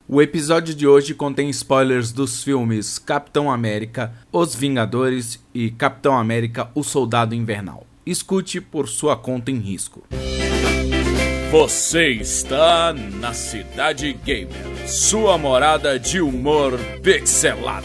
O episódio de hoje contém spoilers dos filmes Capitão América, Os Vingadores e Capitão América, o Soldado Invernal. Escute por sua conta em risco. Você está na Cidade Gamer, sua morada de humor pixelada.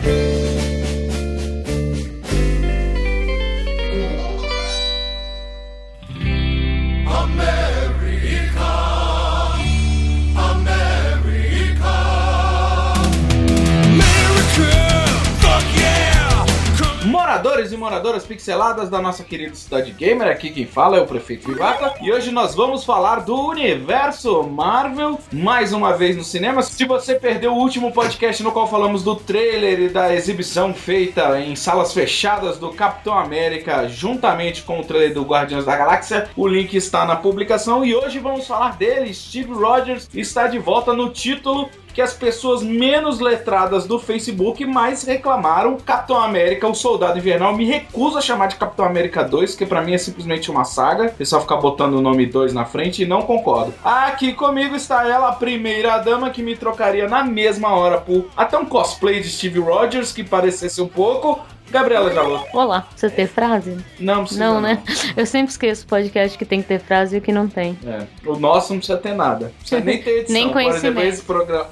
Moradores e moradoras pixeladas da nossa querida Cidade Gamer, aqui quem fala é o Prefeito Vivata. E hoje nós vamos falar do universo Marvel, mais uma vez no cinema. Se você perdeu o último podcast no qual falamos do trailer e da exibição feita em salas fechadas do Capitão América, juntamente com o trailer do Guardiões da Galáxia, o link está na publicação. E hoje vamos falar dele. Steve Rogers está de volta no título que as pessoas menos letradas do Facebook mais reclamaram. Capitão América, o Soldado Invernal. Me recuso a chamar de Capitão América 2, que pra mim é simplesmente uma saga. O pessoal ficar botando o nome 2 na frente e não concordo. Aqui comigo está ela, a primeira dama, que me trocaria na mesma hora por até um cosplay de Steve Rogers, que parecesse um pouco. Gabriela Jalot. Olá, você tem frase? Não precisa. Não, né? Eu sempre esqueço o podcast que tem que ter frase e o que não tem. O nosso não precisa ter nada. Não precisa nem ter edição. Nem conhecimento. Por exemplo, esse programa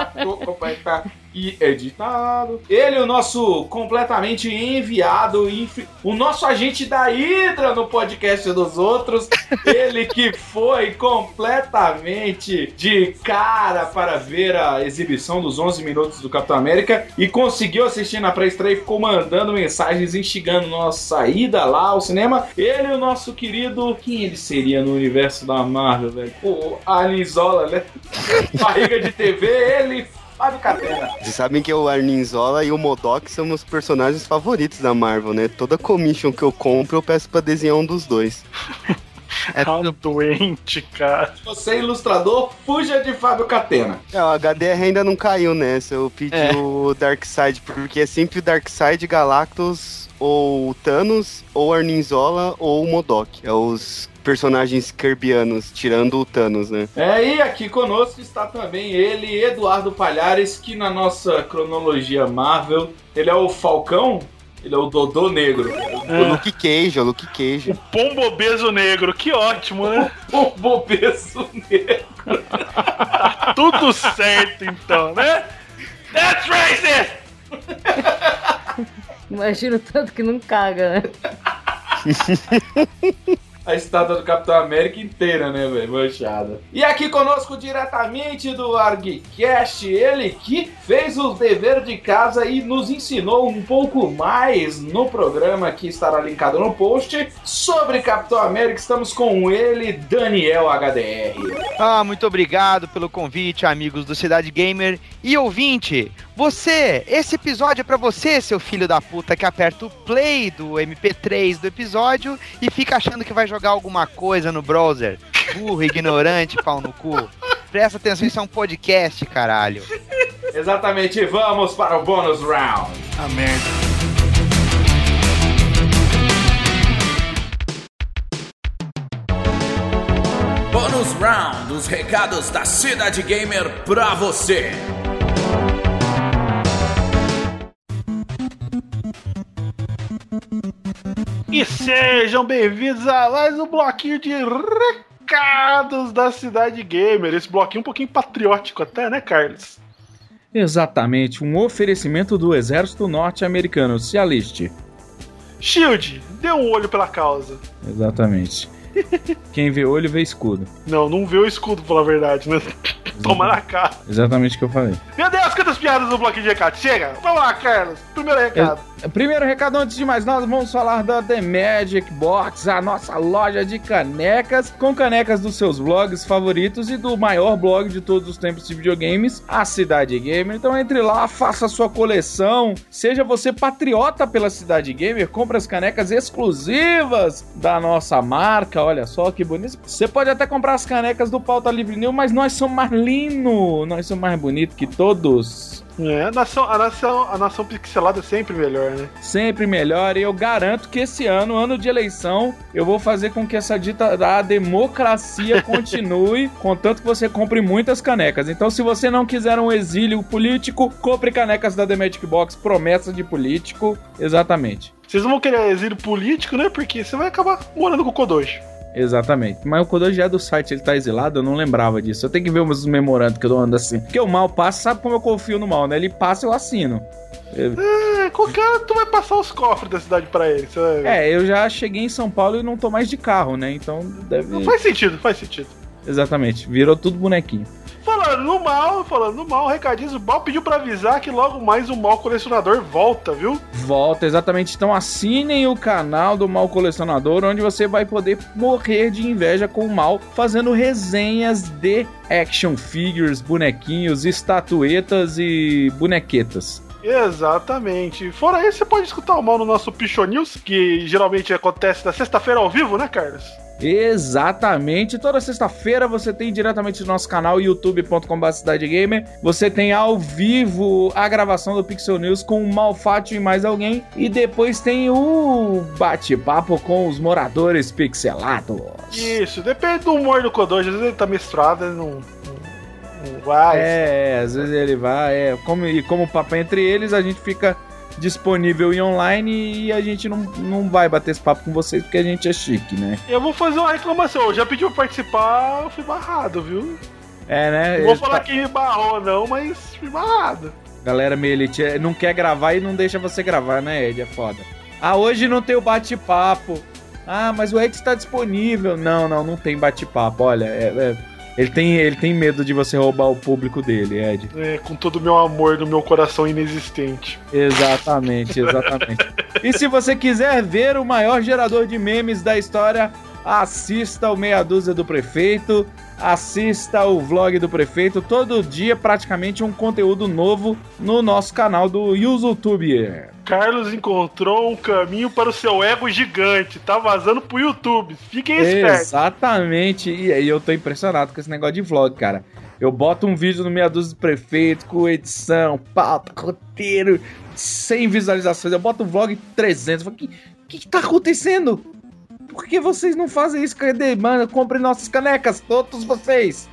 tá e editado. Ele, o nosso completamente enviado, o nosso agente da Hydra no podcast dos outros. Ele que foi completamente de cara para ver a exibição dos 11 minutos do Capitão América e conseguiu assistir na pré-estreia e ficou mandando mensagens instigando nossa ida lá ao cinema. Ele, o nosso querido... Quem ele seria no universo da Marvel, velho? O Arnizola, né? Barriga de TV, ele... Fábio Catena. Vocês sabem que o Arnizola e o MODOK são meus personagens favoritos da Marvel, né? Toda commission que eu compro, eu peço pra desenhar um dos dois. É doente, cara. Você, ilustrador, fuja de Fábio Catena. O HDR ainda não caiu nessa. Eu pedi o Darkseid, porque é sempre o Darkseid, Galactus, ou Thanos, ou Arnizola, ou o MODOK. É os personagens kirbianos, tirando o Thanos, né? E aqui conosco está também ele, Eduardo Palhares, que na nossa cronologia Marvel, ele é o Falcão. Ele é o Dodô Negro. O Luke Cage. O Pombo Obeso Negro, que ótimo, né? O Pombo Obeso Negro. Tá tudo certo, então, né? That's racist! Imagina o tanto que não caga, né? A estátua do Capitão América inteira, né, velho? Manchada. E aqui conosco, diretamente do ArgCast, ele que fez o dever de casa e nos ensinou um pouco mais no programa que estará linkado no post sobre Capitão América. Estamos com ele, Daniel HDR. Muito obrigado pelo convite, amigos do Cidade Gamer e ouvinte. Esse episódio é pra você, seu filho da puta, que aperta o play do MP3 do episódio e fica achando que vai jogar alguma coisa no browser. Burro, ignorante, pau no cu. Presta atenção, isso é um podcast, caralho. Exatamente, vamos para o bônus round. A merda. Bônus round, os recados da Cidade Gamer pra você. E sejam bem-vindos a mais um bloquinho de recados da Cidade Gamer. Esse bloquinho um pouquinho patriótico até, né, Carlos? Exatamente, um oferecimento do Exército Norte-Americano. Se aliste. Shield, dê um olho pela causa. Exatamente. Quem vê olho vê escudo. Não vê o escudo, pela verdade, né? Toma na cara. Exatamente o que eu falei. Meu Deus, quantas piadas no bloquinho de recado. Chega, vamos lá, Carlos. Primeiro recado. Primeiro recado, antes de mais nada, vamos falar da The Magic Box, a nossa loja de canecas, com canecas dos seus blogs favoritos e do maior blog de todos os tempos de videogames, a Cidade Gamer. Então entre lá, faça a sua coleção, seja você patriota pela Cidade Gamer, compre as canecas exclusivas da nossa marca, olha só que bonito. Você pode até comprar as canecas do Pauta Livre News, mas nós somos mais lindos, nós somos mais bonitos que todos. A nação pixelada é sempre melhor, né? Sempre melhor, e eu garanto que esse ano de eleição, eu vou fazer com que a democracia continue, contanto que você compre muitas canecas. Então, se você não quiser um exílio político, compre canecas da The Magic Box, promessa de político, exatamente. Vocês não vão querer exílio político, né? Porque você vai acabar morando com o Kodoji. Exatamente. Mas o Kodoji é do site, ele tá exilado, eu não lembrava disso. Eu tenho que ver os memorandos que eu ando assim. Porque o mal passa, sabe como eu confio no mal, né? Ele passa, eu assino. Qualquer hora tu vai passar os cofres da cidade pra ele. Eu já cheguei em São Paulo e não tô mais de carro, né? Então deve... Não faz sentido. Exatamente, virou tudo bonequinho. Falando no mal, recadinhos, o Mal pediu pra avisar que logo mais o Mal Colecionador volta, viu? Volta, exatamente. Então assinem o canal do Mal Colecionador, onde você vai poder morrer de inveja com o Mal, fazendo resenhas de action figures, bonequinhos, estatuetas e bonequetas. Exatamente. Fora isso, você pode escutar o Mal no nosso Picho News, que geralmente acontece na sexta-feira ao vivo, né, Carlos? Exatamente, toda sexta-feira você tem diretamente no nosso canal youtube.com/cidadegamer, você tem ao vivo a gravação do Pixel News com o Malfátio e mais alguém, e depois tem o bate-papo com os moradores pixelados. Isso, depende do humor do Kodoji, às vezes ele tá misturado, ele não vai. Às vezes ele vai, como o papo é entre eles, a gente fica disponível e online, e a gente não vai bater esse papo com vocês porque a gente é chique, né? Eu vou fazer uma reclamação, eu já pedi pra participar, eu fui barrado, viu? Né? Não vou falar quem me barrou não, mas fui barrado. Galera meio elite não quer gravar e não deixa você gravar, né, Ed? É foda. Hoje não tem o bate-papo. Mas o Ed está disponível. Não tem bate-papo, olha, Ele tem medo de você roubar o público dele, Ed. Com todo o meu amor no meu coração inexistente. Exatamente. E se você quiser ver o maior gerador de memes da história, assista o Meia Dúzia do Prefeito, assista o vlog do Prefeito, todo dia praticamente um conteúdo novo no nosso canal do YouTube. Carlos encontrou um caminho para o seu ego gigante, tá vazando pro YouTube, fiquem espertos. Exatamente, e aí eu tô impressionado com esse negócio de vlog, cara. Eu boto um vídeo no Meia Dúzia do Prefeito, com edição, pauta, roteiro, 100 visualizações, eu boto um vlog 300, eu falo, o que tá acontecendo? Por que vocês não fazem isso? Cadê? Mano, comprem nossas canecas, todos vocês.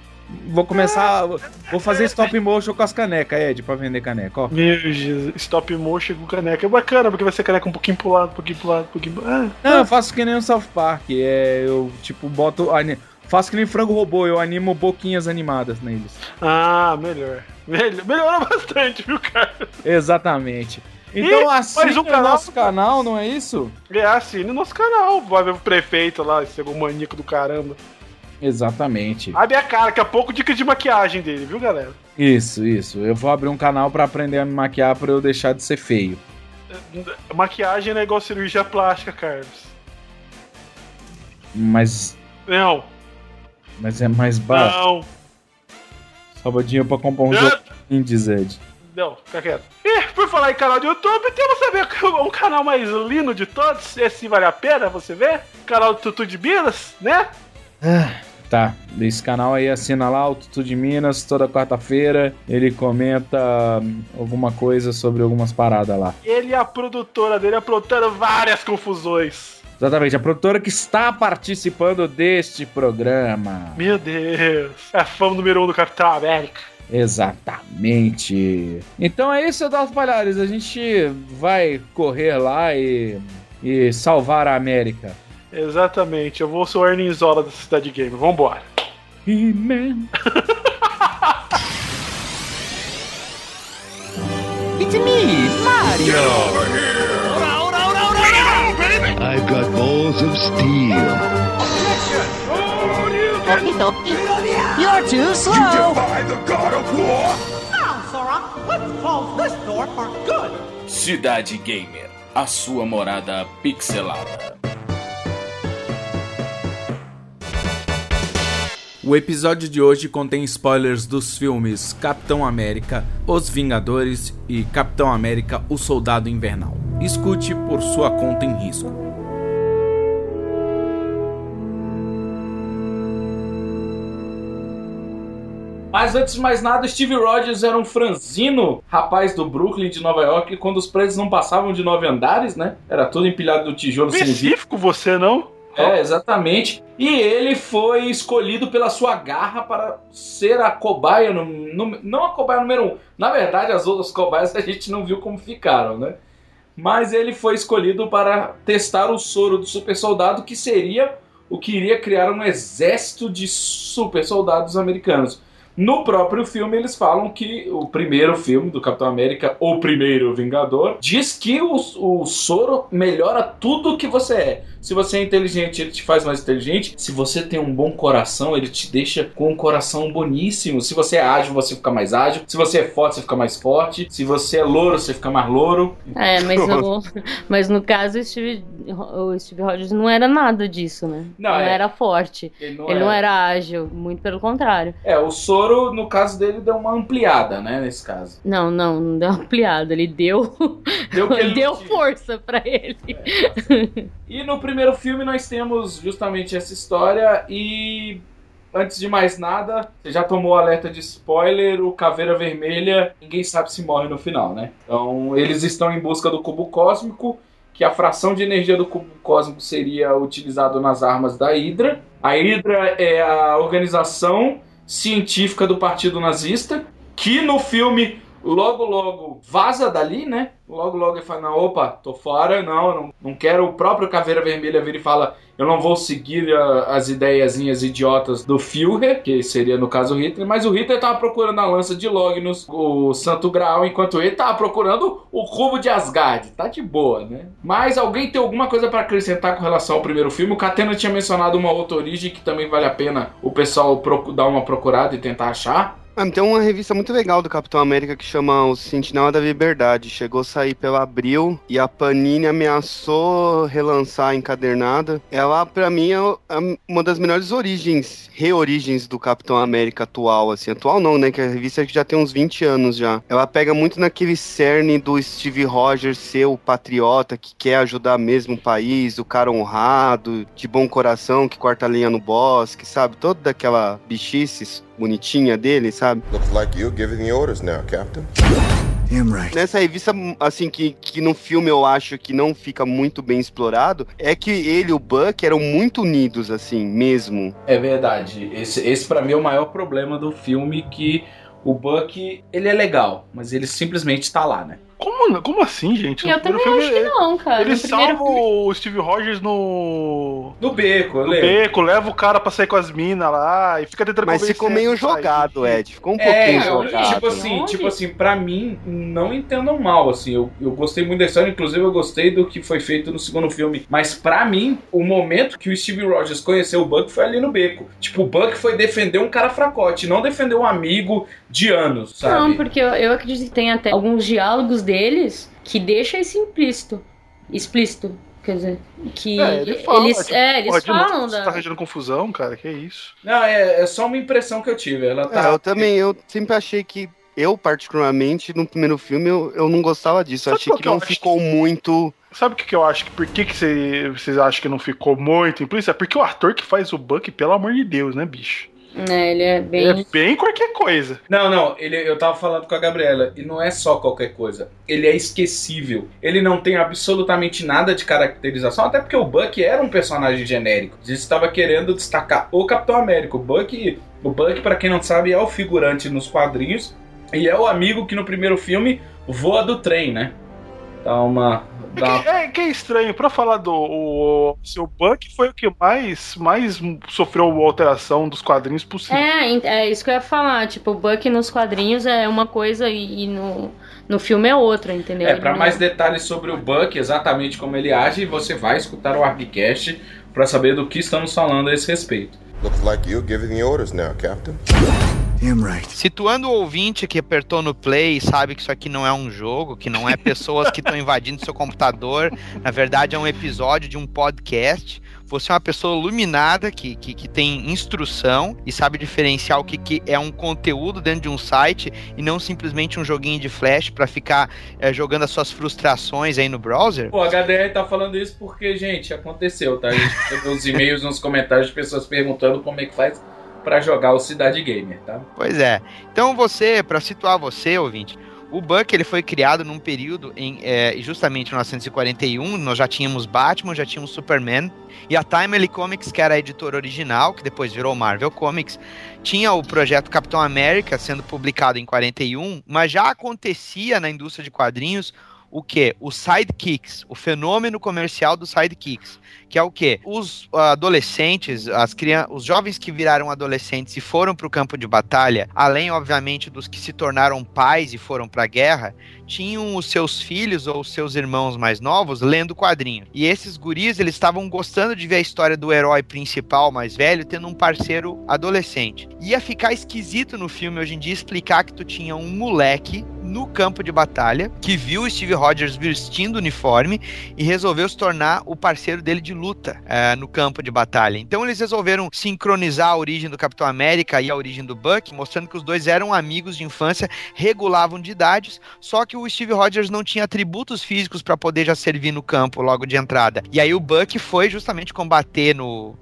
Vou fazer stop motion com as canecas, Ed, pra vender caneca, ó. Meu Jesus, stop motion com caneca é bacana, porque vai ser caneca um pouquinho pro lado, um pouquinho pro lado. Não, eu faço que nem o South Park, eu faço que nem frango robô, eu animo boquinhas animadas neles. Melhor. Melhorou bastante, viu, cara? Exatamente. Então assine o nosso canal, não é isso? Assine o nosso canal, vai ver o prefeito lá, esse maníaco do caramba. Exatamente. Abre a cara, daqui a pouco dicas de maquiagem dele, viu, galera? Isso. Eu vou abrir um canal pra aprender a me maquiar pra eu deixar de ser feio. Maquiagem não é igual cirurgia plástica, Carlos. Mas... Não. Mas é mais barato. Não. Salvadinho pra comprar um jogo indie, Zed. Não, fica quieto. E por falar em canal do YouTube, temos também um canal mais lindo de todos. Esse vale a pena você ver. Canal do Tutu de Minas, né? Tá, esse canal aí assina lá, o Tutu de Minas, toda quarta-feira ele comenta alguma coisa sobre algumas paradas lá. Ele e a produtora dele aprontando várias confusões. Exatamente, a produtora que está participando deste programa. Meu Deus, é a fã número 1 do Capitão América. Exatamente. Então é isso, Adalto Palhares, a gente vai correr lá e salvar a América. Exatamente, eu vou ser o Arninzola da Cidade Gamer. Vambora. He-Man. It's me, Mario. Get over here. I've got balls of steel. You're too slow. You defy the God of War. Now, Sora, let's close this door for good. Cidade Gamer, a sua morada pixelada. O episódio de hoje contém spoilers dos filmes Capitão América, Os Vingadores e Capitão América, o Soldado Invernal. Escute por sua conta em risco. Mas antes de mais nada, Steve Rogers era um franzino rapaz do Brooklyn, de Nova York, quando os prédios não passavam de 9 andares, né? Era tudo empilhado do tijolo sem vidro. Específico você, não? Exatamente. E ele foi escolhido pela sua garra para ser a cobaia, não a cobaia número 1. Na verdade, as outras cobaias a gente não viu como ficaram, né? Mas ele foi escolhido para testar o soro do super soldado, que seria o que iria criar um exército de super soldados americanos. No próprio filme eles falam que o primeiro filme do Capitão América, O Primeiro Vingador, diz que o soro melhora tudo que você é. Se você é inteligente, ele te faz mais inteligente. Se você tem um bom coração, ele te deixa com um coração boníssimo. Se você é ágil, você fica mais ágil. Se você é forte, você fica mais forte. Se você é louro, você fica mais louro. Mas no caso o Steve Rogers não era nada disso, né? Não era forte. Ele não era ágil, muito pelo contrário. O soro, no caso dele, deu uma ampliada, né? Nesse caso. Não deu uma ampliada. Ele deu força pra ele. E no primeiro filme nós temos justamente essa história e, antes de mais nada, você já tomou o alerta de spoiler, o Caveira Vermelha, ninguém sabe se morre no final, né? Então eles estão em busca do cubo cósmico, que a fração de energia do cubo cósmico seria utilizado nas armas da Hydra. A Hydra é a organização científica do Partido Nazista, que no filme logo vaza dali, né? Logo ele fala, opa, tô fora, não quero. O próprio Caveira Vermelha vira e fala, eu não vou seguir as ideiazinhas idiotas do Führer, que seria no caso o Hitler, mas o Hitler tava procurando a lança de Lognus, o Santo Graal, enquanto ele tava procurando o cubo de Asgard. Tá de boa, né? Mas alguém tem alguma coisa pra acrescentar com relação ao primeiro filme? O Catena tinha mencionado uma outra origem que também vale a pena o pessoal dar uma procurada e tentar achar. Tem uma revista muito legal do Capitão América que chama O Sentinela da Liberdade. Chegou a sair pela Abril e a Panini ameaçou relançar a encadernada. Ela, pra mim, é uma das melhores reorigens do Capitão América atual, assim. Atual não, né? Que a revista já tem uns 20 anos já. Ela pega muito naquele cerne do Steve Rogers ser o patriota que quer ajudar mesmo o país, o cara honrado, de bom coração, que corta a lenha no bosque, sabe? Toda daquela bichice bonitinha dele, sabe? Looks like you giving the orders now, Captain. Right. Nessa revista, assim, que no filme eu acho que não fica muito bem explorado, é que ele e o Buck eram muito unidos, assim, mesmo. É verdade. Esse pra mim é o maior problema do filme, que o Buck, ele é legal, mas ele simplesmente tá lá, né? Como assim, gente? Eu também acho que não, cara. Ele salva o Steve Rogers no beco, leva o cara pra sair com as minas lá e fica tentando convencer. Mas ficou meio jogado, Ed. Ficou um pouquinho jogado. Tipo assim, pra mim, não entendam mal, assim. Eu gostei muito da história, inclusive eu gostei do que foi feito no segundo filme. Mas pra mim, o momento que o Steve Rogers conheceu o Buck foi ali no beco. Tipo, o Buck foi defender um cara fracote, não defender um amigo de anos, sabe? Não, porque eu acredito que tem até alguns diálogos deles que deixa isso explícito, quer dizer, que eles falam Você tá arranjando confusão, cara, que isso? Não, é só uma impressão que eu tive. Eu sempre achei que particularmente, no primeiro filme, eu não gostava disso. Eu achei que não ficou muito... Sabe o que eu acho? Por que vocês acham que não ficou muito implícito? É porque o ator que faz o Buck, pelo amor de Deus, né, bicho? Ele é bem... Ele é bem qualquer coisa. Não, eu tava falando com a Gabriela, e não é só qualquer coisa. Ele é esquecível. Ele não tem absolutamente nada de caracterização, até porque o Buck era um personagem genérico. A gente estava querendo destacar o Capitão América. O Buck, pra quem não sabe, é o figurante nos quadrinhos, e é o amigo que no primeiro filme voa do trem, né? Que é estranho, pra falar do seu Buck, foi o que mais sofreu alteração dos quadrinhos possível. É isso que eu ia falar, tipo, o Buck nos quadrinhos é uma coisa e no filme é outra, entendeu? Pra mais detalhes sobre o Buck, exatamente como ele age, você vai escutar o ArgCast pra saber do que estamos falando a esse respeito. Looks like you giving the orders now, Captain. Right. Situando o ouvinte que apertou no play e sabe que isso aqui não é um jogo, que não é pessoas que estão invadindo seu computador, na verdade é um episódio de um podcast. Você é uma pessoa iluminada que tem instrução e sabe diferenciar o que é um conteúdo dentro de um site e não simplesmente um joguinho de flash pra ficar jogando as suas frustrações aí no browser. Pô, a HDR tá falando isso porque, gente, aconteceu, tá? A gente recebeu os e-mails nos comentários de pessoas perguntando como é que faz pra jogar o Cidade Gamer, tá? Pois é. Então pra situar você, ouvinte, o Buck ele foi criado num período justamente em 1941, nós já tínhamos Batman, já tínhamos Superman, e a Timely Comics, que era a editora original, que depois virou Marvel Comics, tinha o projeto Capitão América sendo publicado em 41, mas já acontecia na indústria de quadrinhos o quê? Os sidekicks, o fenômeno comercial dos sidekicks, que é o quê? Os adolescentes, os jovens que viraram adolescentes e foram para o campo de batalha, além, obviamente, dos que se tornaram pais e foram para a guerra, tinham os seus filhos ou os seus irmãos mais novos lendo quadrinhos. E esses guris, eles estavam gostando de ver a história do herói principal mais velho tendo um parceiro adolescente. Ia ficar esquisito no filme hoje em dia explicar que tu tinha um moleque no campo de batalha que viu o Steve Rogers vestindo o uniforme e resolveu se tornar o parceiro dele de luta no campo de batalha. Então eles resolveram sincronizar a origem do Capitão América e a origem do Buck, mostrando que os dois eram amigos de infância, regulavam de idades, só que o Steve Rogers não tinha atributos físicos para poder já servir no campo logo de entrada. E aí o Buck foi justamente combater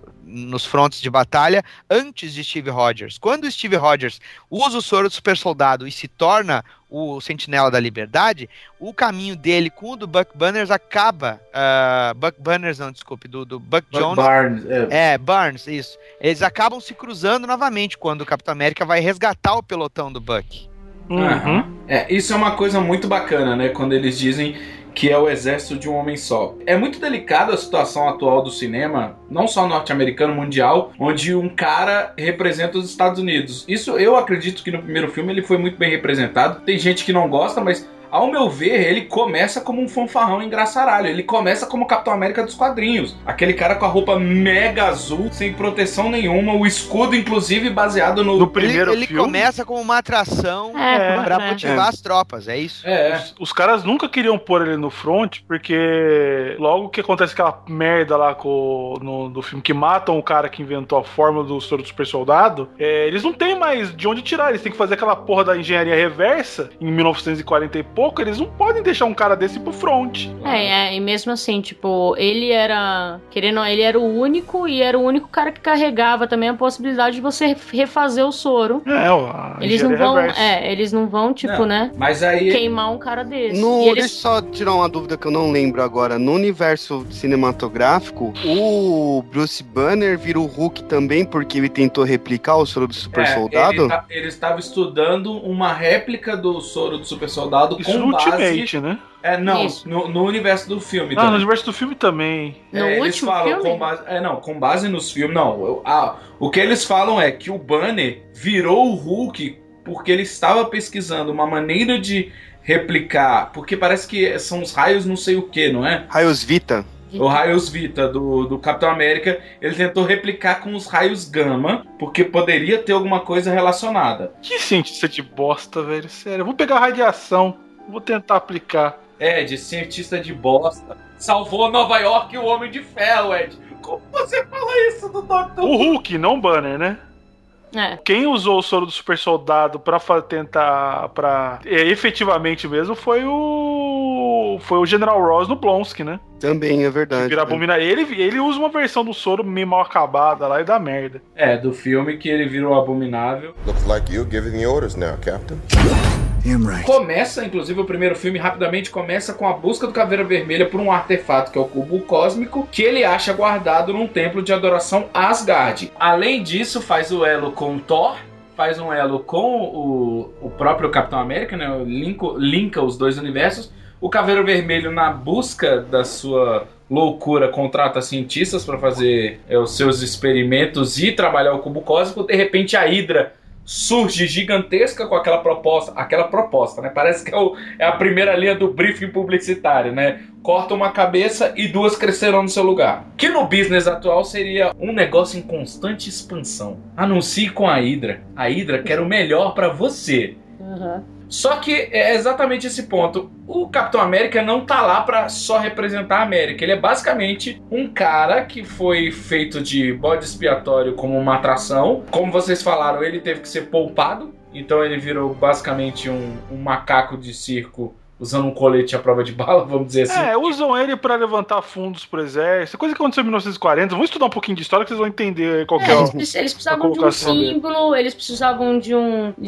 nos frontes de batalha antes de Steve Rogers. Quando o Steve Rogers usa o soro do super soldado e se torna o Sentinela da Liberdade, o caminho dele com o do Buck Banners acaba... Buck Banners, não, desculpe, do Buck Jones. Barnes. Barnes, isso. Eles acabam se cruzando novamente quando o Capitão América vai resgatar o pelotão do Buck. Uhum. Isso é uma coisa muito bacana, né? Quando eles dizem que é o exército de um homem só. É muito delicada a situação atual do cinema, não só norte-americano, mundial, onde um cara representa os Estados Unidos. Isso eu acredito que no primeiro filme ele foi muito bem representado. Tem gente que não gosta, mas ao meu ver, ele começa como um fanfarrão engraçaralho. Ele começa como o Capitão América dos quadrinhos. Aquele cara com a roupa mega azul, sem proteção nenhuma, o escudo, inclusive, baseado no primeiro filme. Ele começa como uma atração pra motivar as tropas, é isso? Os caras nunca queriam pôr ele no front, porque logo que acontece aquela merda lá no filme, que matam o cara que inventou a fórmula do soro do super soldado, eles não têm mais de onde tirar. Eles têm que fazer aquela porra da engenharia reversa, em 1940 e pouco, eles não podem deixar um cara desse pro front. E mesmo assim, tipo, ele era o único, e era o único cara que carregava também a possibilidade de você refazer o soro. Eles não vão, tipo, né? Mas aí queimar um cara desse. Deixa eu só tirar uma dúvida que eu não lembro agora. No universo cinematográfico, o Bruce Banner vira o Hulk também porque ele tentou replicar o soro do super soldado? Ele estava estudando uma réplica do soro do super soldado isso com base... Ultimate, né? No universo do filme também. No universo do filme também. No último filme? Com base nos filmes. O que eles falam é que o Banner virou o Hulk porque ele estava pesquisando uma maneira de replicar, porque parece que são os raios não sei o que, não é? Raios Vita. O raios Vita do Capitão América, ele tentou replicar com os raios Gama, porque poderia ter alguma coisa relacionada. Que cientista de bosta, velho, sério. Eu vou pegar a radiação, vou tentar aplicar. De cientista de bosta. Salvou Nova York e o Homem de Ferro, Ed. Como você fala isso do Dr. O Hulk, não o Banner, né? Quem usou o soro do super soldado pra tentar... efetivamente mesmo foi o General Ross no Blonsky, né? Também é verdade. Ele usa uma versão do soro meio mal acabada lá e dá merda. Do filme que ele virou abominável. Looks like you giving the orders now, Captain. Começa, inclusive, o primeiro filme rapidamente começa com a busca do Caveira Vermelha por um artefato, que é o cubo cósmico, que ele acha guardado num templo de adoração Asgard. Além disso, faz o elo com Thor, faz um elo com o próprio Capitão América, né? Linka os dois universos. O Caveira Vermelho, na busca da sua loucura, contrata cientistas para fazer os seus experimentos e trabalhar o cubo cósmico. De repente, a Hydra surge gigantesca com aquela proposta, né? Parece que é a primeira linha do briefing publicitário, né? Corta uma cabeça e duas crescerão no seu lugar. Que no business atual seria um negócio em constante expansão. Anuncie com a Hydra. A Hydra quer o melhor para você. Só que é exatamente esse ponto. O Capitão América não tá lá pra só representar a América. Ele é basicamente um cara que foi feito de bode expiatório como uma atração. Como vocês falaram, ele teve que ser poupado. Então ele virou basicamente um macaco de circo usando um colete à prova de bala, vamos dizer assim. Usam ele pra levantar fundos pro exército, coisa que aconteceu em 1940. Vamos estudar um pouquinho de história que vocês vão entender qual que é eles precisavam de um símbolo, eles precisavam de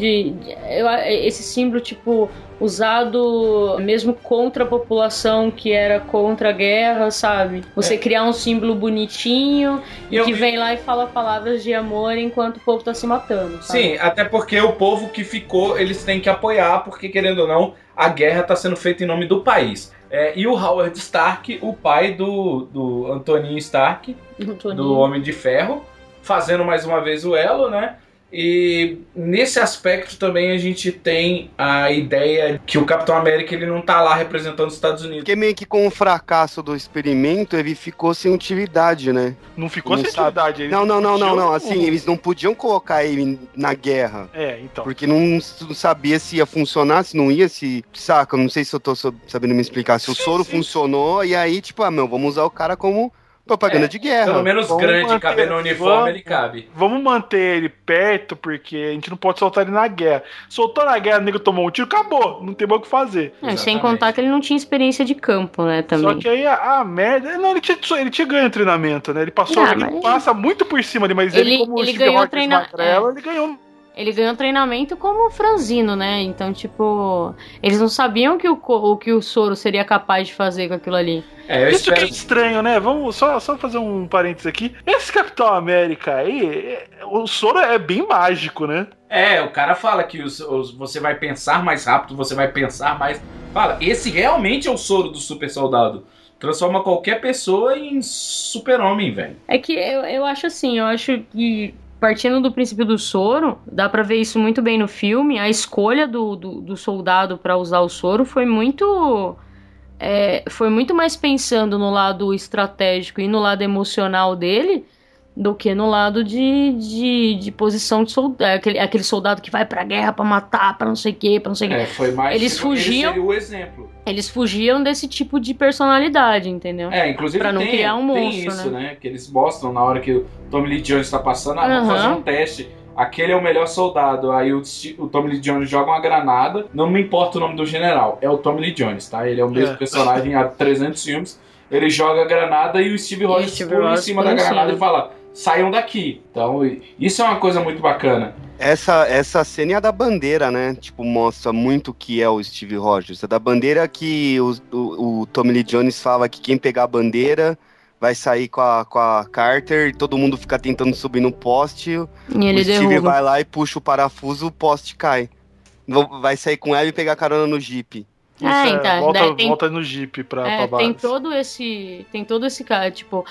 esse símbolo, tipo, usado mesmo contra a população que era contra a guerra, sabe? Você criar um símbolo bonitinho e que vem lá e fala palavras de amor enquanto o povo tá se matando, sabe? Sim, até porque o povo que ficou, eles têm que apoiar, porque querendo ou não, a guerra tá sendo feita em nome do país. E o Howard Stark, o pai do Antoninho Stark, do Homem de Ferro, fazendo mais uma vez o elo, né? E nesse aspecto também a gente tem a ideia que o Capitão América ele não tá lá representando os Estados Unidos. Porque meio que com o fracasso do experimento ele ficou sem utilidade, né? Não ficou sem utilidade. Não. Assim, eles não podiam colocar ele na guerra. Então. Porque não sabia se ia funcionar, se não ia, saca? Não sei se eu tô sabendo me explicar. Se o soro funcionou, e aí, tipo, vamos usar o cara como propaganda de guerra. Pelo menos grande, caber no uniforme, ele cabe. Vamos manter ele perto, porque a gente não pode soltar ele na guerra. Soltou na guerra, o nego tomou um tiro, acabou. Não tem mais o que fazer. Sem contar que ele não tinha experiência de campo, né, também. Só que aí a merda... Não, ele tinha ganho treinamento, né? Ele passou... ele passa muito por cima ali, mas ele como ele ganhou ele ganhou... Ele ganhou treinamento como franzino, né? Então, tipo... Eles não sabiam o que o soro seria capaz de fazer com aquilo ali. Isso que é estranho, né? Vamos só fazer um parênteses aqui. Esse Capitão América aí, o soro é bem mágico, né? O cara fala que você vai pensar mais rápido, você vai pensar mais... Fala, esse realmente é o soro do super soldado. Transforma qualquer pessoa em super-homem, velho. É que eu acho assim, que... Partindo do princípio do soro, dá pra ver isso muito bem no filme. A escolha do soldado pra usar o soro foi muito mais pensando no lado estratégico e no lado emocional dele do que no lado de posição de soldado. Aquele soldado que vai pra guerra pra matar, pra não sei o quê. Foi mais eles fugiam. Ele seria o exemplo. Eles fugiam desse tipo de personalidade, entendeu? Inclusive pra não criar um monstro, tem isso, né? Que eles mostram na hora que o Tommy Lee Jones tá passando, vamos fazer um teste. Aquele é o melhor soldado. Aí o Tommy Lee Jones joga uma granada. Não me importa o nome do general. É o Tommy Lee Jones, tá? Ele é o mesmo personagem há 300 filmes. Ele joga a granada e o Steve Rogers pula em cima da granada e fala... Saiam daqui. Então, isso é uma coisa muito bacana. Essa cena é a da bandeira, né? Tipo, mostra muito o que é o Steve Rogers. É da bandeira que o Tommy Lee Jones fala que quem pegar a bandeira vai sair com a Carter e todo mundo fica tentando subir no poste. E ele Steve derruba. vai lá e puxa o parafuso, o poste cai. Vai sair com ela e pegar carona no Jeep. Então, volta no Jeep pra base. Tem todo esse cara, tipo,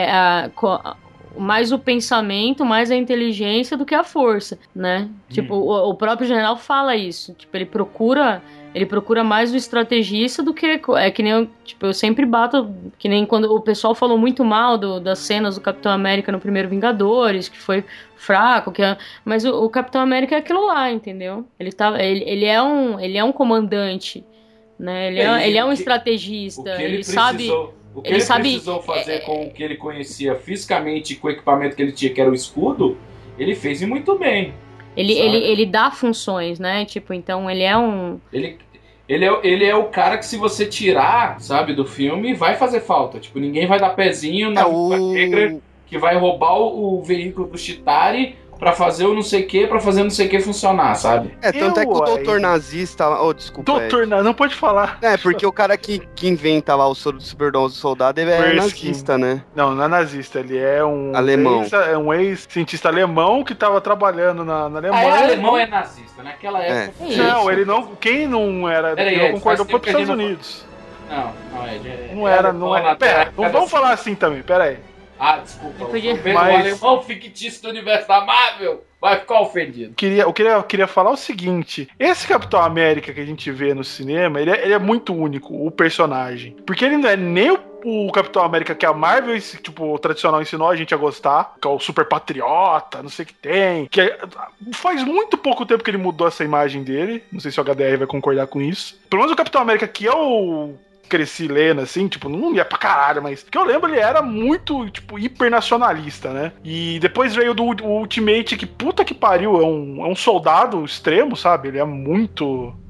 mais o pensamento, mais a inteligência do que a força, né? Tipo, o próprio general fala isso. Tipo, ele procura mais o estrategista do que... que nem eu sempre bato... Que nem quando o pessoal falou muito mal das cenas do Capitão América no primeiro Vingadores, que foi fraco, mas o Capitão América é aquilo lá, entendeu? Ele é um comandante, né? Ele é um estrategista, ele sabe... O que ele precisou fazer com o que ele conhecia fisicamente, com o equipamento que ele tinha, que era o escudo, ele fez muito bem. Ele dá funções, né? Tipo, então ele é um... Ele é o cara que se você tirar, sabe, do filme, vai fazer falta. Tipo, ninguém vai dar pezinho na negra que vai roubar o veículo do Chitauri pra fazer o não sei o que, pra fazer não sei o que funcionar, sabe? Tanto é que o doutor nazista... desculpa. Doutor não pode falar. Porque o cara que inventa lá o soro do super soldado, ele é nazista, né? Não é nazista, ele é um... Alemão. É um ex-cientista alemão que tava trabrabalhando na Alemanha. Alemão é nazista, naquela época. Não, ele não... Quem não era... Ele não concordou com os Estados Unidos. Não era. Pera, não vamos falar assim também, pera aí. Desculpa. O alemão fictício do universo da Marvel vai ficar ofendido. Eu queria falar o seguinte. Esse Capitão América que a gente vê no cinema, ele é muito único, o personagem. Porque ele não é nem o Capitão América que a Marvel, tipo, tradicional ensinou a gente a gostar, que é o super patriota, não sei o que tem. Faz muito pouco tempo que ele mudou essa imagem dele. Não sei se o HDR vai concordar com isso. Pelo menos o Capitão América que é o... cresci lendo, assim, tipo, não ia pra caralho, mas que eu lembro, ele era muito, tipo, hipernacionalista, né? E depois veio do Ultimate, que puta que pariu, é um soldado extremo, sabe? Ele é muito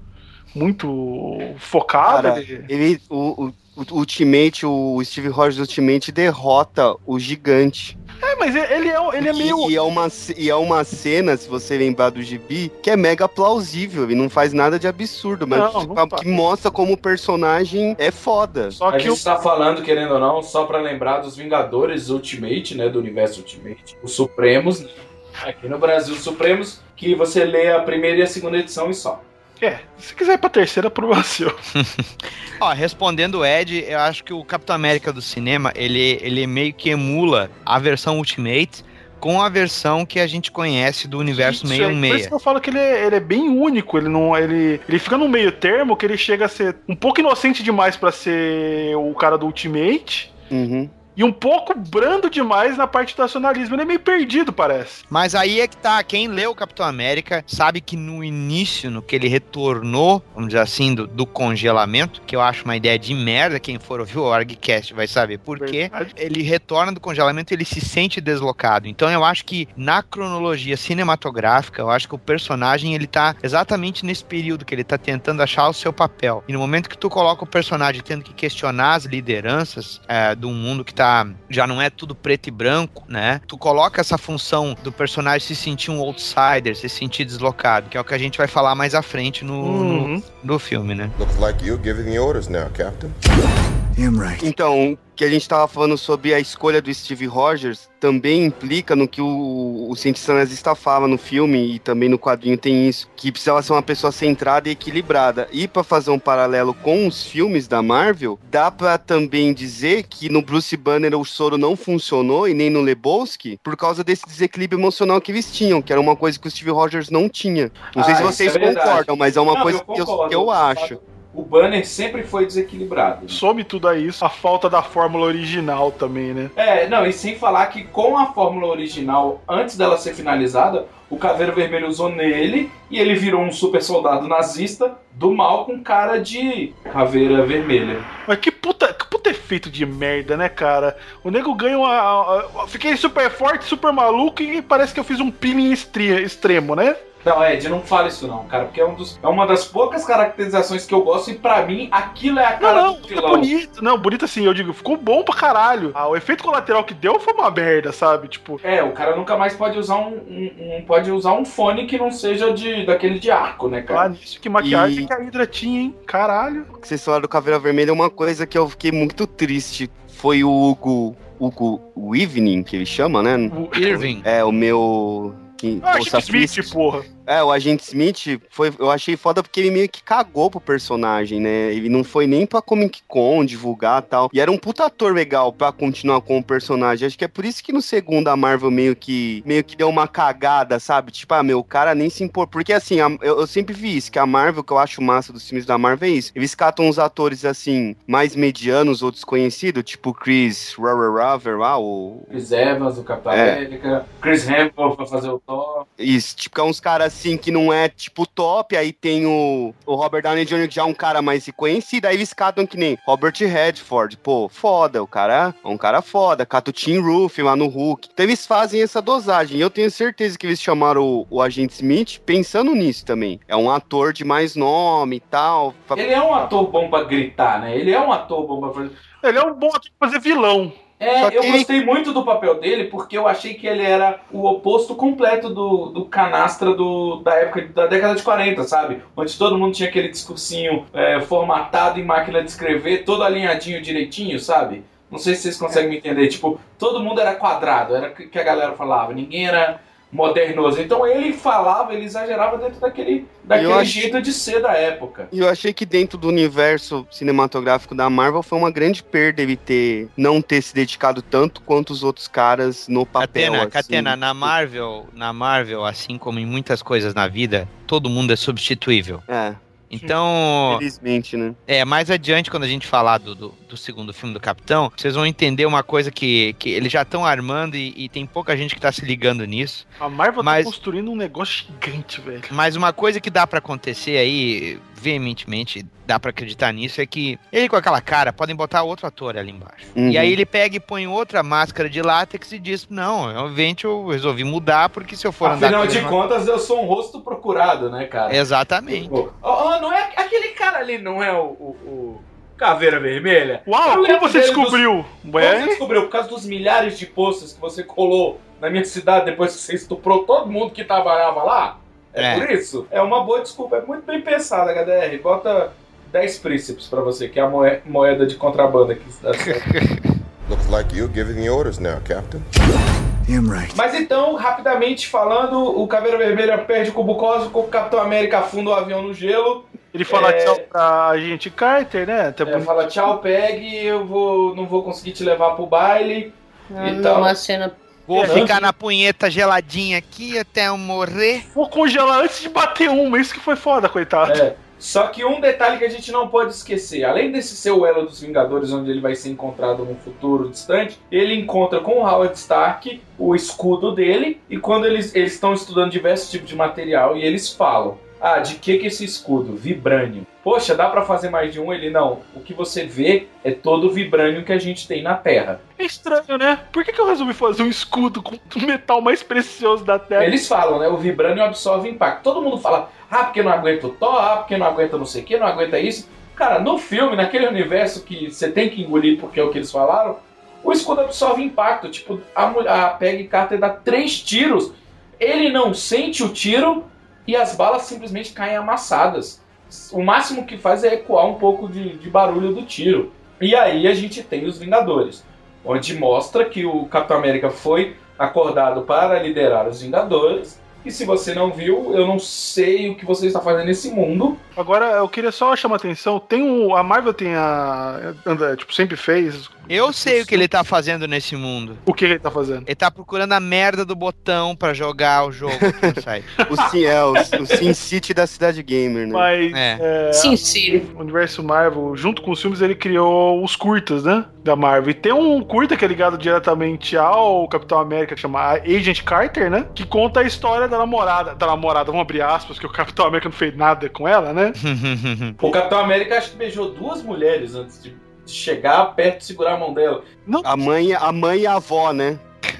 muito focado. Cara, o Ultimate, o Steve Rogers Ultimate derrota o gigante. Mas ele é meio... E é uma cena, se você lembrar do gibi, que é mega plausível. Ele não faz nada de absurdo, mas que mostra como o personagem é foda. A gente tá falando, querendo ou não, só pra lembrar dos Vingadores Ultimate, né? Do universo Ultimate. Os Supremos, aqui no Brasil, os Supremos, que você lê a primeira e a segunda edição e só. Se quiser ir pra terceira, prova seu. Respondendo o Ed, eu acho que o Capitão América do cinema, ele meio que emula a versão Ultimate com a versão que a gente conhece do universo 616. Por isso que eu falo que ele é bem único, ele fica no meio termo, que ele chega a ser um pouco inocente demais pra ser o cara do Ultimate. E um pouco brando demais na parte do nacionalismo. Ele é meio perdido, parece. Mas aí é que tá, quem leu o Capitão América sabe que no início, no que ele retornou, vamos dizer assim, do congelamento, que eu acho uma ideia de merda, quem for ouvir o ArgCast vai saber por quê. Ele retorna do congelamento e ele se sente deslocado. Então eu acho que na cronologia cinematográfica, eu acho que o personagem, ele tá exatamente nesse período que ele tá tentando achar o seu papel. E no momento que tu coloca o personagem tendo que questionar as lideranças do mundo que já não é tudo preto e branco, né? Tu coloca essa função do personagem se sentir um outsider, se sentir deslocado, que é o que a gente vai falar mais à frente no filme, né? Looks like you're giving the orders now, Captain. Então, que a gente tava falando sobre a escolha do Steve Rogers também implica no que o cientista nazista fala no filme, e também no quadrinho tem isso, que precisava ser uma pessoa centrada e equilibrada. E pra fazer um paralelo com os filmes da Marvel, dá pra também dizer que no Bruce Banner o soro não funcionou, e nem no Lebowski, por causa desse desequilíbrio emocional que eles tinham, que era uma coisa que o Steve Rogers não tinha. Não sei se vocês concordam, mas é uma coisa que eu acho. O Banner sempre foi desequilibrado. Né? Some tudo a isso, a falta da fórmula original também, né? E sem falar que com a fórmula original, antes dela ser finalizada, o Caveira Vermelho usou nele e ele virou um super soldado nazista do mal com cara de Caveira Vermelha. Mas que puta efeito de merda, né, cara? O nego ganha fiquei super forte, super maluco e parece que eu fiz um peeling extremo, né? Não, Ed, não fala isso não, cara, porque é uma das poucas caracterizações que eu gosto e pra mim aquilo é a cara do vilão. Bonito. Não, bonito assim, eu digo, ficou bom pra caralho. O efeito colateral que deu foi uma merda, sabe? Tipo... o cara nunca mais pode usar pode usar um fone que não seja daquele de arco, né, cara? Nisso, que maquiagem que a Hydra tinha, hein? Caralho. O que vocês falaram do Caveira Vermelha é uma coisa que eu fiquei muito triste. Foi o Hugo Weaving, que ele chama, né? O Irving. O meu... Smith, porra. O Agente Smith, eu achei foda porque ele meio que cagou pro personagem, né? Ele não foi nem pra Comic Con divulgar e tal. E era um puta ator legal pra continuar com o personagem. Acho que é por isso que no segundo a Marvel meio que deu uma cagada, sabe? Tipo, o cara nem se impor. Porque assim, eu sempre vi isso, que a Marvel, que eu acho massa dos filmes da Marvel é isso. Eles catam uns atores assim, mais medianos ou desconhecidos, tipo Chris Chris Evans, o Capitão América, Chris Hemsworth pra fazer o Thor. Isso, tipo, é uns caras assim que não é tipo top, aí tem o Robert Downey Jr., que já é um cara mais reconhecido, aí eles catam que nem Robert Redford, pô, foda, o cara é um cara foda, cata o Tim Ruth lá no Hulk. Então eles fazem essa dosagem, e eu tenho certeza que eles chamaram o Agente Smith pensando nisso também. É um ator de mais nome e tal. Ele é um ator bom pra gritar, né? Ele é um ator bom pra fazer... Ele é um bom ator pra fazer vilão. Eu gostei muito do papel dele, porque eu achei que ele era o oposto completo do canastra da época da década de 40, sabe? Onde todo mundo tinha aquele discursinho formatado em máquina de escrever, todo alinhadinho direitinho, sabe? Não sei se vocês conseguem me entender. Tipo, todo mundo era quadrado, era o que a galera falava. Ninguém era modernoso. Então ele falava, ele exagerava dentro daquele jeito de ser da época. E eu achei que dentro do universo cinematográfico da Marvel foi uma grande perda ele não ter se dedicado tanto quanto os outros caras no papel. Catena, na Marvel, assim como em muitas coisas na vida, todo mundo é substituível. Então, infelizmente, né? Mais adiante, quando a gente falar do segundo filme do Capitão, vocês vão entender uma coisa que eles já estão armando e tem pouca gente que tá se ligando nisso. A Marvel tá construindo um negócio gigante, velho. Mas uma coisa que dá pra acontecer aí, veementemente, dá pra acreditar nisso, é que ele com aquela cara, podem botar outro ator ali embaixo. E aí ele pega e põe outra máscara de látex e diz, não, realmente eu resolvi mudar, porque se eu for andar... Afinal de contas, eu sou um rosto procurado, né, cara? Exatamente. Não é aquele ali não é o Caveira Vermelha? Uau, como você descobriu? Como você descobriu? Por causa dos milhares de posters que você colou na minha cidade depois que você estuprou todo mundo que trabalhava lá? É por isso? É uma boa desculpa, é muito bem pensada, HDR. Bota 10 príncipes pra você, que é a moeda de contrabando aqui. Looks like you're giving the orders now, Captain. Damn right. Mas então, rapidamente falando, o Caveira Vermelha perde o cubo cósmico, o Capitão América afunda o avião no gelo. Ele fala tchau pra agente Carter, né? Fala tchau, Peg, não vou conseguir te levar pro baile. Uma cena... Vou ficar na punheta geladinha aqui até eu morrer. Vou congelar antes de bater uma, isso que foi foda, coitado. Só que um detalhe que a gente não pode esquecer, além desse ser o elo dos Vingadores, onde ele vai ser encontrado num futuro distante, ele encontra com o Howard Stark o escudo dele, e quando eles estão estudando diversos tipos de material, e eles falam, de que esse escudo? Vibrânio. Poxa, dá pra fazer mais de um? Ele, não, o que você vê é todo o vibrânio que a gente tem na Terra. É estranho, né? Por que eu resolvi fazer um escudo com o metal mais precioso da Terra? Eles falam, né? O vibrânio absorve impacto. Todo mundo fala, porque não aguenta o Thor, porque não aguenta não sei o que, não aguenta isso. Cara, no filme, naquele universo que você tem que engolir porque é o que eles falaram, o escudo absorve impacto. Tipo, a Peggy Carter dá 3 tiros, ele não sente o tiro e as balas simplesmente caem amassadas. O máximo que faz é ecoar um pouco de barulho do tiro. E aí a gente tem os Vingadores, onde mostra que o Capitão América foi acordado para liderar os Vingadores. E se você não viu, eu não sei o que você está fazendo nesse mundo. Agora, eu queria só chamar a atenção, a Marvel tem sempre fez... Eu sei o que ele tá fazendo nesse mundo. O que ele tá fazendo? Ele tá procurando a merda do botão pra jogar o jogo no site. O Sin City da Cidade Gamer, né? Mas, Sin City. O universo Marvel, junto com os filmes, ele criou os curtas, né? Da Marvel. E tem um curta que é ligado diretamente ao Capitão América, que chama Agent Carter, né? Que conta a história da namorada, vamos abrir aspas, que o Capitão América não fez nada com ela, né? O Capitão América acho que beijou 2 mulheres antes de chegar perto e segurar a mão dela. Não. A mãe e a avó, né?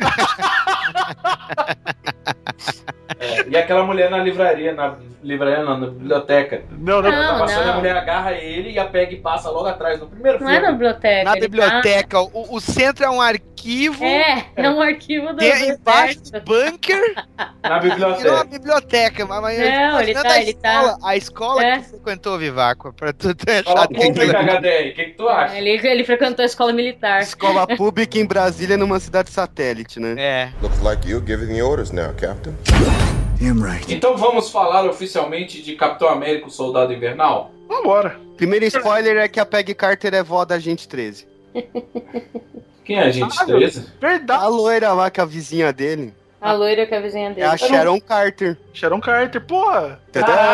E aquela mulher na livraria, na biblioteca. Não. Tá passando, a mulher agarra ele e a Peg passa logo atrás, no primeiro filme. Não é na biblioteca. Na biblioteca. O centro é um arquivo. É um arquivo do embaixo do bunker. Na biblioteca. Virou uma biblioteca. Mas ele tá. A escola que frequentou Viváqua. Pra tu ter escola pública, HDR. O que tu acha? Ele frequentou a escola militar. Escola pública em Brasília, numa cidade satélite, né? Looks like you're giving the orders now, Captain. Damn right. Então vamos falar oficialmente de Capitão América, o Soldado Invernal? Vambora. Primeiro spoiler é que a Peggy Carter é vó da Agente 13. Quem é a Agente 13? Verdade. A loira lá, que é a vizinha dele. A loira que é a vizinha dele. É a Sharon Carter. Sharon Carter, porra!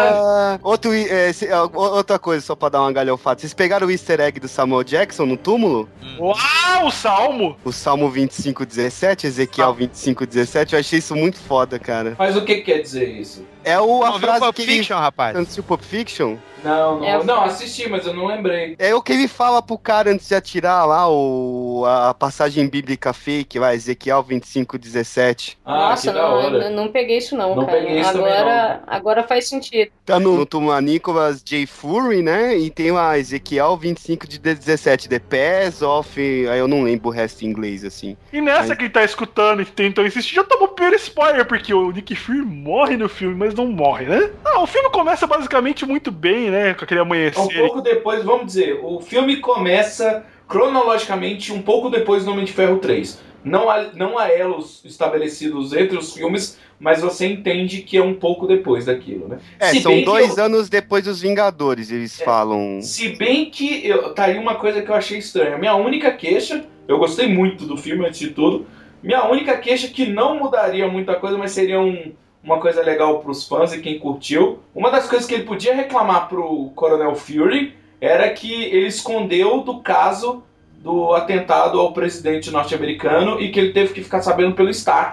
Outra coisa, só pra dar uma galhofada. Vocês pegaram o easter egg do Samuel Jackson no túmulo? Uau, o Salmo! O Salmo 25:17, Ezequiel 25:17, eu achei isso muito foda, cara. Mas o que quer dizer isso? É a frase Pulp que Fiction, rapaz. Você assistiu Pulp Fiction? Não, assisti, mas eu não lembrei. É o que ele fala pro cara antes de atirar lá a passagem bíblica fake, lá, Ezequiel 25:17. Nossa, que da hora. Não peguei isso não, cara. Peguei isso agora faz sentido. Tá no túmulo Nicholas J. Fury, né? E tem lá Ezequiel 25:17, The Pass of... Aí eu não lembro o resto em inglês, assim. E nessa quem tá escutando e tentou insistir, já tomou o primeiro spoiler, porque o Nick Fury morre no filme, mas não morre, né? O filme começa basicamente muito bem, né? Com aquele amanhecer. Um pouco depois, vamos dizer, o filme começa cronologicamente um pouco depois do Homem de Ferro 3. Não há elos estabelecidos entre os filmes, mas você entende que é um pouco depois daquilo, né? São 2 anos depois dos Vingadores, eles falam. Se bem que tá aí uma coisa que eu achei estranha. Minha única queixa, eu gostei muito do filme antes de tudo, minha única queixa que não mudaria muita coisa, mas seria uma coisa legal pros fãs e quem curtiu. Uma das coisas que ele podia reclamar pro Coronel Fury era que ele escondeu do caso do atentado ao presidente norte-americano e que ele teve que ficar sabendo pelo Stark,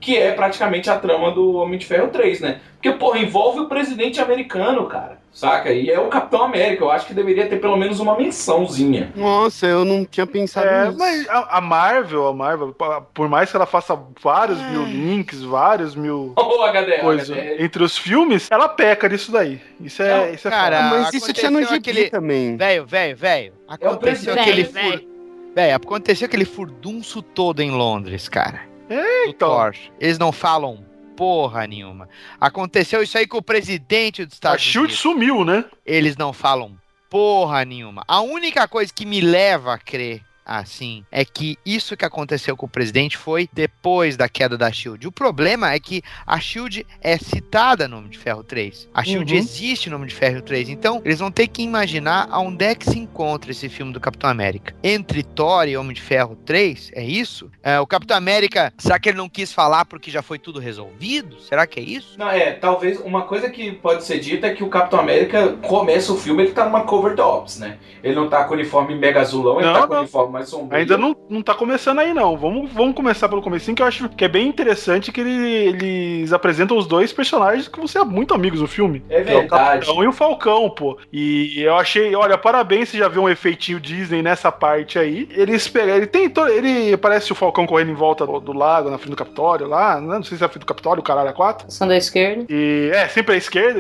que é praticamente a trama do Homem de Ferro 3, né? Porque, porra, envolve o presidente americano, cara, saca? E é o Capitão América, eu acho que deveria ter pelo menos uma mençãozinha. Nossa, eu não tinha pensado nisso. Mas a Marvel, por mais que ela faça vários mil links, vários mil coisas entre os filmes, ela peca nisso daí. Isso é cara, foda. Mas isso tinha no gibi também. Velho. Aconteceu aconteceu aquele furdunço todo em Londres, cara. Então. Eles não falam porra nenhuma. Aconteceu isso aí com o presidente dos Estados Unidos. A SHIELD sumiu, né? Eles não falam porra nenhuma. A única coisa que me leva a crer assim é que isso que aconteceu com o presidente foi depois da queda da SHIELD. O problema é que a SHIELD é citada no Homem de Ferro 3. A SHIELD existe no Homem de Ferro 3. Então, eles vão ter que imaginar aonde é que se encontra esse filme do Capitão América. Entre Thor e Homem de Ferro 3, é isso? O Capitão América, será que ele não quis falar porque já foi tudo resolvido? Será que é isso? Não, talvez uma coisa que pode ser dita é que o Capitão América começa o filme, ele tá numa cover do Ops, né? Ele não tá com o uniforme mega azulão, ele tá com o uniforme mais sombrio. Ainda não tá começando aí, não. Vamos começar pelo comecinho, que eu acho que é bem interessante que eles apresentam os dois personagens que vão ser muito amigos no filme. É verdade. É o Capitão e o Falcão, pô. E eu achei, olha, parabéns, você já viu um efeitinho Disney nessa parte aí. Ele parece o Falcão correndo em volta do lago, na frente do Capitólio lá, né? Não sei se é a frente do Capitólio, o caralho é 4. São da esquerda. E sempre à esquerda.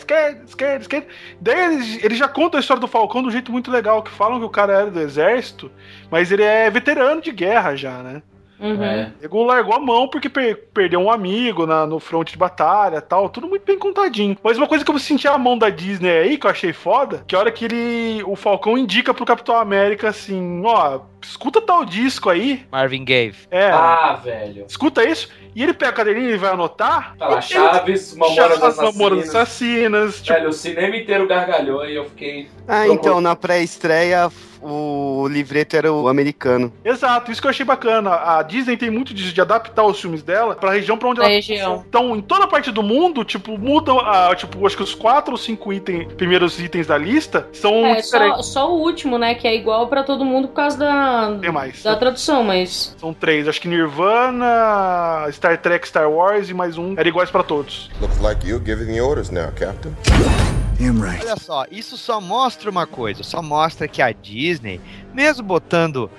Daí eles já contam a história do Falcão de um jeito muito legal, que falam que o cara era do exército, mas ele é veterano de guerra já, né? Ele largou a mão porque perdeu um amigo no fronte de batalha e tal, tudo muito bem contadinho. Mas uma coisa que eu senti a mão da Disney aí, que eu achei foda, que a hora que o Falcão indica pro Capitão América assim, ó, escuta tal disco aí. Marvin Gaye. Velho. Escuta isso. E ele pega a cadeirinha e vai anotar. Tá lá, Chaves, Mamonas Assassinas. Velho, o cinema inteiro gargalhou e eu fiquei... Então, na pré-estreia, o livreto era o americano. Exato, isso que eu achei bacana. A Disney tem muito disso, de adaptar os filmes dela pra região pra onde ela... Então, em toda parte do mundo, mudam, acho que os 4 ou 5 primeiros itens da lista são... Só o último, né, que é igual pra todo mundo por causa da tradução, mas... São 3, acho que Nirvana, Star Trek, Star Wars e mais um era iguais pra todos. Looks like you giving the orders now, Captain. Right. Olha só, isso só mostra uma coisa, só mostra que a Disney, mesmo botando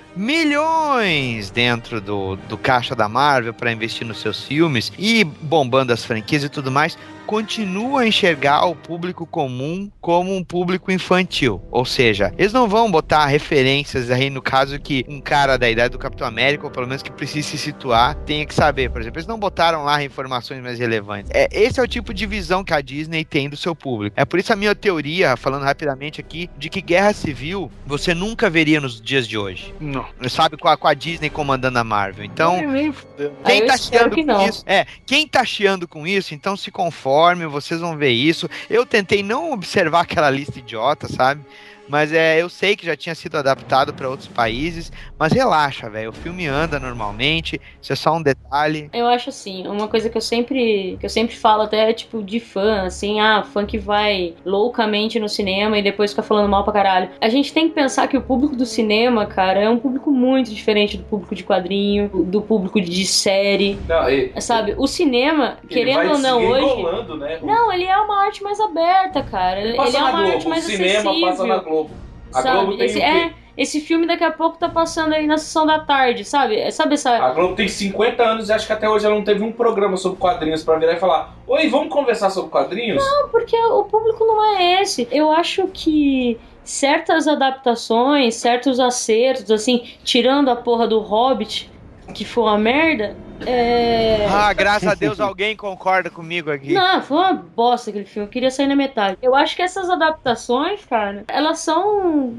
milhões dentro do caixa da Marvel para investir nos seus filmes e bombando as franquias e tudo mais, continua a enxergar o público comum como um público infantil. Ou seja, eles não vão botar referências aí, no caso que um cara da idade do Capitão América, ou pelo menos que precise se situar, tenha que saber. Por exemplo, eles não botaram lá informações mais relevantes. Esse é o tipo de visão que a Disney tem do seu público. É por isso a minha teoria, falando rapidamente aqui, de que Guerra Civil você nunca veria nos dias de hoje. Não. Sabe, com a Disney comandando a Marvel. Então, quem tá chiando com isso... quem tá chiando com isso, então se conforme, vocês vão ver isso. Eu tentei não observar aquela lista idiota, sabe? Mas eu sei que já tinha sido adaptado para outros países, mas relaxa, velho, o filme anda normalmente, isso é só um detalhe. Eu acho assim, uma coisa que eu sempre falo até, tipo, de fã, assim, fã que vai loucamente no cinema e depois fica falando mal pra caralho. A gente tem que pensar que o público do cinema, cara, é um público muito diferente do público de quadrinho, do público de série, sabe? O cinema, querendo ou não hoje... Né? Não, ele é uma arte mais aberta, cara. Ele é uma arte mais acessível. O cinema passa na Globo. A Globo tem esse filme daqui a pouco tá passando aí na sessão da tarde, sabe? A Globo tem 50 anos e acho que até hoje ela não teve um programa sobre quadrinhos pra virar e falar: oi, vamos conversar sobre quadrinhos? Não, porque o público não é esse. Eu acho que certas adaptações, certos acertos, assim, tirando a porra do Hobbit, que foi uma merda... graças a Deus alguém concorda comigo aqui. Não, foi uma bosta aquele filme, eu queria sair na metade. Eu acho que essas adaptações, cara, elas são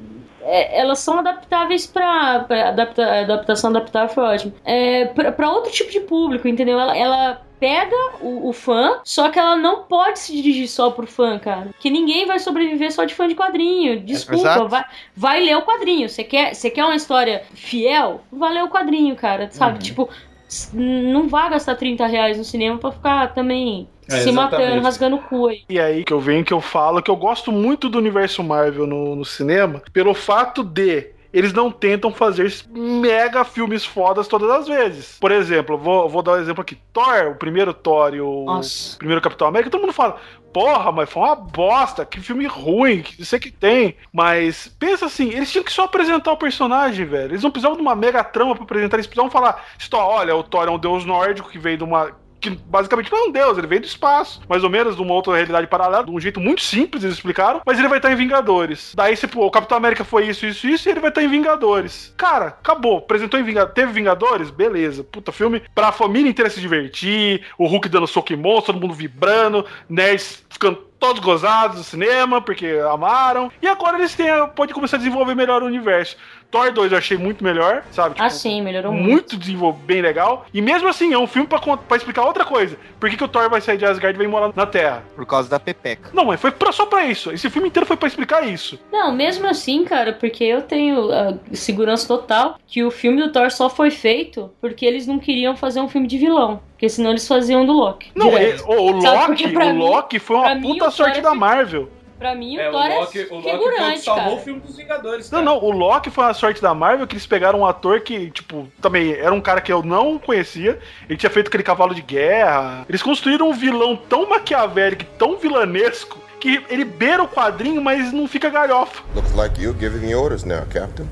adaptáveis pra adaptação adaptável foi ótimo. Pra outro tipo de público, entendeu? Ela pega o fã, só que ela não pode se dirigir só pro fã, cara. Que ninguém vai sobreviver só de fã de quadrinho. Desculpa, vai ler o quadrinho. Você quer uma história fiel? Vai ler o quadrinho, cara, sabe? Tipo, não vai gastar R$30 no cinema pra ficar também se matando, rasgando o cu aí. E aí que eu venho, que eu falo que eu gosto muito do universo Marvel no cinema, pelo fato de eles não tentam fazer mega filmes fodas todas as vezes. Por exemplo, vou dar um exemplo aqui. Thor, o primeiro Thor e o primeiro Capitão América, todo mundo fala, porra, mas foi uma bosta, que filme ruim, que isso que tem. Mas pensa assim, eles tinham que só apresentar o personagem, velho. Eles não precisavam de uma mega trama pra apresentar, eles precisavam falar, olha, o Thor é um deus nórdico que veio de uma... que basicamente não é um deus, ele veio do espaço, mais ou menos de uma outra realidade paralela, de um jeito muito simples, eles explicaram, mas ele vai estar em Vingadores. Daí, o Capitão América foi isso, e ele vai estar em Vingadores. Cara, acabou, apresentou em Vingadores, teve Vingadores, beleza, puta filme, pra família inteira se divertir, o Hulk dando soco em monstro, todo mundo vibrando, nerds ficando todos gozados no cinema, porque amaram, e agora eles podem começar a desenvolver melhor o universo. Thor 2 eu achei muito melhor, sabe? Tipo, sim, melhorou muito. Muito desenvolvido, bem legal. E mesmo assim, é um filme pra explicar outra coisa. Por que o Thor vai sair de Asgard e vai morar na Terra? Por causa da Pepeca. Não, mas foi só pra isso. Esse filme inteiro foi pra explicar isso. Não, mesmo assim, cara, porque eu tenho segurança total que o filme do Thor só foi feito porque eles não queriam fazer um filme de vilão. Porque senão eles faziam do Loki. Não, o Loki foi uma puta sorte da Marvel. Pra mim, o Thor é figurante, salvou o filme dos Vingadores, cara. Não, o Loki foi uma sorte da Marvel, que eles pegaram um ator que, tipo, também era um cara que eu não conhecia. Ele tinha feito aquele Cavalo de Guerra. Eles construíram um vilão tão maquiavélico, tão vilanesco, que ele beira o quadrinho, mas não fica galhofa. Looks like you giving me orders now, Captain.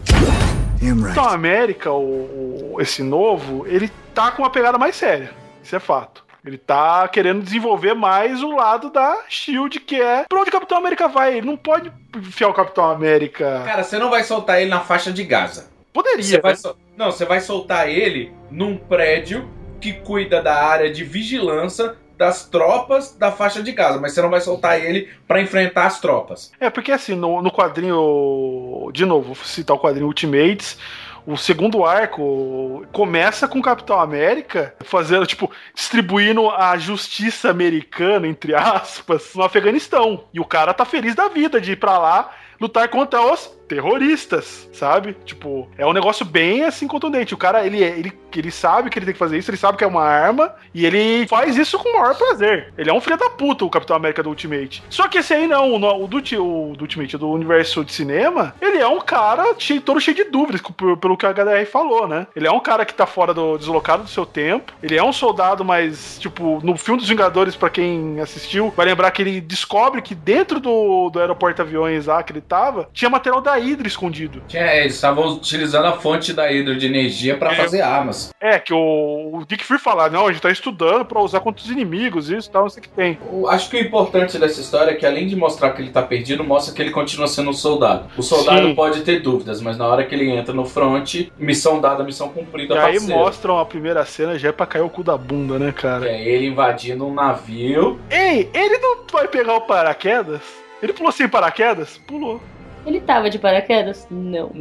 Então, a América, esse novo, ele tá com uma pegada mais séria. Isso é fato. Ele tá querendo desenvolver mais o lado da SHIELD, que é pra onde o Capitão América vai. Ele não pode enfiar o Capitão América... Cara, você não vai soltar ele na faixa de Gaza. Poderia, Não, você vai soltar ele num prédio que cuida da área de vigilância das tropas da faixa de Gaza, mas você não vai soltar ele pra enfrentar as tropas. É, porque assim, no quadrinho... De novo, vou citar o quadrinho Ultimates... O segundo arco começa com o Capitão América fazendo, tipo, distribuindo a justiça americana, entre aspas, no Afeganistão. E o cara tá feliz da vida de ir pra lá lutar contra os terroristas, sabe? Tipo, é um negócio bem, assim, contundente. O cara, ele sabe que ele tem que fazer isso, ele sabe que é uma arma, e ele faz isso com o maior prazer. Ele é um filho da puta, o Capitão América do Ultimate. Só que esse aí não, o do Ultimate, do universo de cinema, ele é um cara todo cheio de dúvidas, pelo que a HDR falou, né? Ele é um cara que tá deslocado do seu tempo, ele é um soldado, mas, tipo, no filme dos Vingadores, pra quem assistiu, vai lembrar que ele descobre que dentro do aeroporto aviões lá que ele tava, tinha material da Hydra escondido. Eles estavam utilizando a fonte da Hydra de energia pra fazer armas. Que o Nick Fury fala, não, a gente tá estudando pra usar contra os inimigos, isso e tal, não sei o que tem. Acho que o importante dessa história é que, além de mostrar que ele tá perdido, mostra que ele continua sendo um soldado. O soldado pode ter dúvidas, mas na hora que ele entra no front, missão dada, missão cumprida, e aí mostram a primeira cena, já é pra cair o cu da bunda, né, cara? É ele invadindo um navio. Ei, ele não vai pegar o paraquedas? Ele pulou sem paraquedas? Pulou. Ele tava de paraquedas? Não.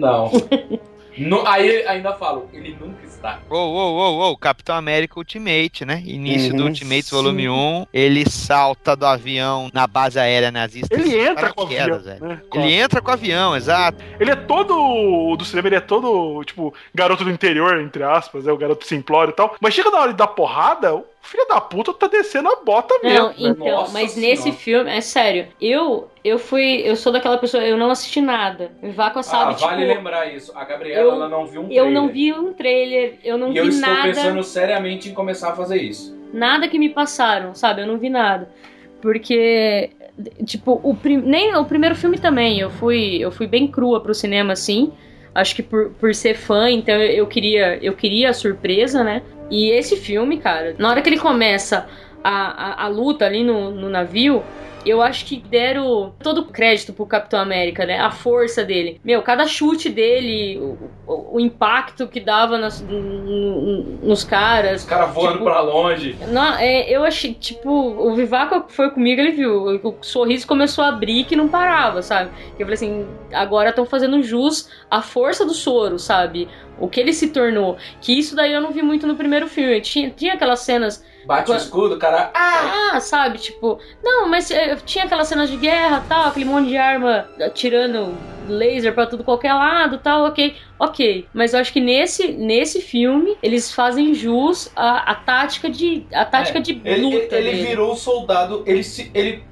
Aí ainda falo, ele nunca está. Capitão América Ultimate, né? Início do Ultimate Volume 1. Ele salta do avião na base aérea nazista. Ele entra com o avião, né? Ele entra com o avião, exato. Ele é todo, do cinema, ele é todo, tipo, garoto do interior, entre aspas, o garoto simplório e tal. Mas chega na hora de dar porrada, o filho da puta tá descendo a bota mesmo. Não, então, Nossa mas senhora. nesse filme, é sério, eu sou daquela pessoa, eu não assisti nada. O Vaca sabe, vale lembrar isso. A Gabriela, ela não viu um trailer. Eu não vi um trailer, eu não vi nada. E eu estou pensando seriamente em começar a fazer isso. Nada que me passaram, sabe? Eu não vi nada. Porque, tipo, nem o primeiro filme também, eu fui bem crua pro cinema, assim. Acho que por ser fã, então eu queria a surpresa, né? E esse filme, cara, na hora que ele começa a luta ali no navio, eu acho que deram todo o crédito pro Capitão América, né? A força dele. Cada chute dele, o impacto que dava nos caras. Os caras voando pra longe. Eu achei, tipo, o Vivaco foi comigo, ele viu. O sorriso começou a abrir que não parava, sabe? Eu falei assim, agora estão fazendo jus à força do soro, sabe? O que ele se tornou. Que isso daí eu não vi muito no primeiro filme. Tinha aquelas cenas... Bate o escudo, cara... sabe, tipo... Não, mas tinha aquelas cenas de guerra, tal, aquele monte de arma atirando laser pra tudo qualquer lado, tal, ok. Mas eu acho que nesse filme, eles fazem jus à tática de luta. Ele virou soldado, ele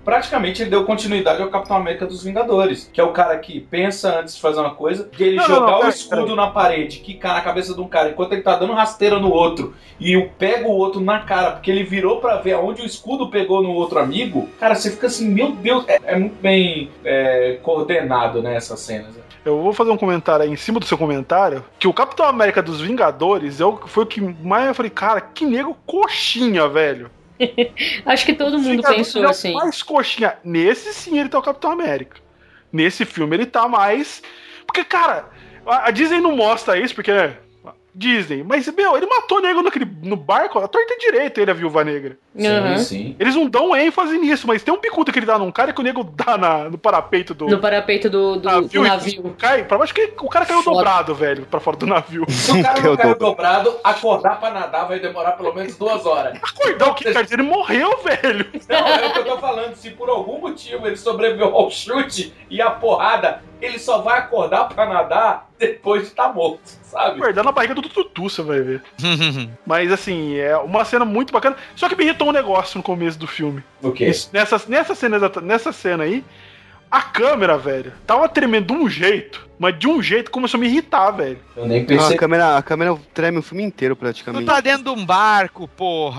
praticamente ele deu continuidade ao Capitão América dos Vingadores, que é o cara que pensa antes de fazer uma coisa, de ele jogar o escudo na parede, quicar na cabeça de um cara enquanto ele tá dando rasteira no outro, e pega o outro na cara, porque ele virou pra ver aonde o escudo pegou no outro amigo. Cara, você fica assim, meu Deus, é muito bem coordenado, né, essas cenas. Eu vou fazer um comentário aí em cima do seu comentário, que o Capitão América dos Vingadores foi o que mais eu falei, cara, que nego coxinha, velho. Acho que todo mundo pensou assim. Mais coxinha. Nesse sim ele tá o Capitão América. Nesse filme ele tá mais... Porque, cara, a Disney não mostra isso, porque, né, Disney, mas, meu, ele matou o nego no barco, a torta direita ele, a Viúva Negra. Uhum. Sim. Eles não dão ênfase nisso, mas tem um picudo que ele dá num cara que o nego dá no parapeito do... No parapeito do navio. Cai, pra baixo que o cara caiu dobrado, velho, pra fora do navio. Se o cara não caiu dobrado, acordar pra nadar vai demorar pelo menos 2 horas. Acordar o que, quer dizer? Ele morreu, velho. Não, é o que eu tô falando. Se por algum motivo ele sobreviveu ao chute e a porrada, ele só vai acordar pra nadar depois de estar morto, sabe? Acordar na barriga do Tutu, você vai ver. Mas, assim, é uma cena muito bacana. Só que me irritou um negócio no começo do filme. O quê? Nessa cena aí, a câmera, velho, tava tremendo de um jeito, mas de um jeito começou a me irritar, velho. Eu nem pensei. A câmera treme o filme inteiro, praticamente. Tu tá dentro de um barco, porra!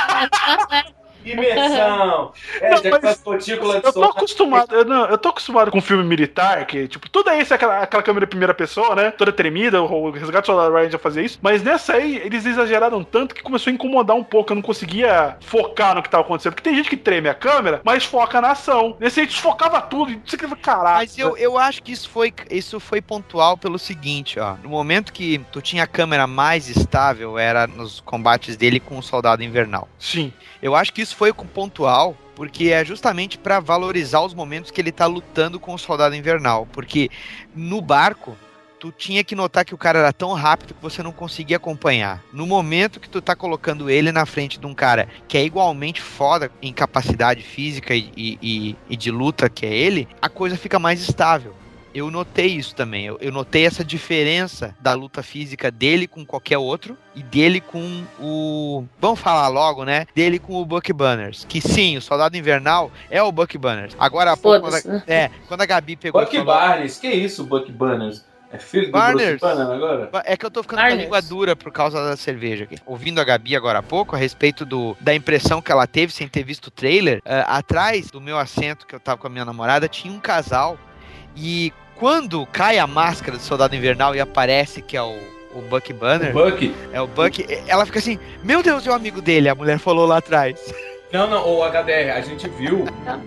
Imersão! Já faz partícula de eu tô acostumado, eu tô acostumado com filme militar, que, tipo, tudo é isso, aquela câmera em primeira pessoa, né? Toda tremida, o Resgate Soldado Ryan já fazia isso. Mas nessa aí, eles exageraram tanto que começou a incomodar um pouco. Eu não conseguia focar no que tava acontecendo. Porque tem gente que treme a câmera, mas foca na ação. Nesse aí, desfocava tudo. E você queria, caralho. Mas eu acho que isso foi pontual pelo seguinte, ó. No momento que tu tinha a câmera mais estável, era nos combates dele com o Soldado Invernal. Sim. Eu acho que isso foi pontual, porque é justamente pra valorizar os momentos que ele tá lutando com o Soldado Invernal. Porque no barco, tu tinha que notar que o cara era tão rápido que você não conseguia acompanhar. No momento que tu tá colocando ele na frente de um cara que é igualmente foda em capacidade física e de luta que é ele, a coisa fica mais estável. Eu notei isso também, eu notei essa diferença da luta física dele com qualquer outro e dele com o... Vamos falar logo, né? Dele com o Bucky Banners. Que sim, o Soldado Invernal é o Bucky Banners. Agora, quando a Gabi pegou... Bucky Barnes, que isso, Bucky Banners? É filho do Bruce Banner agora? É que eu tô ficando com a língua dura por causa da cerveja aqui. Ouvindo a Gabi agora há pouco, a respeito da impressão que ela teve sem ter visto o trailer, atrás do meu assento que eu tava com a minha namorada, tinha um casal. E quando cai a máscara do Soldado Invernal e aparece que é o Bucky Banner... O Bucky? É o Bucky. Ela fica assim, meu Deus, é o amigo dele, a mulher falou lá atrás. Não, o HDR, a gente viu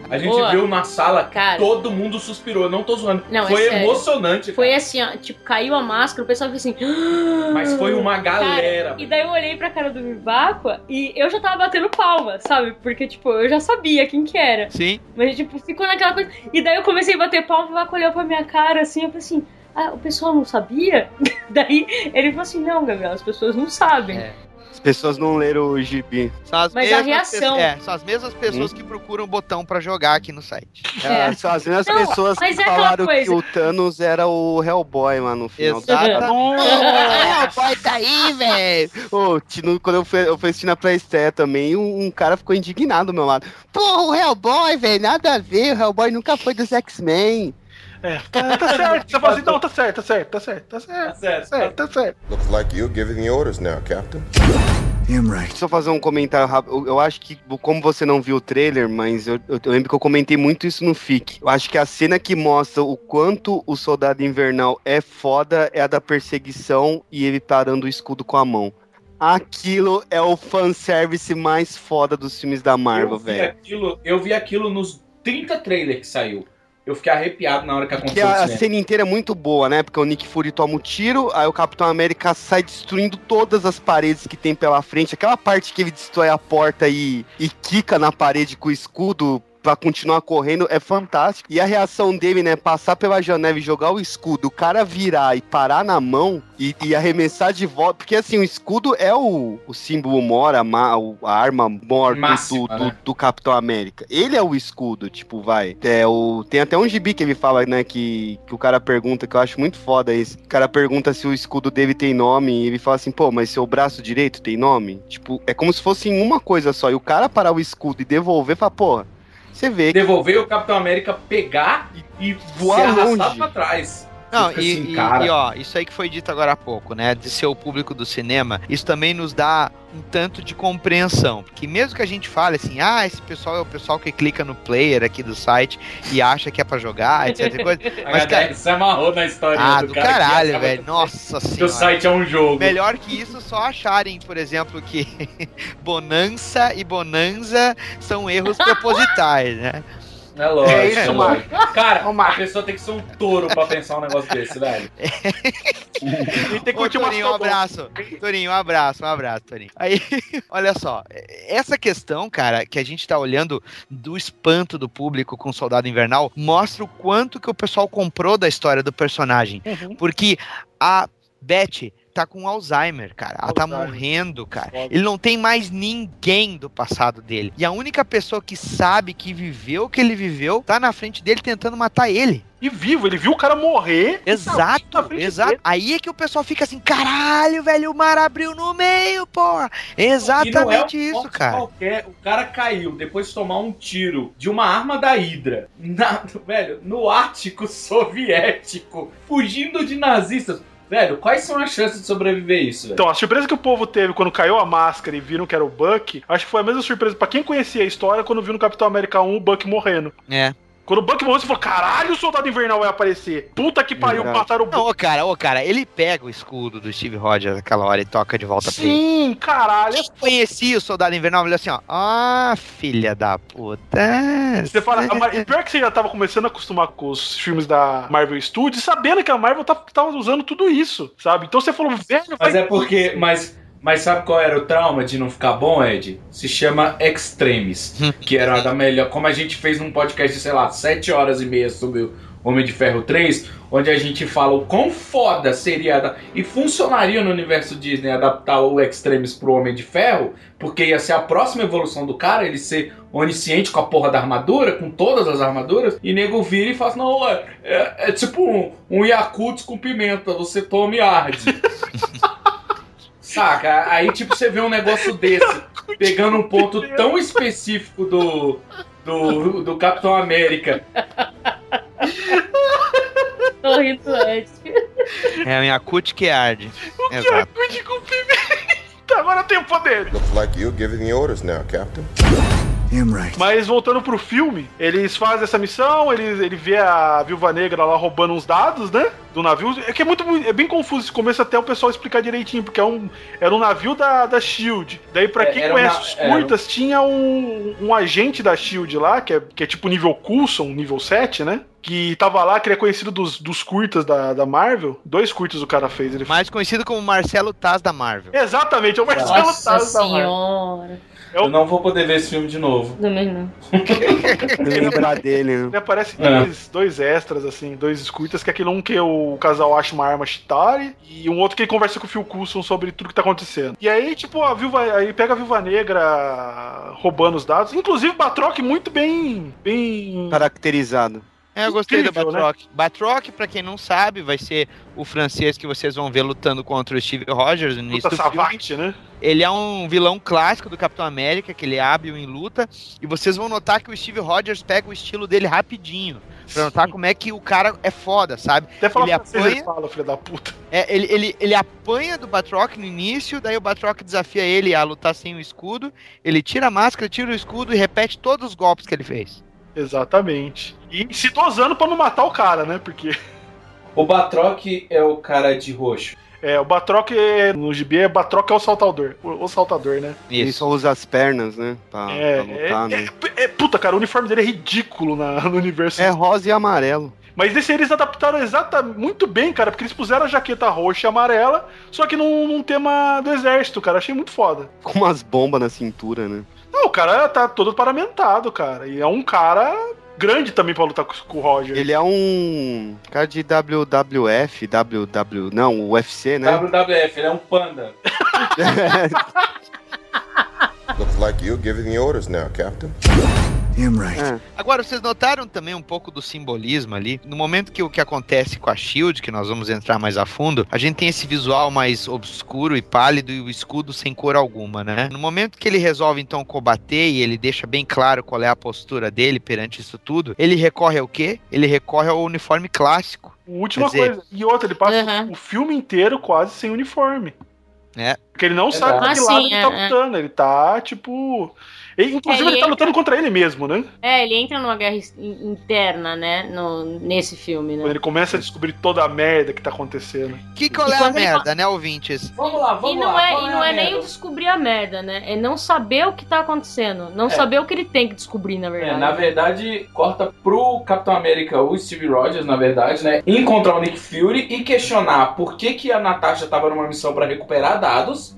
na sala, cara, todo mundo suspirou, não tô zoando. Não, foi emocionante, cara. Foi assim, ó, tipo, caiu a máscara, o pessoal ficou assim... Mas foi uma galera. Cara, e daí eu olhei pra cara do Viváqua e eu já tava batendo palma, sabe? Porque, tipo, eu já sabia quem que era. Sim. Mas, tipo, ficou naquela coisa... E daí eu comecei a bater palma, o Viváqua olhou pra minha cara, assim, eu falei assim... Ah, o pessoal não sabia? Daí ele falou assim, não, Gabriel, as pessoas não sabem. As pessoas não leram o gibi. Mas a reação... São as mesmas pessoas que procuram o botão pra jogar aqui no site. São as mesmas pessoas que falaram que o Thanos era o Hellboy lá no final. Exatamente. O Hellboy tá aí, velho. Quando eu fui assistir na Playstation também, um cara ficou indignado do meu lado. Porra, o Hellboy, velho, nada a ver. O Hellboy nunca foi dos X-Men. Tá certo. Você fala assim, não, tá certo. Looks like you giving the orders now, Captain. Right. Só fazer um comentário rápido. Eu acho que, como você não viu o trailer, mas eu lembro que eu comentei muito isso no FIC. Eu acho que a cena que mostra o quanto o Soldado Invernal é foda é a da perseguição e ele parando o escudo com a mão. Aquilo é o fanservice mais foda dos filmes da Marvel, velho. Eu vi aquilo nos 30 trailers que saiu. Eu fiquei arrepiado na hora que aconteceu isso. A cena inteira é muito boa, né? Porque o Nick Fury toma um tiro, aí o Capitão América sai destruindo todas as paredes que tem pela frente. Aquela parte que ele destrói a porta e quica na parede com o escudo pra continuar correndo é fantástico. E a reação dele, né? Passar pela janela e jogar o escudo, o cara virar e parar na mão e arremessar de volta. Porque assim, o escudo é o símbolo mor, a arma mor do Capitão América. Ele é o escudo, tipo, vai. Tem até um gibi que ele fala, né? Que o cara pergunta, que eu acho muito foda isso. O cara pergunta se o escudo dele tem nome e ele fala assim, pô, mas seu braço direito tem nome? Tipo, é como se fosse em uma coisa só. E o cara parar o escudo e devolver, fala, porra, Você vê. Devolver o Capitão América pegar e voar ser arrastado longe pra trás. Não, Assim, cara. ó, isso aí que foi dito agora há pouco, né? De ser o público do cinema, isso também nos dá um tanto de compreensão. Porque mesmo que a gente fale assim, esse pessoal é o pessoal que clica no player aqui do site e acha que é pra jogar, etc. Mas, cara, se amarrou na história do caralho, velho. Nossa senhora. Que o site é um jogo. Melhor que isso, só acharem, por exemplo, que Bonança e Bonanza são erros propositais, né? É lógico. É isso, Marco. Cara, a pessoa tem que ser um touro pra pensar um negócio desse, velho. E tem que Ô, continuar Torinho, um abraço. Torinho, um abraço, Torinho. Aí, olha só, essa questão, cara, que a gente tá olhando do espanto do público com Soldado Invernal, mostra o quanto que o pessoal comprou da história do personagem. Porque a Beth tá com Alzheimer, cara. Ela tá morrendo, cara. Ele não tem mais ninguém do passado dele. E a única pessoa que sabe que viveu o que ele viveu tá na frente dele tentando matar ele. E vivo, ele viu o cara morrer. Exato. Aí é que o pessoal fica assim, caralho, velho, o mar abriu no meio, porra. Exatamente isso, cara. Qualquer. O cara caiu depois de tomar um tiro de uma arma da Hydra. Velho, no Ártico Soviético, fugindo de nazistas. Velho, quais são as chances de sobreviver isso, velho? Então, a surpresa que o povo teve quando caiu a máscara e viram que era o Buck, acho que foi a mesma surpresa pra quem conhecia a história quando viu no Capitão América 1 o Buck morrendo. É. Quando o Buck morreu, você falou, caralho, o Soldado Invernal vai aparecer. Puta que pariu, mataram o Buck. Não, ô cara, ele pega o escudo do Steve Rogers naquela hora e toca de volta pra ele. Sim, caralho. Eu conheci o Soldado Invernal, ele assim, ó, filha da puta. Você fala, pior que você já tava começando a acostumar com os filmes da Marvel Studios, sabendo que a Marvel tava usando tudo isso, sabe? Então você falou, velho... Mas é porque... Mas sabe qual era o trauma de não ficar bom, Ed? Se chama Extremis, que era da melhor... Como a gente fez num podcast de, sei lá, 7 horas e meia sobre o Homem de Ferro 3, onde a gente fala o quão foda seria e funcionaria no universo Disney adaptar o Extremis pro Homem de Ferro, porque ia ser a próxima evolução do cara, ele ser onisciente com a porra da armadura, com todas as armaduras, e nego vira e fala, não, é tipo um Yakult com pimenta, você toma e arde. Saca? Aí, tipo, você vê um negócio desse, pegando um ponto tão específico do Capitão América. Tô rindo, Ed. É a Yakult que arde. O Yakult com pimenta. Agora eu tenho poder. Looks like you giving the orders now, Captain. Right. Mas voltando pro filme, eles fazem essa missão, ele vê a Viúva Negra lá roubando uns dados, né? Do navio. É que é bem confuso esse começo até o pessoal explicar direitinho, porque era um navio da SHIELD. Daí, pra quem conhece os curtas, tinha um agente da SHIELD lá, que é tipo nível Coulson, nível 7, né? Que tava lá, que ele é conhecido dos curtas da Marvel. 2 curtas o cara fez. Ele mais conhecido como Marcelo Taz da Marvel. Exatamente, é o Marcelo Taz da Marvel. Eu não vou poder ver esse filme de novo. Também não. Lembrar dele, né? Ele aparece dois extras, assim, 2 curtas, que é aquele um que o casal acha uma arma Chitauri e um outro que ele conversa com o Phil Coulson sobre tudo que tá acontecendo. E aí, tipo, aí pega a Viúva Negra roubando os dados. Inclusive, o Batroc muito bem caracterizado. Eu gostei incrível, do Batroc. Né? Batroc, pra quem não sabe, vai ser o francês que vocês vão ver lutando contra o Steve Rogers no início do Savate, filme. Né? Ele é um vilão clássico do Capitão América, que ele é hábil em luta, e vocês vão notar que o Steve Rogers pega o estilo dele rapidinho, pra notar como é que o cara é foda, sabe? Até falar ele apanha, ele fala, filho da puta. Ele apanha do Batroc no início, daí o Batroc desafia ele a lutar sem o escudo, ele tira a máscara, tira o escudo e repete todos os golpes que ele fez. Exatamente. E se dosando pra não matar o cara, né? Porque... O Batroc é o cara de roxo. O Batroc no gibi Batroc é o saltador. O saltador, né? Isso. Ele só usa as pernas, né? Pra lutar, né? Puta, cara, o uniforme dele é ridículo no universo. É rosa e amarelo. Mas esse eles adaptaram muito bem, cara, porque eles puseram a jaqueta roxa e amarela, só que num tema do exército, cara. Achei muito foda. Com umas bombas na cintura, né? Não, o cara tá todo paramentado, cara. E é um cara grande também pra lutar com o Roger. Ele é um cara de WWF, não, UFC, né? WWF, ele é um panda. Looks like you giving the orders now, Captain. Damn right. Agora, vocês notaram também um pouco do simbolismo ali? No momento que o que acontece com a SHIELD, que nós vamos entrar mais a fundo, a gente tem esse visual mais obscuro e pálido e o escudo sem cor alguma, né? No momento que ele resolve, então, combater e ele deixa bem claro qual é a postura dele perante isso tudo, ele recorre ao quê? Ele recorre ao uniforme clássico. Última coisa. E outra, ele passa o filme inteiro quase sem uniforme. Porque ele não sabe pra que lado ele tá lutando. Ele tá, tipo... Inclusive, ele tá lutando contra ele mesmo, né? Ele entra numa guerra interna, né? Nesse filme, né? Quando ele começa a descobrir toda a merda que tá acontecendo. Qual é a merda, né, ouvintes? Vamos lá. E não é nem descobrir a merda, né? É não saber o que tá acontecendo. Não saber o que ele tem que descobrir, na verdade. Na verdade, corta pro Capitão América, o Steve Rogers, na verdade, né? Encontrar o Nick Fury e questionar por que a Natasha tava numa missão pra recuperar dados,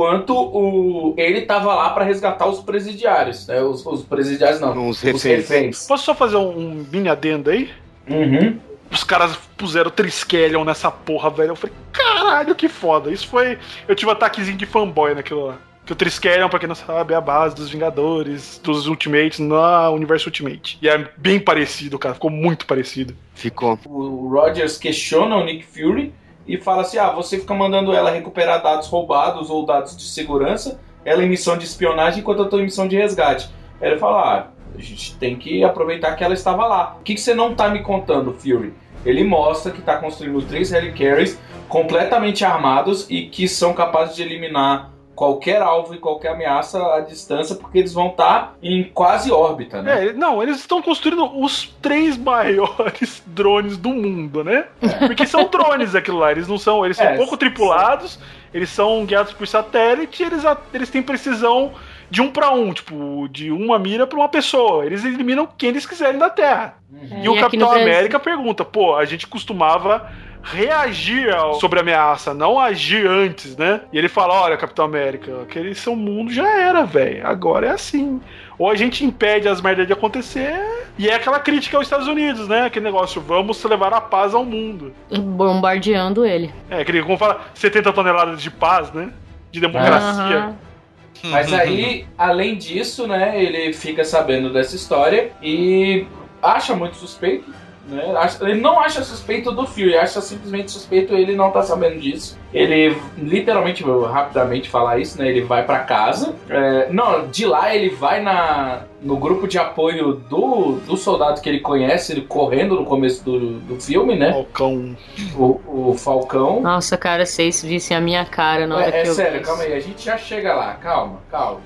enquanto ele tava lá pra resgatar os presidiários. Né? Os presidiários não, os reféns. Posso só fazer um mini adendo aí? Uhum. Os caras puseram Triskelion nessa porra, velho. Eu falei, caralho, que foda. Isso foi... Eu tive um ataquezinho de fanboy naquilo lá. Que o Triskelion, pra quem não sabe, é a base dos Vingadores, dos Ultimates, no universo Ultimate. E é bem parecido, cara. Ficou muito parecido. Ficou. O Rogers questiona o Nick Fury e fala assim, você fica mandando ela recuperar dados roubados ou dados de segurança, ela em missão de espionagem enquanto eu tô em missão de resgate. Aí ele fala, a gente tem que aproveitar que ela estava lá. O que você não tá me contando, Fury? Ele mostra que tá construindo 3 helicarriers completamente armados e que são capazes de eliminar qualquer alvo e qualquer ameaça à distância, porque eles vão estar em quase órbita, né? Eles estão construindo os 3 maiores drones do mundo, né? Porque são drones aquilo lá, eles são pouco tripulados, eles são guiados por satélite, eles têm precisão de 1 para 1, tipo, de uma mira para uma pessoa. Eles eliminam quem eles quiserem da Terra. E o Capitão América pergunta, a gente costumava reagir sobre a ameaça, não agir antes, né? E ele fala, olha, Capitão América, aquele seu mundo já era, velho. Agora é assim. Ou a gente impede as merdas de acontecer, e é aquela crítica aos Estados Unidos, né? Aquele negócio, vamos levar a paz ao mundo. Bombardeando ele. Como fala, 70 toneladas de paz, né? De democracia. Mas aí, além disso, né, ele fica sabendo dessa história e acha muito suspeito, né? Ele não acha suspeito do Fury, acha simplesmente suspeito ele não tá sabendo disso. Ele, literalmente, vou rapidamente falar isso, né? Ele vai pra casa. De lá ele vai no grupo de apoio do soldado que ele conhece, ele correndo no começo do filme, né? Falcão. O Falcão. Nossa, cara, vocês vissem a minha cara na hora que eu... sério, calma aí, a gente já chega lá, calma.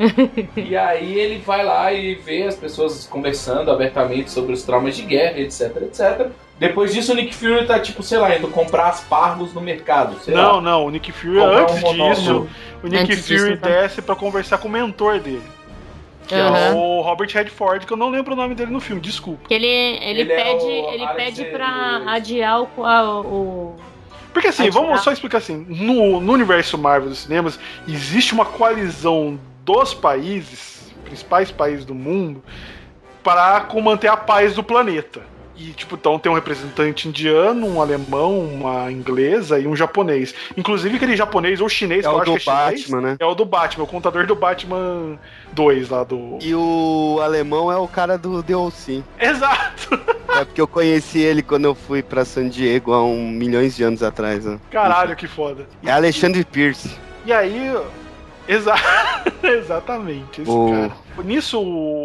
E aí ele vai lá e vê as pessoas conversando abertamente sobre os traumas de guerra, etc. Depois disso, o Nick Fury tá, indo comprar aspargos no mercado. Não, o Nick Fury, antes disso, o Nick Fury desce pra conversar com o mentor dele. Que é o Robert Redford, que eu não lembro o nome dele no filme, desculpa. Ele pede pra adiar o... Porque assim, vamos só explicar assim, no universo Marvel dos cinemas, existe uma coalizão dos principais países do mundo, para manter a paz do planeta. E, então tem um representante indiano, um alemão, uma inglesa e um japonês. Inclusive aquele japonês ou chinês, que eu acho que é chinês. Batman, né? É o do Batman, o contador do Batman 2 lá do... E o alemão é o cara do DLC. Exato! É porque eu conheci ele quando eu fui pra San Diego há milhões de anos atrás, né? Caralho, que foda. É Alexandre Pierce. E aí... Exatamente, esse cara. Nisso,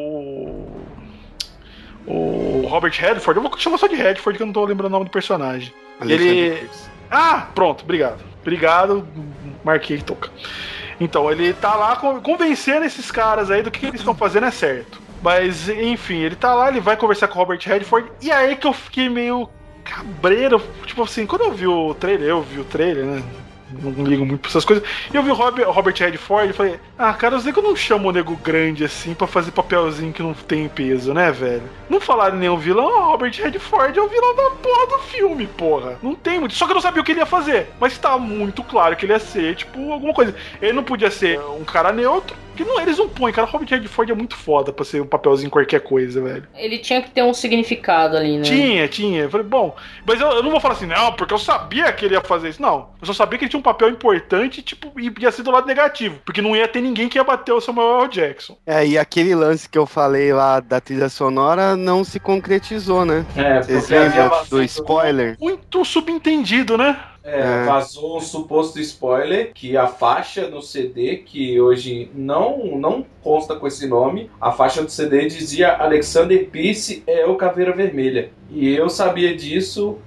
o Robert Redford, eu vou chamar só de Redford, que eu não tô lembrando o nome do personagem. Pierce. Pronto, obrigado, marquei, toca. Então, ele tá lá convencendo esses caras aí do que eles estão fazendo é certo. Mas, enfim, ele tá lá, ele vai conversar com o Robert Redford, e aí que eu fiquei meio cabreiro, tipo assim, quando eu vi o trailer, né? Não ligo muito pra essas coisas. E eu vi o Robert Redford e falei, cara, eu sei que eu não chamo o nego grande assim pra fazer papelzinho que não tem peso, né, velho? Não falaram nenhum vilão, Robert Redford é o vilão da porra do filme, porra. Não tem muito. Só que eu não sabia o que ele ia fazer. Mas tá muito claro que ele ia ser, alguma coisa. Ele não podia ser um cara neutro, Porque não, eles não põem, cara. O Robert Redford é muito foda pra ser um papelzinho qualquer coisa, velho. Ele tinha que ter um significado ali, né? Tinha. Eu falei, bom, mas eu não vou falar assim, não, porque eu sabia que ele ia fazer isso. Não, eu só sabia que ele tinha um papel importante, tipo, e ia ser do lado negativo. Porque não ia ter ninguém que ia bater o Samuel L. Jackson. E aquele lance que eu falei lá da trilha sonora não se concretizou, né? Vocês lembram do spoiler? Muito subentendido, né? Vazou um suposto spoiler que a faixa no CD, que hoje não consta com esse nome, a faixa do CD dizia Alexander Pierce é o Caveira Vermelha. E eu sabia disso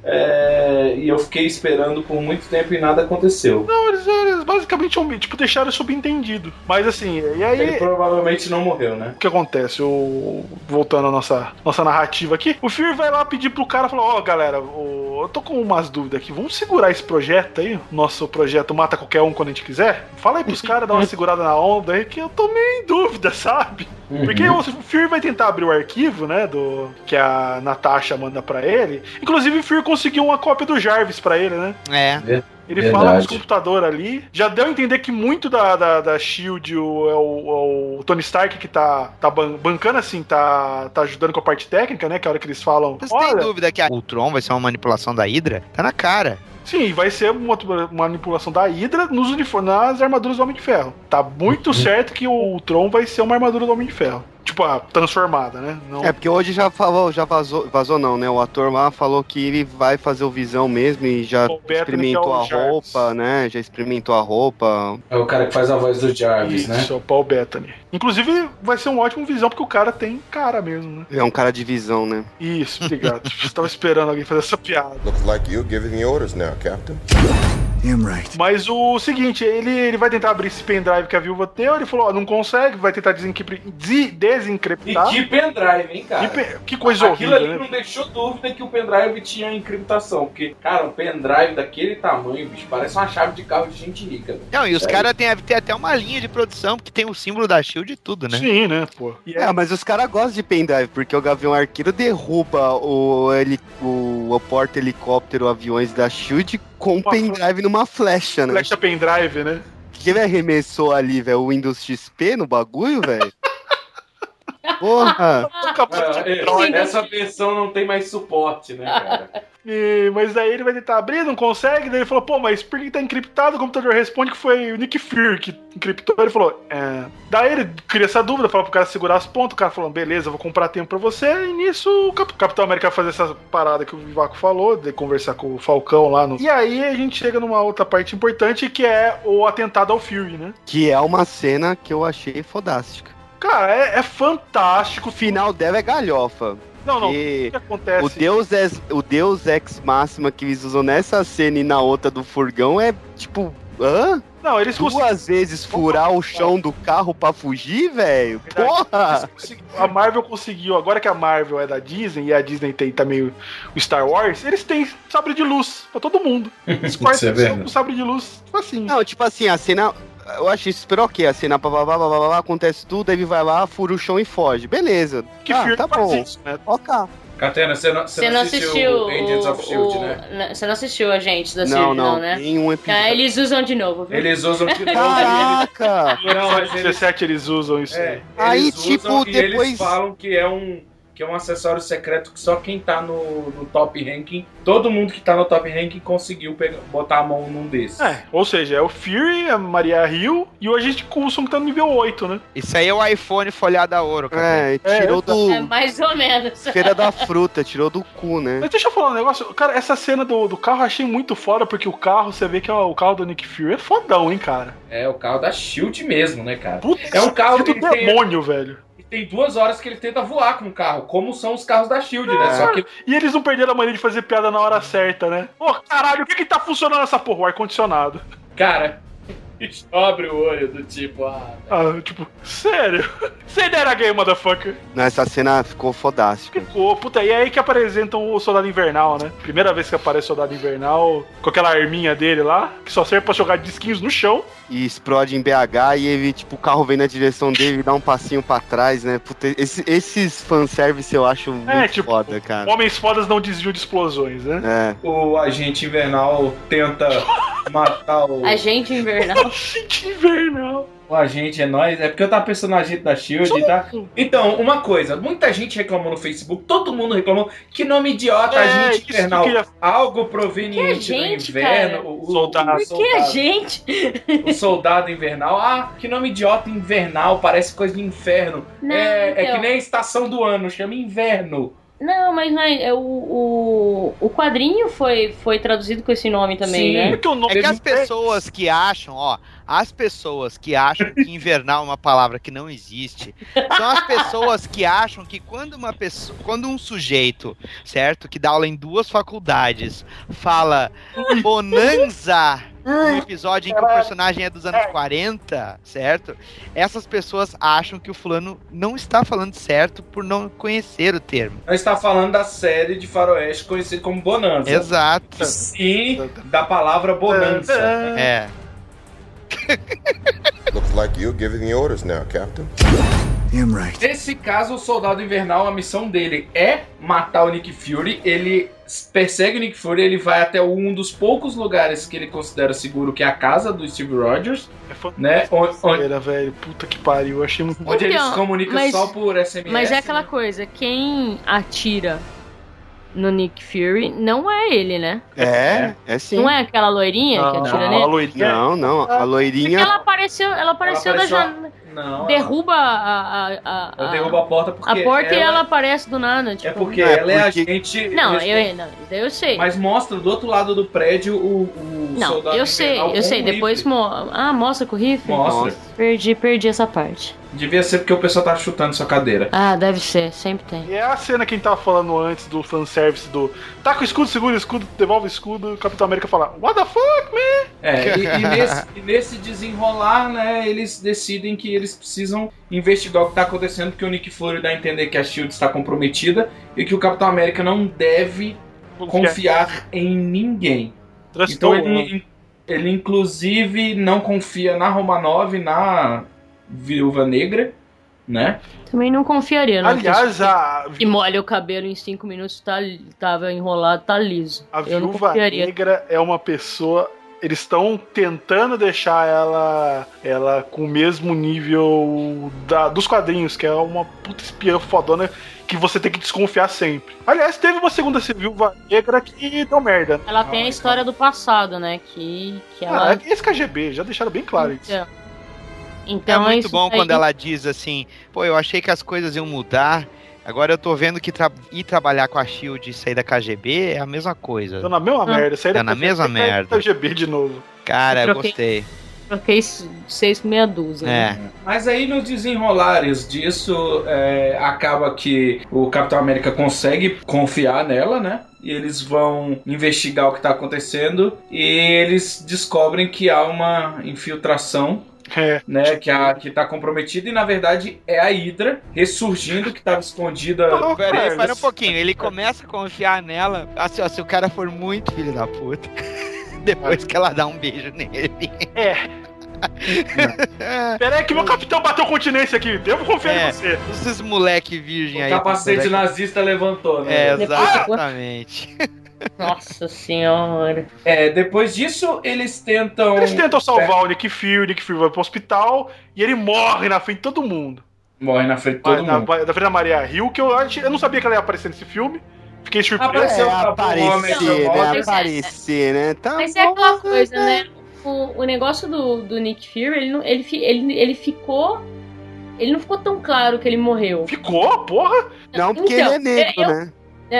e eu fiquei esperando por muito tempo e nada aconteceu. Não, eles basicamente deixaram subentendido. Mas assim, e aí... Ele provavelmente não morreu, né? O que acontece? Voltando à nossa narrativa aqui, o Fury vai lá pedir pro cara, falar, galera, eu tô com umas dúvidas aqui, vamos segurar esse projeto aí, nosso projeto Mata Qualquer Um Quando a gente quiser? Fala aí pros caras, dar uma segurada na onda aí, que eu tô meio em dúvida, sabe? Porque o Fury vai tentar abrir o arquivo, né, que a Natasha manda pra ele. Inclusive o Fury conseguiu uma cópia do Jarvis pra ele, né? Ele fala com os computadores ali. Já deu a entender que muito da SHIELD é o Tony Stark que tá bancando assim, tá ajudando com a parte técnica, né? Que é a hora que eles falam... Você tem dúvida que a Ultron vai ser uma manipulação da Hydra? Tá na cara. Sim, vai ser uma manipulação da Hydra nas armaduras do Homem de Ferro. Tá muito certo que o Ultron vai ser uma armadura do Homem de Ferro. Tipo, transformada, né? Não... porque hoje já vazou não, né? O ator lá falou que ele vai fazer o Visão mesmo e já experimentou a roupa, né? Já experimentou a roupa. É o cara que faz a voz do Jarvis, né? Isso, é o Paul Bettany. Inclusive, vai ser um ótimo Visão, porque o cara tem cara mesmo, né? É um cara de visão, né? Isso, obrigado. Você tava esperando alguém fazer essa piada. Looks like you giving me orders now, Captain. Damn right. Mas o seguinte, ele vai tentar abrir esse pendrive que a viúva deu, ele falou, não consegue, vai tentar desencriptar. E que pendrive, hein, cara? Que coisa Aquilo horrível, ali né? não deixou dúvida que o pendrive tinha encriptação, porque, cara, um pendrive daquele tamanho, bicho, parece uma chave de carro de gente rica. Véio. Não, e os caras têm até uma linha de produção, porque tem o símbolo da SHIELD e tudo, né? Sim, né, pô. Mas os caras gostam de pendrive, porque o Gavião Arqueiro derruba o porta-helicóptero aviões da SHIELD com um pendrive numa flecha, né? Flecha pendrive, né? Que ele arremessou ali, velho? O Windows XP no bagulho, velho? Porra! Essa versão não tem mais suporte, né, cara? Mas daí ele vai tentar abrir, não consegue. Daí ele falou, pô, mas por que tá encriptado? O computador responde que foi o Nick Fury que encriptou. Ele falou, Daí ele cria essa dúvida, falou pro cara segurar as pontas. O cara falou, beleza, vou comprar tempo pra você. E nisso o Capitão América vai fazer essa parada que o Vivaco falou, de conversar com o Falcão lá no... E aí a gente chega numa outra parte importante, que é o atentado ao Fury, né? Que é uma cena que eu achei fodástica. Cara, é fantástico. O final dela é galhofa. Não, o que acontece? O Deus Ex Máxima que eles usam nessa cena e na outra do furgão é tipo... Hã? Não, eles duas vezes furar o chão do carro pra fugir, velho? Porra! A Marvel conseguiu, agora que a Marvel é da Disney e a Disney tem também o Star Wars, eles têm sabre de luz pra todo mundo. Eles cortam o sabre de luz assim. Não, tipo assim, a cena... Eu acho isso, esperou o quê? A cena acontece tudo, aí ele vai lá, fura o chão e foge. Beleza. Tá bom. Isso, né? Ok. Catena, você não assistiu Agents of S.H.I.E.L.D., né? Você não assistiu Agentes da S.H.I.E.L.D., não, né? Nenhum episódio. Eles usam de novo, viu? Eles usam de novo. Caraca! Não, mas 17 eles usam isso. Aí, tipo, depois... Eles falam que é um acessório secreto que só quem tá no top ranking, todo mundo que tá no top ranking conseguiu botar a mão num desses. Ou seja, é o Fury, a Maria Hill e o Agente Coulson que tá no nível 8, né? Isso aí é o iPhone folhado a ouro, cara. Tirou do... É mais ou menos. Feira da fruta, tirou do cu, né? Mas deixa eu falar um negócio, cara, essa cena do carro eu achei muito foda, porque o carro, você vê que é o carro do Nick Fury, é fodão, hein, cara? É o carro da S.H.I.E.L.D. mesmo, né, cara? Putz, é um carro do demônio, velho. Tem 2 horas que ele tenta voar com o carro, como são os carros da S.H.I.E.L.D., né? Só que... E eles não perderam a mania de fazer piada na hora certa, né? Caralho, o que tá funcionando nessa porra? O ar-condicionado. Cara, abre o olho do tipo... tipo, sério? Say that again, motherfucker. Nessa cena ficou fodástica. Ficou, puta, e é aí que apresentam o Soldado Invernal, né? Primeira vez que aparece o Soldado Invernal, com aquela arminha dele lá, que só serve pra jogar disquinhos no chão. E explode em BH e ele, tipo, o carro vem na direção dele e dá um passinho pra trás, né? Puta, esses fanservice eu acho muito foda, cara. Homens fodas não desviam de explosões, né? O Agente Invernal tenta matar o... Agente Invernal? Agente Invernal. O agente é nós. É porque eu tava pensando no agente da SHIELD, tá? Então, uma coisa. Muita gente reclamou no Facebook, todo mundo reclamou. Que nome idiota, agente invernal. Algo proveniente do inverno. O soldado. Por que a gente? O soldado invernal. Ah, que nome idiota, invernal. Parece coisa de inferno. Não, é então. que nem a estação do ano, chama inverno. Não, mas o quadrinho foi traduzido com esse nome também, né? É que as pessoas que acham, que invernal é uma palavra que não existe, são as pessoas que acham que quando um sujeito, certo, que dá aula em 2 faculdades, fala bonanza no episódio em que o personagem é dos anos 40, certo? Essas pessoas acham que o fulano não está falando certo por não conhecer o termo. Não está falando da série de faroeste conhecida como Bonanza. Exato. Sim, da palavra bonança. É. Looks like you're giving the orders now, Captain. Damn right. Nesse caso, o Soldado Invernal, a missão dele é matar o Nick Fury. Ele persegue o Nick Fury, ele vai até um dos poucos lugares que ele considera seguro, que é a casa do Steve Rogers. Né? Velho, puta que pariu, eu achei muito onde eles se comunicam só por SMS. Mas é aquela coisa, quem atira no Nick Fury não é ele, né? É sim. Não é aquela loirinha que atira nele? A loirinha. Não, a loirinha... Porque ela apareceu da janela. Não, derruba ela derruba a porta porque a porta e ela aparece do nada. Tipo. É porque ela é agente. Não, eu sei. Mas mostra do outro lado do prédio o soldado. Eu sei. Depois mostra com o rifle? Mostra. Perdi essa parte. Devia ser porque o pessoal tá chutando sua cadeira. Ah, deve ser, sempre tem. E é a cena que a gente tava falando antes do fanservice do tá com o escudo, segura o escudo, devolve o escudo, o Capitão América fala, what the fuck, man? E nesse desenrolar, né, eles decidem que eles precisam investigar o que tá acontecendo, porque o Nick Fury dá a entender que a SHIELD está comprometida e que o Capitão América não deve confiar em ninguém. Então ele inclusive não confia na Romanov, na Viúva Negra, né? Também não confiaria, não. Aliás, que molha o cabelo em 5 minutos, tava enrolado, tá liso. A Viúva Negra é uma pessoa... Eles estão tentando deixar ela com o mesmo nível dos quadrinhos, que é uma puta espiã fodona que você tem que desconfiar sempre. Aliás, teve uma segunda Viúva Negra que deu merda. Ela tem a história do passado, né? Que ela... Esse KGB, já deixaram bem claro isso. Então, é muito bom quando ela diz assim, pô, eu achei que as coisas iam mudar, agora eu tô vendo que ir trabalhar com a SHIELD e sair da KGB é a mesma coisa. Tô na mesma merda, sair da KGB de novo. Cara, eu gostei. Troquei 6 por meia dúzia. Né? Mas aí no desenrolares disso, acaba que o Capitão América consegue confiar nela, né? E eles vão investigar o que tá acontecendo e eles descobrem que há uma infiltração, né, que tá comprometida, e na verdade é a Hydra ressurgindo, que tava esquecida. Pera um pouquinho, ele começa a confiar nela, assim, se o cara for muito filho da puta, depois que ela dá um beijo nele. Pera aí que meu capitão bateu continência aqui, devo confiar em você. Esses moleque virgem aí. O capacete nazista levantou, né? Exatamente. Nossa senhora. Depois disso, eles tentam salvar o Nick Fury vai pro hospital e ele morre na frente de todo mundo. Morre na frente de todo mundo. Na frente da Maria Hill, que eu não sabia que ela ia aparecer nesse filme. Fiquei surpreso. Aparecer, né? Tá. Mas é aquela coisa, né? O negócio do Nick Fury, ele ficou... Ele não ficou tão claro que ele morreu. Ficou? Porra? Não, porque ele é negro, né?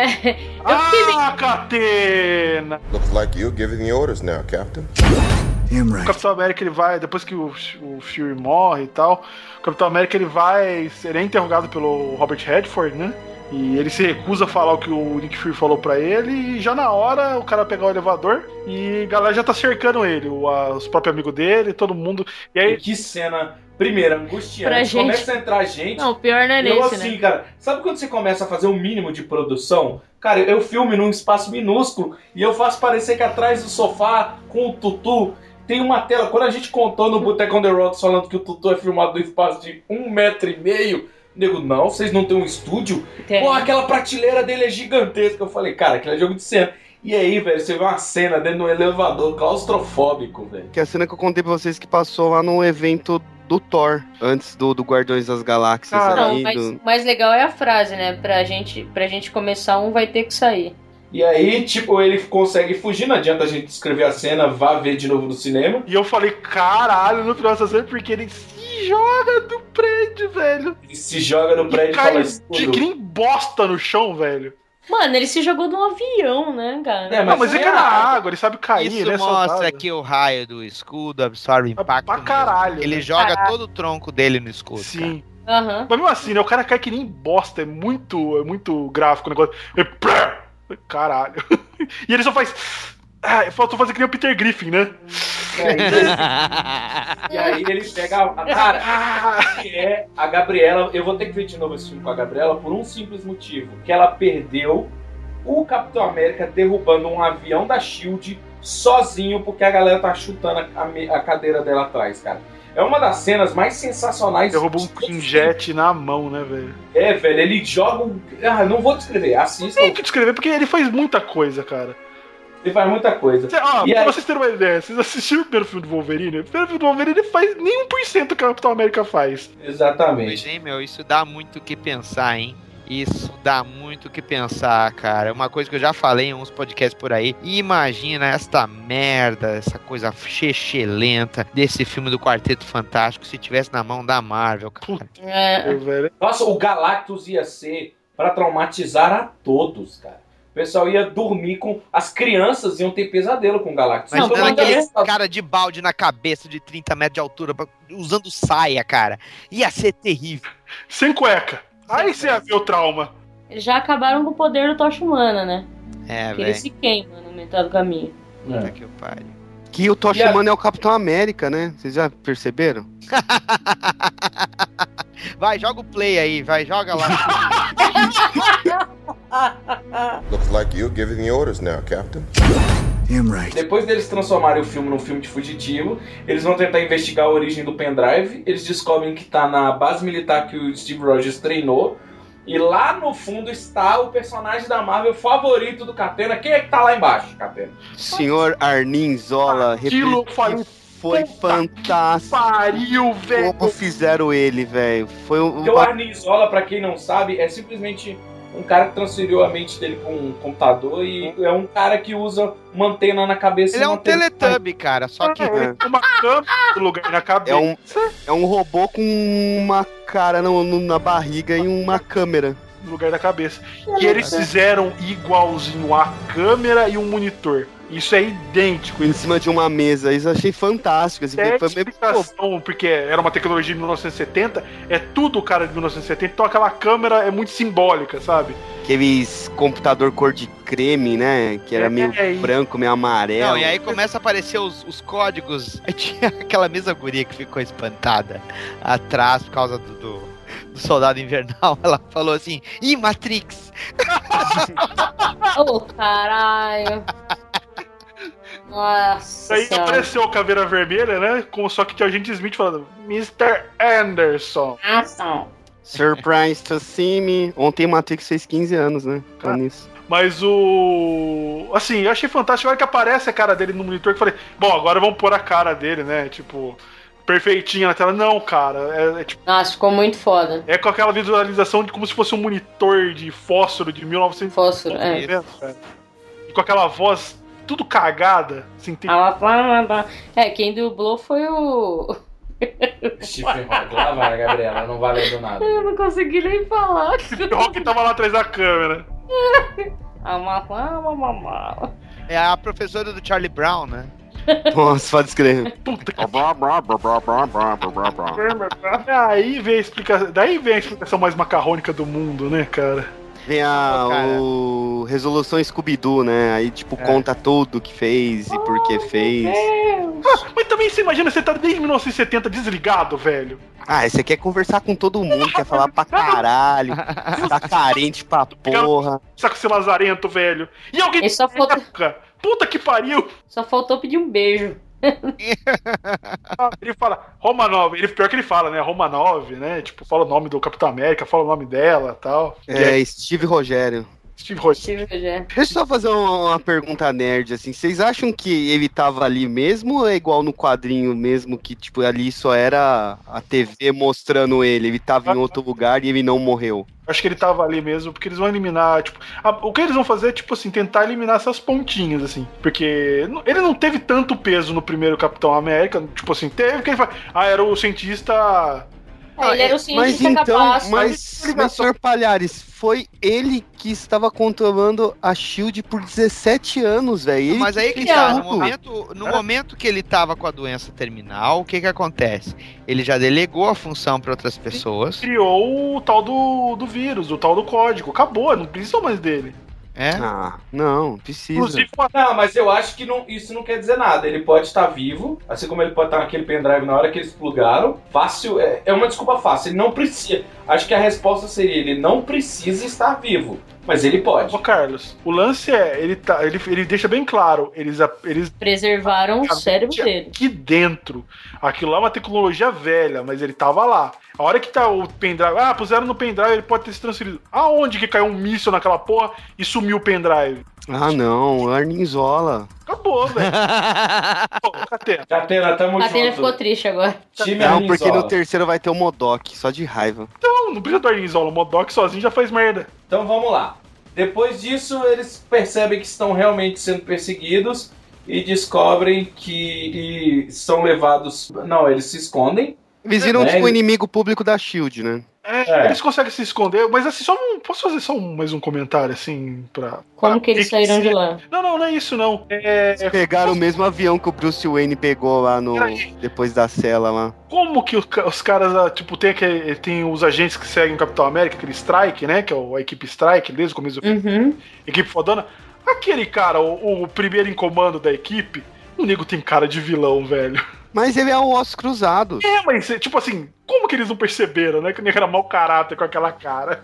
Catena! Looks like you're giving the orders now, Captain. Damn right. O Capitão América, ele vai, depois que o Fury morre e tal, o Capitão América, ele é interrogado pelo Robert Redford, né? E ele se recusa a falar o que o Nick Fury falou pra ele, e já na hora o cara pegar o elevador e a galera já tá cercando ele, os próprios amigos dele, todo mundo. E aí... Que cena... Primeiro, angustiante, começa a entrar gente. Não, o pior não é nesse, assim, né? Cara, sabe quando você começa a fazer um mínimo de produção? Cara, eu filme num espaço minúsculo e eu faço parecer que atrás do sofá, com o Tutu, tem uma tela. Quando a gente contou no Boteco on the Rocks falando que o Tutu é filmado no espaço de 1,5 metro, nego, não, vocês não têm um estúdio? Pô, aquela prateleira dele é gigantesca. Eu falei, cara, aquilo é jogo de cena. E aí, velho, você vê uma cena dentro de um elevador claustrofóbico, velho. Que é a cena que eu contei pra vocês que passou lá no evento do Thor, antes do Guardiões das Galáxias. Não, mas o mais legal é a frase, né? Pra gente começar, um vai ter que sair. E aí, tipo, ele consegue fugir, não adianta a gente descrever a cena, vá ver de novo no cinema. E eu falei, caralho, no final dessa cena, porque ele se joga do prédio, velho. Ele se joga no prédio e fala escudo. Que nem bosta no chão, velho. Mano, ele se jogou de um avião, né, cara? É, mas ele é na água, ele sabe cair, isso né? mostra que o raio do escudo absorve impacto. Pra caralho. Ele joga todo o tronco dele no escudo. Sim. Uhum. Mas mesmo assim, né? O cara cai que nem bosta. É muito gráfico o negócio. Caralho. E ele só faz. Faltou fazer que nem o Peter Griffin, né? E aí ele pega a cara, que é a Gabriela. Eu vou ter que ver de novo esse filme com a Gabriela por um simples motivo: que ela perdeu o Capitão América derrubando um avião da SHIELD sozinho, porque a galera tá chutando a cadeira dela atrás, cara. É uma das cenas mais sensacionais. Derrubou um Quinjet na mão, né, velho? É, velho, ele joga um... não vou descrever, assista. Tem que descrever, porque ele faz muita coisa, cara. Ele faz muita coisa. Pra vocês terem uma ideia, vocês assistiram o primeiro filme do Wolverine? O primeiro filme do Wolverine ele faz nem 1% do que o Capitão América faz. Exatamente. Pois, hein, meu, isso dá muito o que pensar, hein? Isso dá muito o que pensar, cara. Uma coisa que eu já falei em uns podcasts por aí. Imagina esta merda, essa coisa lenta desse filme do Quarteto Fantástico se tivesse na mão da Marvel, cara. Nossa, o Galactus ia ser pra traumatizar a todos, cara. O pessoal ia dormir com... As crianças iam ter pesadelo com o Galactus. Mas dando aquele cara de balde na cabeça de 30 metros de altura, usando saia, cara. Ia ser terrível. Sem cueca. Aí você ia ver o trauma. Eles já acabaram com o poder do Tocha Humana, né? É, velho. Ele se queima no metade do caminho. Puta que pariu. Que o Tocha Humana é o Capitão América, né? Vocês já perceberam? Vai, joga o play aí, vai, joga lá. Looks like you're giving the orders now, Captain. Damn right. Depois deles transformarem o filme num filme de fugitivo, eles vão tentar investigar a origem do pendrive. Eles descobrem que tá na base militar que o Steve Rogers treinou. E lá no fundo está o personagem da Marvel favorito do Catena. Quem é que tá lá embaixo, Catena? Senhor Arnim Zola. Aquilo foi fantástico. Pariu, velho. Como fizeram ele, velho. Foi Porque o Arnim Zola, pra quem não sabe, é simplesmente um cara que transferiu a mente dele pra um computador e é um cara que usa uma antena na cabeça. Ele é um Teletubby, cara, só que uma câmera no lugar na cabeça. É um robô com uma cara na barriga e uma câmera no lugar da cabeça. E eles fizeram igualzinho a câmera e um monitor. Isso é idêntico. Em cima de uma mesa. Isso eu achei fantástico. Assim, foi explicação, porque era uma tecnologia de 1970, é tudo cara de 1970, então aquela câmera é muito simbólica, sabe? Aqueles computador cor de creme, né? Que era meio branco, meio amarelo. Não, e aí começa a aparecer os códigos. Aí tinha aquela mesma guria que ficou espantada atrás por causa do Soldado Invernal. Ela falou assim, ih, Matrix! Oh, caralho! Nossa. Aí apareceu a Caveira Vermelha, né? Só que tinha o agente Smith falando Mr. Anderson. Surprise to see me. Ontem Matrix fez 15 anos, né? Tá nisso. Mas assim, eu achei fantástico. A hora que aparece a cara dele no monitor, que eu falei, bom, agora vamos pôr a cara dele, né? Tipo, perfeitinha na tela. Não, cara. Tipo... Nossa, ficou muito foda. É com aquela visualização de como se fosse um monitor de fósforo de 1900. Fósforo, E com aquela voz tudo cagada. Assim, tem... quem dublou foi o... Stephen Rock. Lá vai, Gabriela, não valendo nada. Eu não consegui nem falar. O Stephen Rock tava lá atrás da câmera. É a professora do Charlie Brown, né? Nossa, pode escrever. Puta que... Aí vem a explicação. Daí vem a explicação mais macarrônica do mundo, né, cara? Vem o Resolução Scooby-Doo, né? Aí, tipo, conta tudo que fez e por que fez. Mas também você imagina, você tá desde 1970 desligado, velho. Você quer conversar com todo mundo, quer falar pra caralho, tá carente pra porra. Saco esse lazarento, velho. E alguém... Só faltou... Puta que pariu. Só faltou pedir um beijo. Ele fala Romanov, pior que ele fala, né? Romanov, né? Tipo, fala o nome do Capitão América, fala o nome dela e tal. Steve Rogério. Steve Rogers. Deixa eu só fazer uma pergunta nerd, assim. Vocês acham que ele tava ali mesmo ou é igual no quadrinho mesmo, que, tipo, ali só era a TV mostrando ele? Ele tava em outro lugar e ele não morreu? Acho que ele tava ali mesmo, porque eles vão eliminar, tipo... o que eles vão fazer é, tipo assim, tentar eliminar essas pontinhas, assim. Porque ele não teve tanto peso no primeiro Capitão América. Tipo assim, teve que ele fala... era o cientista... ele era o cientista capaz. Mas, senhor Palhares, foi ele que estava controlando a SHIELD por 17 anos, velho. Mas aí que tá, no momento que ele tava com a doença terminal, o que acontece? Ele já delegou a função para outras pessoas. Ele criou o tal do vírus, o tal do código. Acabou, não precisa mais dele. Não, precisa. Inclusive, não, mas eu acho que isso não quer dizer nada. Ele pode estar vivo, assim como ele pode estar naquele pendrive na hora que eles plugaram. Fácil, é uma desculpa fácil. Ele não precisa. Acho que a resposta seria: ele não precisa estar vivo, mas ele pode. Ô, Carlos, o lance é, ele deixa bem claro, eles preservaram o cérebro dele. Aqui dentro. Aquilo lá é uma tecnologia velha, mas ele tava lá. A hora que tá o pendrive, puseram no pendrive, ele pode ter se transferido. Aonde que caiu um míssil naquela porra e sumiu o pendrive? Não, Arninzola. Acabou, velho. Catena, tamo junto. Catena ficou triste agora. Não, porque no terceiro vai ter o Modok, só de raiva. Então, não precisa do Arninzola, o Modok sozinho já faz merda. Então vamos lá. Depois disso, eles percebem que estão realmente sendo perseguidos e descobrem que são levados... Não, eles se escondem. Eles viram tipo o inimigo público da SHIELD, né? Eles conseguem se esconder, mas assim, posso fazer mais um comentário, assim, pra... Como que eles saíram de lá? Não é isso, não. Eles pegaram o mesmo avião que o Bruce Wayne pegou lá depois da cela lá. Como que os caras, tipo, tem os agentes que seguem o Capitão América, aquele Strike, né, que é a equipe Strike, desde o começo do filme, equipe fodona. Aquele cara, o primeiro em comando da equipe, o nego tem cara de vilão, velho. Mas ele é um osso cruzado. Mas, tipo assim, como que eles não perceberam, né? Que nem era mau caráter com aquela cara.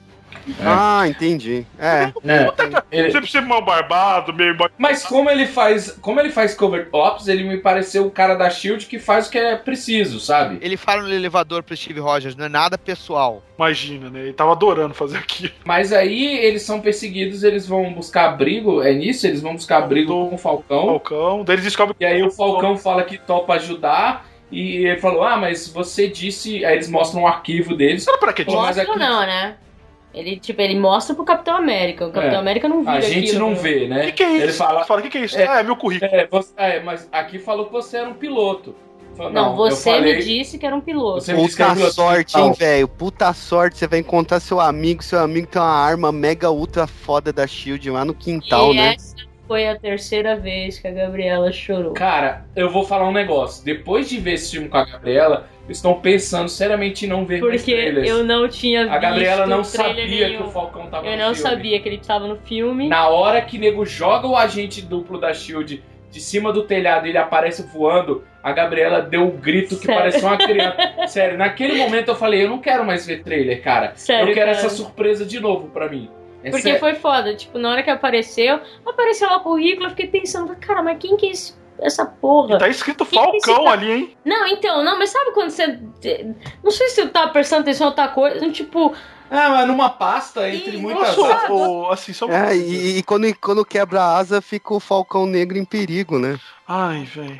Entendi. Você precisa mal barbado, meio... Mas como ele faz Covert Ops, ele me pareceu o cara da SHIELD que faz o que é preciso, sabe? Ele fala no elevador pro Steve Rogers, não é nada pessoal. Imagina, né? Ele tava adorando fazer aquilo. Mas aí eles são perseguidos, eles vão buscar abrigo, eles vão buscar abrigo com o Falcão. Daí eles descobrem... E aí o Falcão fala que topa ajudar, e ele falou, mas você disse... Aí eles mostram um arquivo deles. Pra que mostra não, né? Ele mostra pro Capitão América. O Capitão América não vira aquilo. A gente não vê, né? O que é isso? Ele fala, o que é isso? É meu currículo. Mas aqui falou que você era um piloto. Não, você me disse que era um piloto. Puta sorte, hein, velho? Puta sorte, você vai encontrar seu amigo tem uma arma mega ultra foda da SHIELD lá no quintal, né? Essa foi a terceira vez que a Gabriela chorou. Cara, eu vou falar um negócio. Depois de ver esse filme com a Gabriela, estão pensando seriamente em não ver mais trailers. Porque eu não tinha visto. A Gabriela não sabia que o Falcão tava no filme. Eu não sabia que ele estava no filme. Na hora que o nego joga o agente duplo da SHIELD de cima do telhado e ele aparece voando, a Gabriela deu um grito que parecia uma criança. Sério, naquele momento eu falei, eu não quero mais ver trailer, cara. Sério, eu quero cara. essa surpresa de novo pra mim. Porque foi foda. Tipo, na hora que apareceu lá o currículo, eu fiquei pensando, cara, mas quem que é essa porra? E tá escrito Falcão ali, hein? Não, mas sabe quando você... Não sei se eu tava prestando atenção em outra coisa, tipo... mas numa pasta entre muitas assim, só e quando quebra a asa, fica o Falcão Negro em perigo, né? Ai, velho.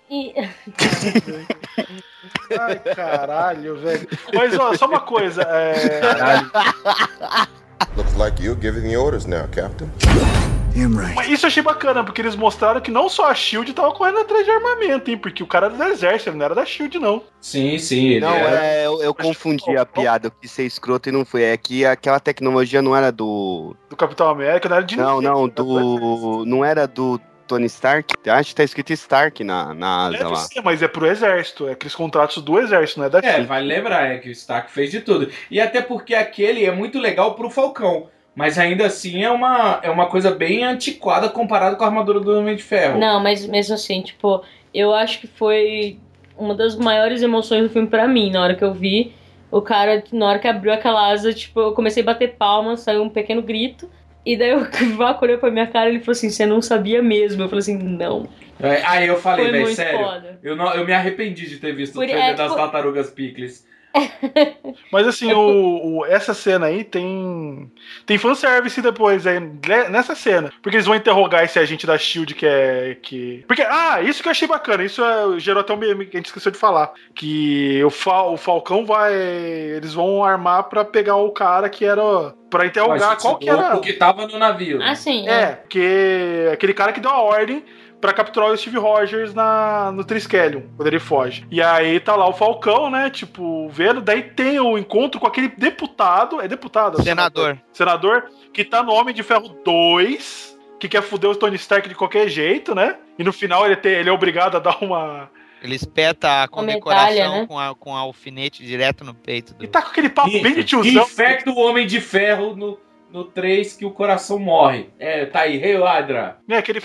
Ai, caralho, velho. Mas, só uma coisa, Caralho. Looks like you're giving the orders now, Captain. Mas isso eu achei bacana, porque eles mostraram que não só a SHIELD tava correndo atrás de armamento, hein? Porque o cara era do exército, ele não era da SHIELD, não. Sim, ele não, eu confundi a piada, eu quis ser escroto e não foi. É que aquela tecnologia não era do Capitão América, não era de ninguém. Não era do Tony Stark. Acho que tá escrito Stark na asa lá. Sim, mas é pro exército, é aqueles contratos do exército, não é da SHIELD. Vale lembrar, que o Stark fez de tudo. E até porque aquele é muito legal pro Falcão. Mas ainda assim é uma coisa bem antiquada comparado com a armadura do Homem de Ferro. Não, mas mesmo assim, tipo, eu acho que foi uma das maiores emoções do filme pra mim. Na hora que eu vi, o cara, na hora que abriu aquela asa, tipo, eu comecei a bater palmas, saiu um pequeno grito. E daí o Vaco olhou pra minha cara e ele falou assim, você não sabia mesmo? Eu falei assim, não. Aí eu falei, velho, sério, foda. eu me arrependi de ter visto o trailer das Tartarugas Pickles. Mas assim, essa cena aí tem fanservice depois aí, nessa cena. Porque eles vão interrogar esse agente da SHIELD Porque, isso que eu achei bacana. Isso gerou até um meme que a gente esqueceu de falar. Que o Falcão eles vão armar pra pegar o cara que era... Pra interrogar qual que era... O que tava no navio. Ah, sim. Porque aquele cara que deu a ordem pra capturar o Steve Rogers no Triskelion, quando ele foge. E aí tá lá o Falcão, né, tipo, vendo, daí tem o encontro com aquele deputado, senador, que tá no Homem de Ferro 2, que quer foder o Tony Stark de qualquer jeito, né, e no final ele é obrigado a dar uma... Ele espeta a condecoração medalha, né? com a alfinete direto no peito. E tá com aquele papo bem de tiozão. Que infecta o Homem de Ferro no 3 que o coração morre. Tá aí, Rei Hydra. Aquele...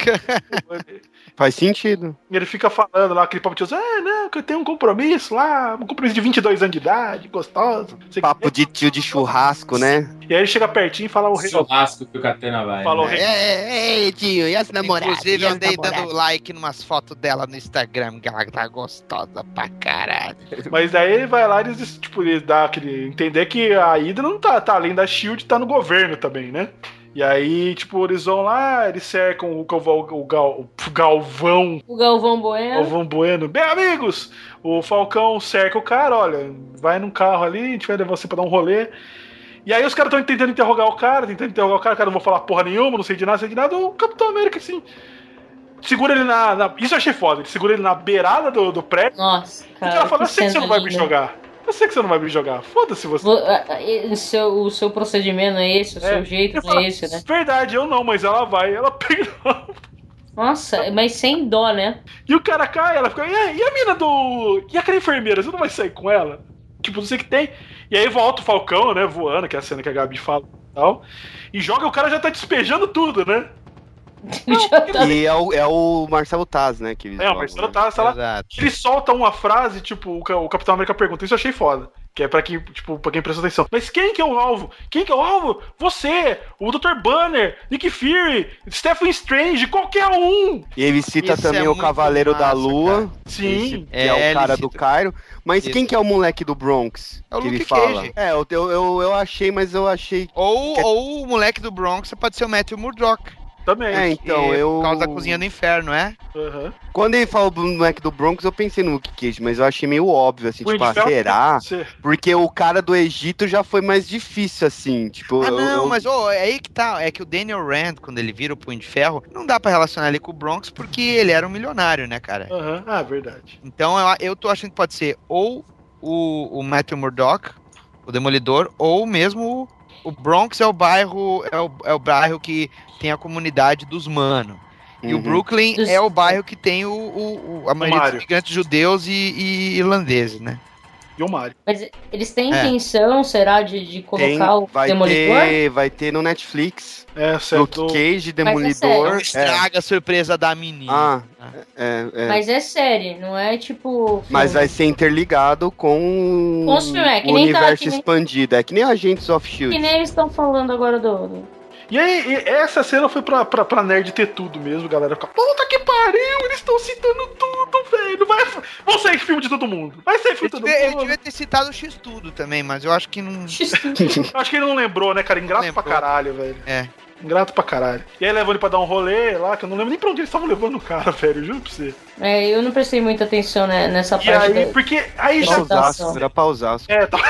Faz sentido. Ele fica falando lá, aquele papo de tiozão, não, que eu tenho um compromisso lá, um compromisso de 22 anos de idade, gostoso. Papo de tio de churrasco, né? E aí ele chega pertinho e fala o Rei... Churrasco que o Catena vai. Falou o Rei... Ei, tio, e as namoradas? Inclusive, eu andei dando like numas fotos dela no Instagram, que ela tá gostosa pra caralho. Mas daí ele vai lá e ele dá aquele... Entender que a Hydra não tá além da SHIELD, tá no governo também, né? E aí, tipo, eles vão lá, eles cercam o Galvão. O Galvão Bueno. Galvão Bueno. Bem, amigos, o Falcão cerca o cara, olha, vai num carro ali, a gente vai levar você pra dar um rolê. E aí os caras estão tentando interrogar o cara, o cara não vou falar porra nenhuma, não sei de nada. O Capitão América, assim, segura ele isso eu achei foda, ele segura ele na beirada do prédio. Nossa, cara. E ela fala, eu sei que você não vai me jogar. Eu sei que você não vai me jogar. Foda-se você. O seu procedimento é esse, o seu jeito não é esse, né? Verdade, eu não, mas ela pega. Nossa, mas sem dó, né? E o cara cai, ela fica, e a mina e aquela enfermeira, você não vai sair com ela? Tipo, não sei o que tem. E aí volta o Falcão, né, voando, que é a cena que a Gabi fala e tal. E joga, o cara já tá despejando tudo, né? E é o Marcelo Taz, né? Que o Marcelo Taz, tá lá. Ele solta uma frase, tipo, o Capitão América pergunta, isso eu achei foda. Que é pra quem prestou atenção. Mas quem que é o alvo? Quem que é o alvo? Você, o Dr. Banner, Nick Fury, Stephen Strange, qualquer um! E ele cita também o Cavaleiro da Lua. Cara. Sim. Que é o cara do Cairo. Mas quem que é o moleque do Bronx? É o que Luke ele fala? Cage. Eu achei, mas eu achei... Ou o moleque do Bronx pode ser o Matthew Murdock. Também. Então, por causa da cozinha do inferno, é? Uhum. Quando ele falou do moleque do Bronx, eu pensei no Luke Cage, mas eu achei meio óbvio, assim, será? Porque o cara do Egito já foi mais difícil, assim, tipo... mas é aí que tá, é que o Daniel Rand, quando ele vira o Punho de Ferro, não dá pra relacionar ele com o Bronx, porque ele era um milionário, né, cara? Verdade. Então, eu tô achando que pode ser ou o Matthew Murdock, o Demolidor, ou mesmo o Bronx é o bairro que tem a comunidade dos Mano. E o Brooklyn é o bairro que tem a maioria dos imigrantes judeus e irlandeses, né? E o Mário. Mas eles têm intenção, será, de colocar o Demolidor? Vai ter no Netflix. Certo. Luke Cage, Demolidor. Não estraga a surpresa da menina. Mas é série, não é tipo... Mas vai ser interligado com os filmes, o universo expandido. É que nem Agents of S.H.I.E.L.D. Que nem eles estão falando agora do... E aí, essa cena foi pra nerd ter tudo mesmo, galera. Fica, puta que pariu, eles estão citando tudo, velho. Vão sair filme de todo mundo. Vai sair filme de todo mundo. Ele devia ter citado o X-Tudo também, mas eu acho que não... Acho que ele não lembrou, né, cara? Ingrato pra caralho, velho. Ingrato pra caralho. E aí levou ele pra dar um rolê lá, que eu não lembro nem pra onde eles estavam levando o cara, velho. Juro pra você. Eu não prestei muita atenção, né, nessa parte. Aí, porque aí já... Era Pausasco.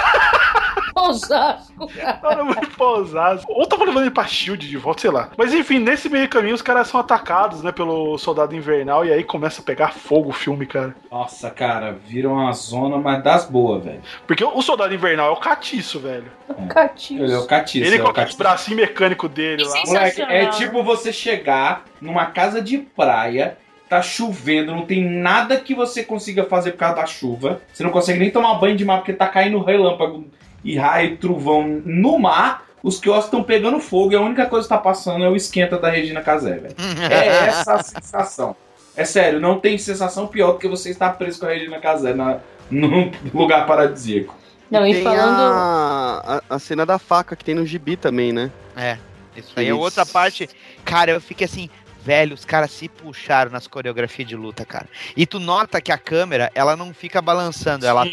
Osasco. Era muito pra Osasco. Ou tava levando ele pra SHIELD de volta, sei lá. Mas enfim, nesse meio caminho os caras são atacados, né, pelo Soldado Invernal. E aí começa a pegar fogo o filme, cara. Nossa, cara, viram uma zona, mas das boas, velho. Porque o Soldado Invernal é o catiço, velho. Ele é o catiço. Ele com aquele bracinho mecânico dele lá. Moleque, é tipo você chegar numa casa de praia, tá chovendo, não tem nada que você consiga fazer por causa da chuva. Você não consegue nem tomar banho de mar porque tá caindo relâmpago e raio, trovão no mar. Os quiosques estão pegando fogo e a única coisa que tá passando é o esquenta da Regina Casé, velho. É essa a sensação. É sério, não tem sensação pior do que você estar preso com a Regina Casé num lugar paradisíaco. Não, e tem falando... a cena da faca que tem no gibi também, né? Isso aí é outra parte. Cara, eu fiquei assim, velho, os caras se puxaram nas coreografias de luta, cara. E tu nota que a câmera, ela não fica balançando, ela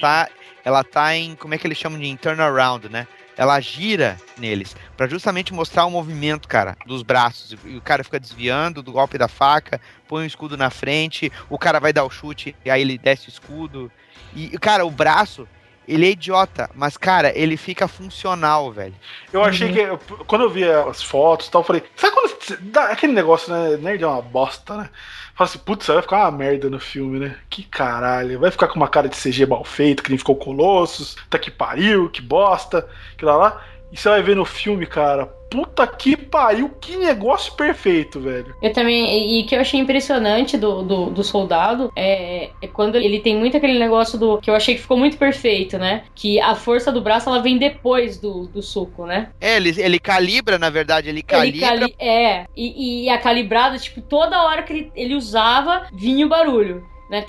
tá em, como é que eles chamam de turnaround, né? Ela gira neles, pra justamente mostrar o movimento, cara, dos braços. E o cara fica desviando do golpe da faca, põe o escudo na frente, o cara vai dar o chute, e aí ele desce o escudo. E, cara, o braço, ele é idiota, mas, cara, ele fica funcional, velho. Eu achei que, quando eu vi as fotos e tal, eu falei, sabe quando aquele negócio, né, nerd é uma bosta, né? Fala assim, putz, vai ficar uma merda no filme, né? Que caralho, vai ficar com uma cara de CG mal feito, que nem ficou Colossus, tá que pariu, que bosta, que lá. E você vai ver no filme, cara, puta que pariu, que negócio perfeito, velho. Eu também, e que eu achei impressionante do Soldado é quando ele tem muito aquele negócio que eu achei que ficou muito perfeito, né? Que a força do braço, ela vem depois do soco, né? Ele calibra, na verdade, ele calibra. E a calibrada, tipo, toda hora que ele usava, vinha o barulho, né?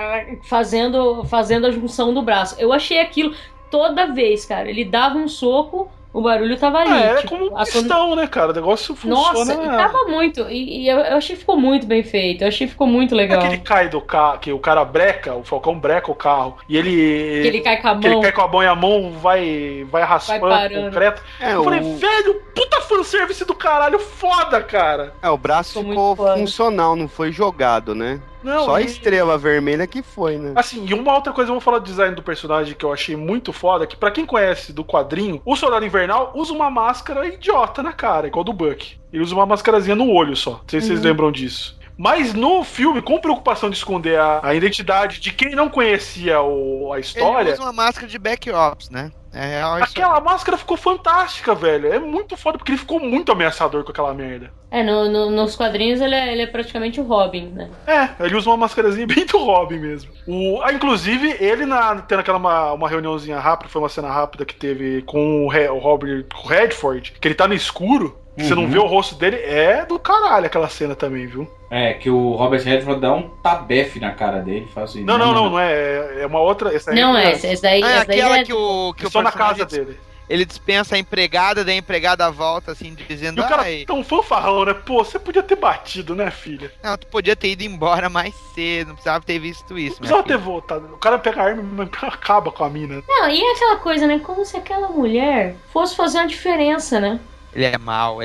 Fazendo a junção do braço. Eu achei aquilo toda vez, cara. Ele dava um soco, o barulho tava ali. Tipo, como um pistão, né, cara? O negócio funciona. Nossa, tava muito. E eu achei que ficou muito bem feito. Eu achei que ficou muito legal. Aquele cai do carro, que o cara breca, o Falcão breca o carro. E ele. Que ele cai com a mão. Que ele cai com a mão e a mão vai raspando o concreto. Eu falei, velho, puta fanservice do caralho, foda, cara. O braço ficou funcional, não foi jogado, né? Não, só a estrela vermelha que foi, né? Assim, e uma outra coisa, eu vou falar do design do personagem que eu achei muito foda, que pra quem conhece do quadrinho, o Soldado Invernal usa uma máscara idiota na cara, igual do Buck. Ele usa uma máscarazinha no olho só. Não sei se vocês lembram disso. Mas no filme, com preocupação de esconder a identidade de quem não conhecia a história... Ele usa uma máscara de backups, né? Aquela máscara ficou fantástica, velho. É muito foda, porque ele ficou muito ameaçador com aquela merda. Nos quadrinhos ele é praticamente o Robin, né? Ele usa uma máscarazinha bem do Robin mesmo. Inclusive, ele tendo uma reuniãozinha rápida, foi uma cena rápida que teve com o Robert Redford, que ele tá no escuro, que você não vê o rosto dele, é do caralho aquela cena também, viu? Que o Robert Redford dá um tabefe na cara dele, faz assim. Não é uma outra. Essa daí é aquela que o só na casa dele. Ele dispensa a empregada, daí a empregada volta assim, dizendo... E o cara tão fanfarrão, né? Pô, você podia ter batido, né, filha? Não, tu podia ter ido embora mais cedo, não precisava ter visto isso. Não precisava ter voltado. O cara pega a arma e acaba com a mina. Não, e aquela coisa, né? Como se aquela mulher fosse fazer uma diferença, né? Ele é mal.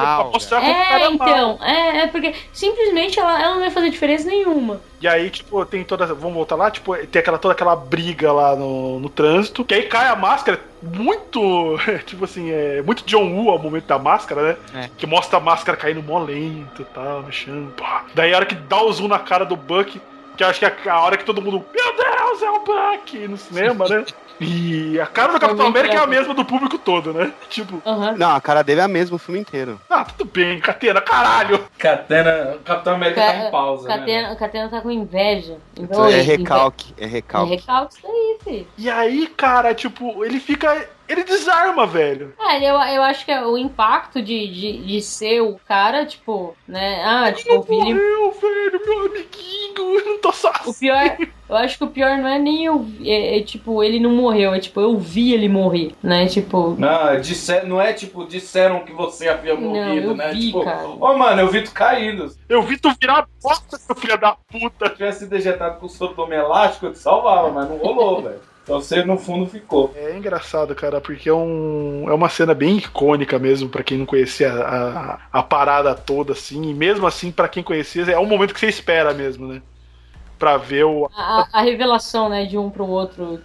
Então, porque simplesmente ela não vai fazer diferença nenhuma. E aí, tipo, tem toda. Vamos voltar lá, tipo, tem toda aquela briga lá no trânsito. Que aí cai a máscara, muito. Tipo assim, muito John Woo ao momento da máscara, né? Que mostra a máscara caindo mó lento e tal, no chão. Pá. Daí a hora que dá o zoom na cara do Buck, que eu acho que é a hora que todo mundo. Meu Deus, é o Buck! No cinema, né? E a cara do Capitão América é a mesma do público todo, né? Tipo. Não, a cara dele é a mesma o filme inteiro. Tudo bem, Catena, caralho! O Capitão América tá em pausa. O Catena tá com inveja. É recalque. É recalque isso daí, filho. E aí, cara, tipo, ele fica. Ele desarma, velho. Eu acho que o impacto de ser o cara, tipo, né? Ele morreu, velho, meu amiguinho, eu não tô sozinho. O pior, eu acho que o pior não é nem tipo, ele não morreu, é tipo, eu vi ele morrer, né? Tipo. Não é tipo, disseram que você havia morrido, né? Vi, tipo, cara. Mano, eu vi tu caindo. Eu vi tu virar bosta, seu filho da puta. Se tivesse dejetado com o soro elástico, eu te salvava, mas não rolou, velho. Então você no fundo ficou. É engraçado, cara, porque é uma cena bem icônica mesmo, pra quem não conhecia a parada toda, assim. E mesmo assim, pra quem conhecia, é um momento que você espera mesmo, né? Pra ver a revelação, né, de um pro outro,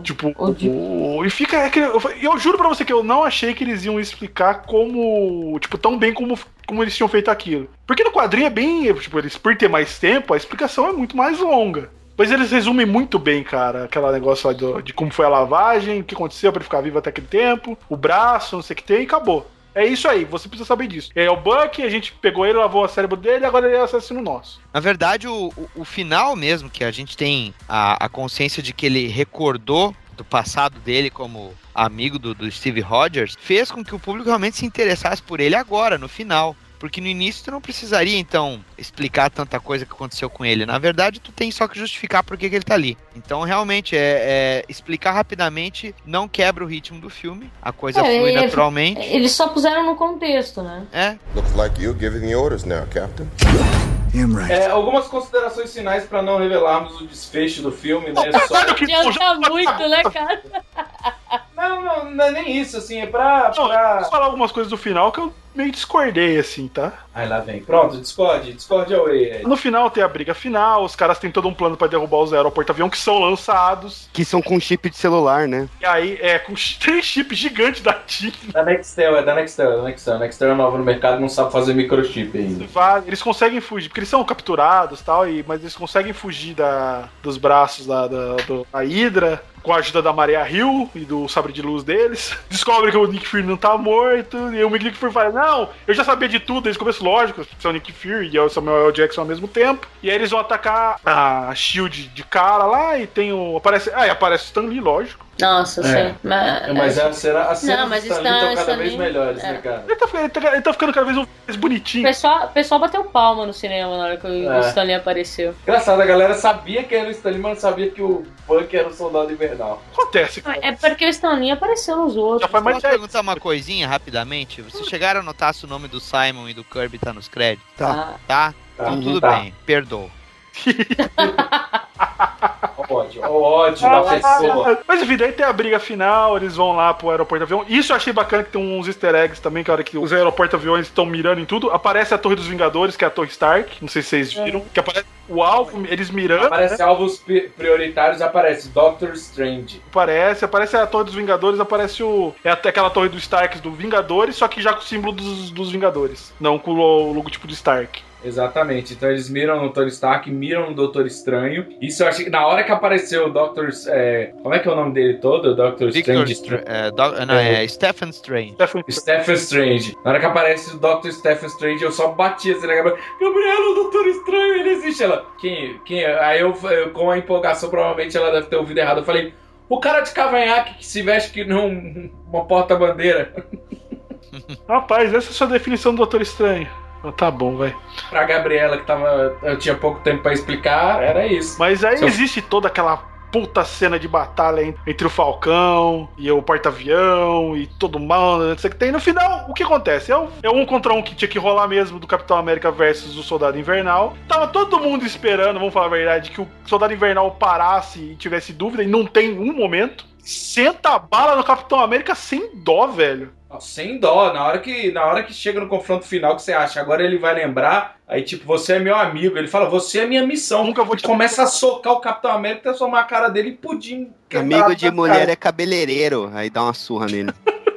e fica... Eu juro pra você que eu não achei que eles iam explicar como... Tipo, tão bem como eles tinham feito aquilo. Porque no quadrinho é bem... Tipo, eles, por ter mais tempo, a explicação é muito mais longa. Mas eles resumem muito bem, cara, aquele negócio lá de como foi a lavagem, o que aconteceu pra ele ficar vivo até aquele tempo, o braço, não sei o que tem, e acabou. É isso aí, você precisa saber disso. É o Buck, a gente pegou ele, lavou o cérebro dele, e agora ele é assassino nosso. Na verdade, o final mesmo, que a gente tem a consciência de que ele recordou do passado dele como amigo do Steve Rogers, fez com que o público realmente se interessasse por ele agora, no final. Porque no início tu não precisaria, então, explicar tanta coisa que aconteceu com ele. Na verdade, tu tem só que justificar por que ele tá ali. Então, realmente, explicar rapidamente não quebra o ritmo do filme. A coisa flui naturalmente. Eles só puseram no contexto, né? Looks like you giving the orders now, Captain. Algumas considerações finais pra não revelarmos o desfecho do filme, né? Adianta muito, né, cara? Não é nem isso, assim, é pra... Vou falar algumas coisas do final que eu meio discordei, assim, tá? Aí lá vem. Pronto, Discord away. No final tem a briga final, os caras têm todo um plano pra derrubar os aeroporto-avião que são lançados. Que são com chip de celular, né? E aí, com 3 chips gigantes da TIM. Da Nextel. A Nextel é nova no mercado, não sabe fazer microchip ainda. Eles conseguem fugir, porque eles são capturados e tal, mas eles conseguem fugir dos braços da Hydra, com a ajuda da Maria Hill e do sabre de luz deles. Descobre que o Nick Fury não tá morto, e o Nick Fury fala, não, eu já sabia de tudo desde o começo, lógico, são o Nick Fury e o Samuel L. Jackson ao mesmo tempo. E aí eles vão atacar a SHIELD de cara lá, e tem aparece o Stan Lee, lógico. Nossa, sim. Mas a cena dos Stan Lee estão cada vez melhores, né, cara? Ele tá ficando cada vez mais bonitinho. O pessoal bateu palma no cinema na hora que o Stan Lee apareceu. Engraçado, a galera sabia que era o Stan Lee, mas não sabia que o Bucky era o Soldado Invernal. Acontece. É porque o Stan Lee apareceu nos outros. Posso perguntar uma coisinha rapidamente? Vocês chegaram a notar se o nome do Simon e do Kirby tá nos créditos? Tá? Então tudo bem, perdoa. O ódio da pessoa. Mas enfim, daí tem a briga final, eles vão lá pro aeroporto-avião. Isso eu achei bacana, que tem uns easter eggs também, que a hora que os aeroporto-aviões estão mirando em tudo, aparece a Torre dos Vingadores, que é a Torre Stark, não sei se vocês viram, que aparece o alvo, eles mirando. Aparece alvos prioritários, aparece Doctor Strange. Aparece a Torre dos Vingadores, aparece até aquela Torre do Stark do Vingadores, só que já com o símbolo dos Vingadores, não com o logotipo do Stark. Exatamente, então eles miram no Tony Stark, miram no Doutor Estranho. Isso eu achei que na hora que apareceu o Doctor. Como é que é o nome dele todo? O Doctor Strange? Stephen Strange. Stephen Strange. Na hora que aparece o Doctor Stephen Strange, eu só bati assim na Gabriela. Gabriela, o Doutor Estranho, ele existe. Ela, quem? Aí eu, com a empolgação, provavelmente ela deve ter ouvido errado. Eu falei, o cara de cavanhaque que se veste que não uma porta-bandeira. Rapaz, essa é a sua definição do Doutor Estranho. Tá bom, vai. Pra Gabriela, que eu tinha pouco tempo pra explicar, era isso. Mas aí existe toda aquela puta cena de batalha entre o Falcão e o porta-avião e todo mundo, não sei o que tem. No final, o que acontece? É um contra um que tinha que rolar mesmo do Capitão América versus o Soldado Invernal. Tava todo mundo esperando, vamos falar a verdade, que o Soldado Invernal parasse e tivesse dúvida, e não tem um momento. Senta a bala no Capitão América sem dó, velho. Sem dó, na hora que chega no confronto final, que você acha, agora ele vai lembrar, aí tipo, você é meu amigo, ele fala, você é minha missão, nunca vô te... Começa a socar o Capitão América, transformar a cara dele em pudim. Amigo de mulher é cabeleireiro, aí dá uma surra nele.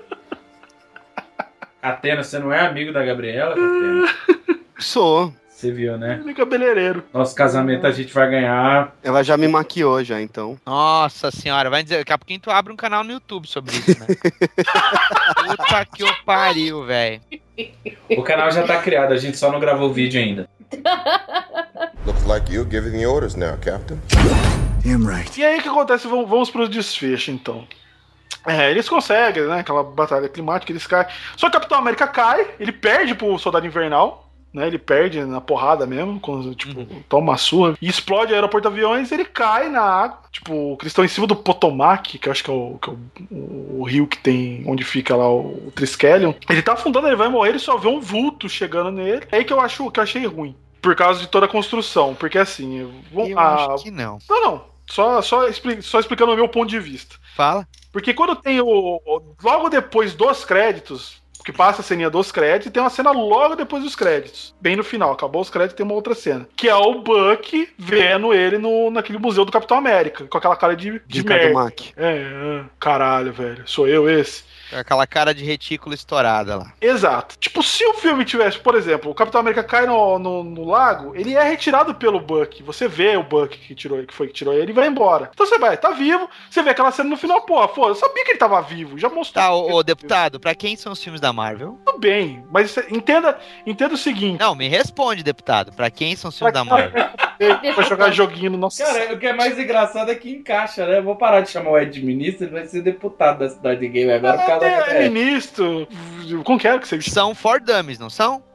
Catena, você não é amigo da Gabriela, Catena? Sou. Você viu, né? Ele é cabeleireiro. Nosso casamento a gente vai ganhar. Ela já me maquiou já, então. Nossa senhora, vai dizer, daqui a pouquinho tu abre um canal no YouTube sobre isso, né? Puta que o pariu, velho. O canal já tá criado, a gente só não gravou o vídeo ainda. Looks like you giving the orders now, Captain. Damn right. E aí o que acontece? Vamos pro desfecho, então. Eles conseguem, né? Aquela batalha climática, eles caem. Só que o Capitão América cai, ele perde pro Soldado Invernal. Né, ele perde na porrada mesmo, quando, tipo, toma uma surra e explode o aeroporto-aviões, ele cai na água. Tipo, eles estão em cima do Potomac, que eu acho que é o rio que tem onde fica lá o Triskelion. Ele tá afundando, ele vai morrer, ele só vê um vulto chegando nele. É aí que eu achei ruim, por causa de toda a construção. Porque assim. Eu acho que não. Não. Só explicando o meu ponto de vista. Fala. Porque quando tem logo depois dos créditos. Que passa a ceninha dos créditos e tem uma cena logo depois dos créditos. Bem no final, acabou os créditos e tem uma outra cena. Que é o Bucky vendo ele naquele museu do Capitão América. Com aquela cara de merda. Mac. Caralho, velho. Sou eu esse? Aquela cara de retículo estourada lá. Exato. Tipo, se o filme tivesse, por exemplo, o Capitão América cai no lago, ele é retirado pelo Bucky. Você vê o Bucky que tirou ele e vai embora. Então você vai, tá vivo, você vê aquela cena no final, pô, eu sabia que ele tava vivo, já mostrou. Tá, ô deputado, pra quem são os filmes da Marvel? Tudo bem, mas entenda o seguinte. Não, me responde, deputado, pra quem são os filmes da Marvel? Pra jogar joguinho no nosso... Cara, o que é mais engraçado é que encaixa, né? Eu vou parar de chamar o Ed ministro, ele vai ser deputado da cidade de game agora. Ministro, como que era que você... São for dummies, não são?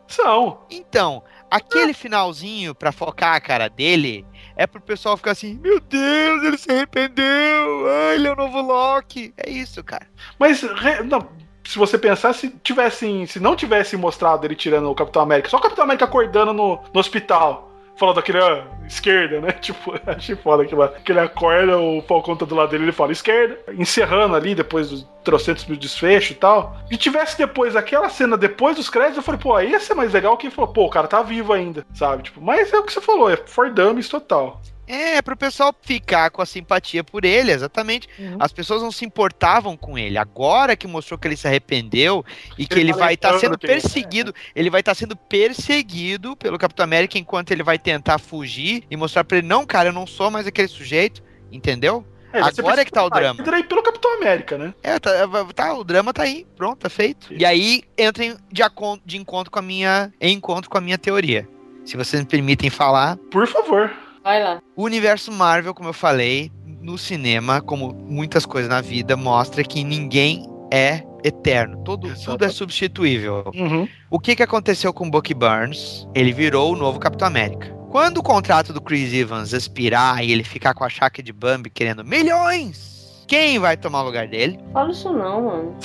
São. Então, aquele finalzinho pra focar a cara dele é pro pessoal ficar assim, meu Deus, ele se arrependeu, ele é o novo Loki. É isso, cara. Mas, não, se você pensar, se não tivesse mostrado ele tirando o Capitão América, só o Capitão América acordando no hospital, falando daquele esquerda, né? Tipo, achei foda aquilo lá. Que ele acorda, o Falcão tá do lado dele, ele fala esquerda, encerrando ali depois dos trocentos mil desfechos e tal. E tivesse depois aquela cena depois dos créditos, eu falei, pô, aí ia ser mais legal que ele falou, pô, o cara tá vivo ainda, sabe? Tipo, mas é o que você falou, é for dummies total. É, pro pessoal ficar com a simpatia por ele, exatamente. As pessoas não se importavam com ele. Agora que mostrou que ele se arrependeu e que ele vai estar sendo perseguido, ele vai estar sendo perseguido pelo Capitão América enquanto ele vai tentar fugir e mostrar pra ele, não, cara, eu não sou mais aquele sujeito, entendeu? Agora é que tá o drama. Aí pelo Capitão América, né? O drama tá aí, pronto, tá feito. E aí entra de encontro com a minha teoria. Se vocês me permitem falar. Por favor. Vai lá. O universo Marvel, como eu falei, no cinema, como muitas coisas na vida, mostra que ninguém é eterno. Tudo é substituível. Uhum. O que aconteceu com o Bucky Barnes? Ele virou o novo Capitão América. Quando o contrato do Chris Evans expirar e ele ficar com a chaca de Bambi querendo milhões, quem vai tomar o lugar dele? Fala isso não, mano.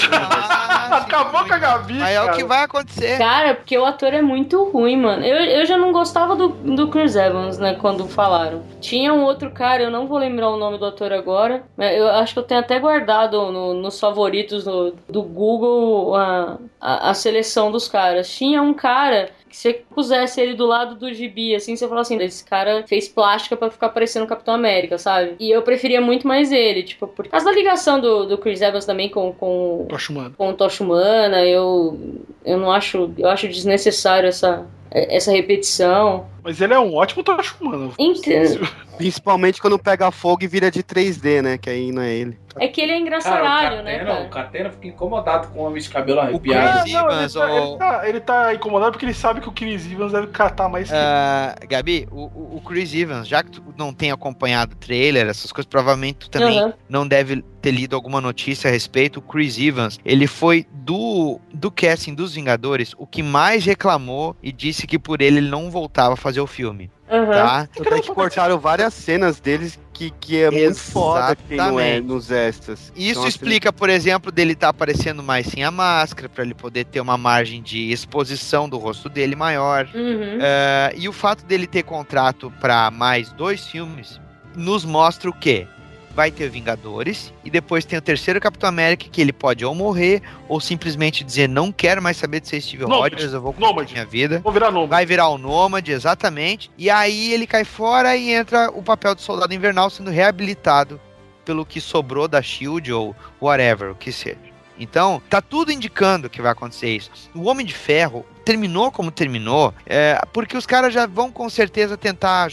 Acabou com a Gabi, Aí é o que vai acontecer. Cara, porque o ator é muito ruim, mano. Eu já não gostava do Chris Evans, né, quando falaram. Tinha um outro cara, eu não vou lembrar o nome do ator agora, mas eu acho que eu tenho até guardado nos favoritos do Google a seleção dos caras. Tinha um cara que se você pusesse ele do lado do gibi, assim, você fala assim, esse cara fez plástica pra ficar parecendo o Capitão América, sabe? E eu preferia muito mais ele, tipo, por causa da ligação do Chris Evans também com o Tocha Humana, eu não acho, eu acho desnecessário essa repetição. Mas ele é um ótimo Tocha Humana. Entendo. Principalmente quando pega fogo e vira de 3D, né? Que aí não é ele. É que ele é engraçaralho, né, cara? O Catena fica incomodado com o homem de cabelo arrepiado. Ele tá incomodado porque ele sabe que o Chris Evans deve catar mais Gabi, o Chris Evans, já que tu não tem acompanhado o trailer, essas coisas, provavelmente tu também não deve ter lido alguma notícia a respeito. O Chris Evans, ele foi do casting dos Vingadores o que mais reclamou e disse que por ele não voltava a fazer o filme. Tá? Até que cortaram várias cenas deles que é muito foda que não é nos extras. Isso então, explica, por exemplo, dele estar aparecendo mais sem a máscara, pra ele poder ter uma margem de exposição do rosto dele maior. E o fato dele ter contrato pra mais 2 filmes nos mostra o quê? Vai ter Vingadores e depois tem o terceiro Capitão América que ele pode ou morrer ou simplesmente dizer não quero mais saber de ser Steve Rogers, eu vou continuar minha vida. Vou virar Nômade. Vai virar o Nômade, exatamente. E aí ele cai fora e entra o papel do Soldado Invernal sendo reabilitado pelo que sobrou da SHIELD ou whatever, o que seja. Então, tá tudo indicando que vai acontecer isso. O Homem de Ferro terminou como terminou, porque os caras já vão com certeza tentar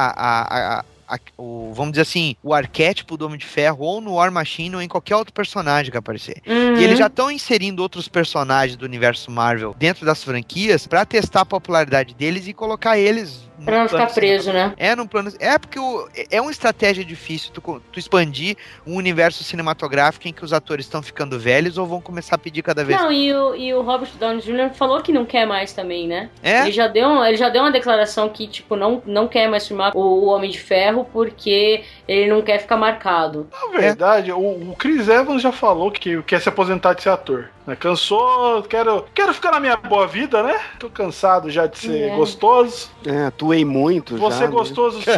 jogar vamos dizer assim, o arquétipo do Homem de Ferro ou no War Machine ou em qualquer outro personagem que aparecer. E eles já estão inserindo outros personagens do universo Marvel dentro das franquias pra testar a popularidade deles e colocar eles pra não ficar preso, né? Num plano... porque é uma estratégia difícil tu expandir um universo cinematográfico em que os atores estão ficando velhos ou vão começar a pedir cada vez... Não, e o Robert Downey Jr. falou que não quer mais também, né? Ele já deu uma declaração que, tipo, não quer mais filmar o Homem de Ferro porque ele não quer ficar marcado. Na verdade, o Chris Evans já falou que quer se aposentar de ser ator. Cansou, quero ficar na minha boa vida, né? Tô cansado já de ser gostoso. Atuei muito. Vou ser gostoso sim.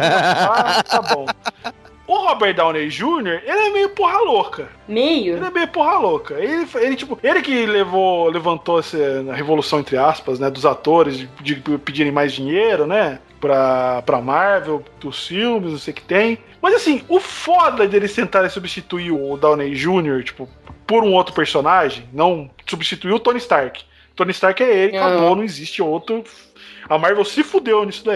Tá bom. O Robert Downey Jr., ele é meio porra louca. Ele é meio porra louca. Ele que levantou a revolução, entre aspas, né, dos atores, de pedirem mais dinheiro, né, pra Marvel, dos filmes, não sei o que tem. Mas assim, o foda deles tentarem substituir o Downey Jr., tipo, por um outro personagem, não substituir o Tony Stark. Tony Stark é ele, acabou, não existe outro. A Marvel se fudeu nisso daí.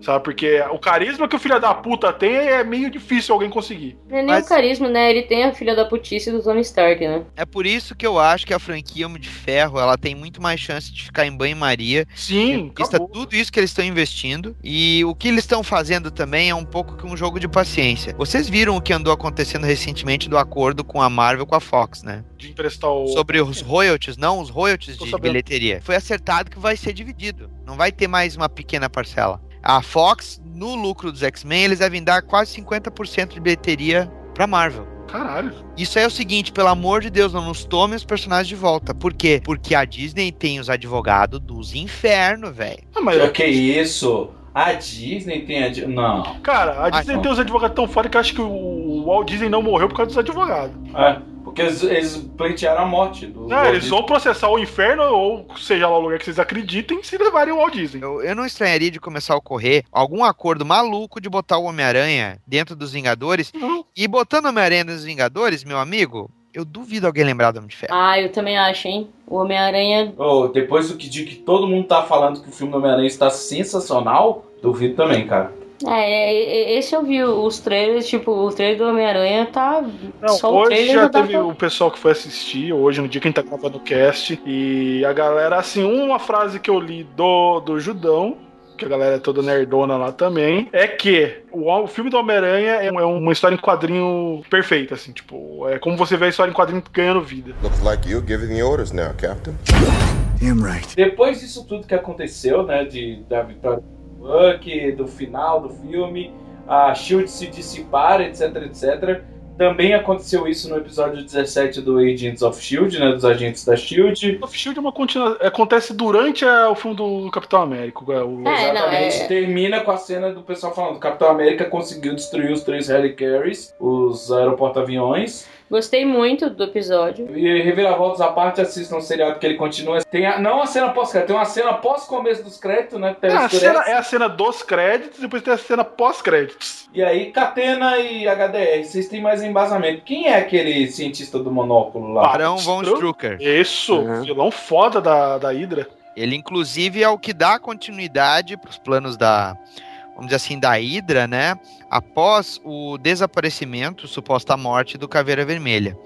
sabe? Porque o carisma que o filho da puta tem é meio difícil alguém conseguir. Não é nem o carisma, né? Ele tem a filha da putice do Tony Stark, né? É por isso que eu acho que a franquia Homem de Ferro, ela tem muito mais chance de ficar em banho-maria. Sim, vista tudo isso que eles estão investindo. E o que eles estão fazendo também é um pouco que um jogo de paciência. Vocês viram o que andou acontecendo recentemente do acordo com a Marvel com a Fox, né? De emprestar o... Sobre os royalties, não os royalties de bilheteria. Foi acertado que vai ser dividido. Não vai ter mais uma pequena parcela. A Fox, no lucro dos X-Men, eles devem dar quase 50% de bilheteria pra Marvel. Caralho. Isso aí é o seguinte, pelo amor de Deus, não nos tomem os personagens de volta. Por quê? Porque a Disney tem os advogados dos infernos, velho. Mas que isso? A Disney tem Não. Cara, a Disney tem os advogados tão foda que eu acho que o Walt Disney não morreu por causa dos advogados. Porque eles pleitearam a morte do eles vão processar o inferno, ou seja lá o lugar que vocês acreditem, se levarem o Walt Disney. Eu não estranharia de começar a ocorrer algum acordo maluco de botar o Homem-Aranha dentro dos Vingadores. E botando o Homem-Aranha nos Vingadores, meu amigo, eu duvido alguém lembrar do Homem de Ferro. Eu também acho, hein? O Homem-Aranha... Depois do que todo mundo tá falando que o filme do Homem-Aranha está sensacional, duvido também, cara. Esse eu vi os trailers, tipo, o trailer do Homem-Aranha tá... Não, hoje já teve o pessoal que foi assistir, hoje no dia que a gente tá gravando o cast, e a galera, assim, uma frase que eu li do Judão, que a galera é toda nerdona lá também, é que o filme do Homem-Aranha é uma história em quadrinho perfeita, assim, tipo, é como você vê a história em quadrinho ganhando vida. Looks like you giving orders now, Captain. Damn right. Depois disso tudo que aconteceu, né, da vitória Buck, do final do filme, a SHIELD se dissipar, etc, etc. Também aconteceu isso no episódio 17 do Agents of SHIELD, né, dos agentes da SHIELD. O SHIELD é uma acontece durante o filme do Capitão América. Exatamente, termina com a cena do pessoal falando: o Capitão América conseguiu destruir os 3 helicarriers, os aeroporto-aviões. Gostei muito do episódio. E reviravoltas à parte, assistam o seriado que ele continua. Tem não a cena pós-crédito, tem uma cena pós-começo dos créditos, né? É a cena dos créditos, depois tem a cena pós-créditos. E aí, Catena e HDR, vocês têm mais embasamento. Quem é aquele cientista do monóculo lá? Barão von Strucker. Isso, vilão foda da Hydra. Ele, inclusive, é o que dá continuidade pros planos vamos dizer assim, da Hydra, né? Após o desaparecimento, suposta morte do Caveira Vermelha.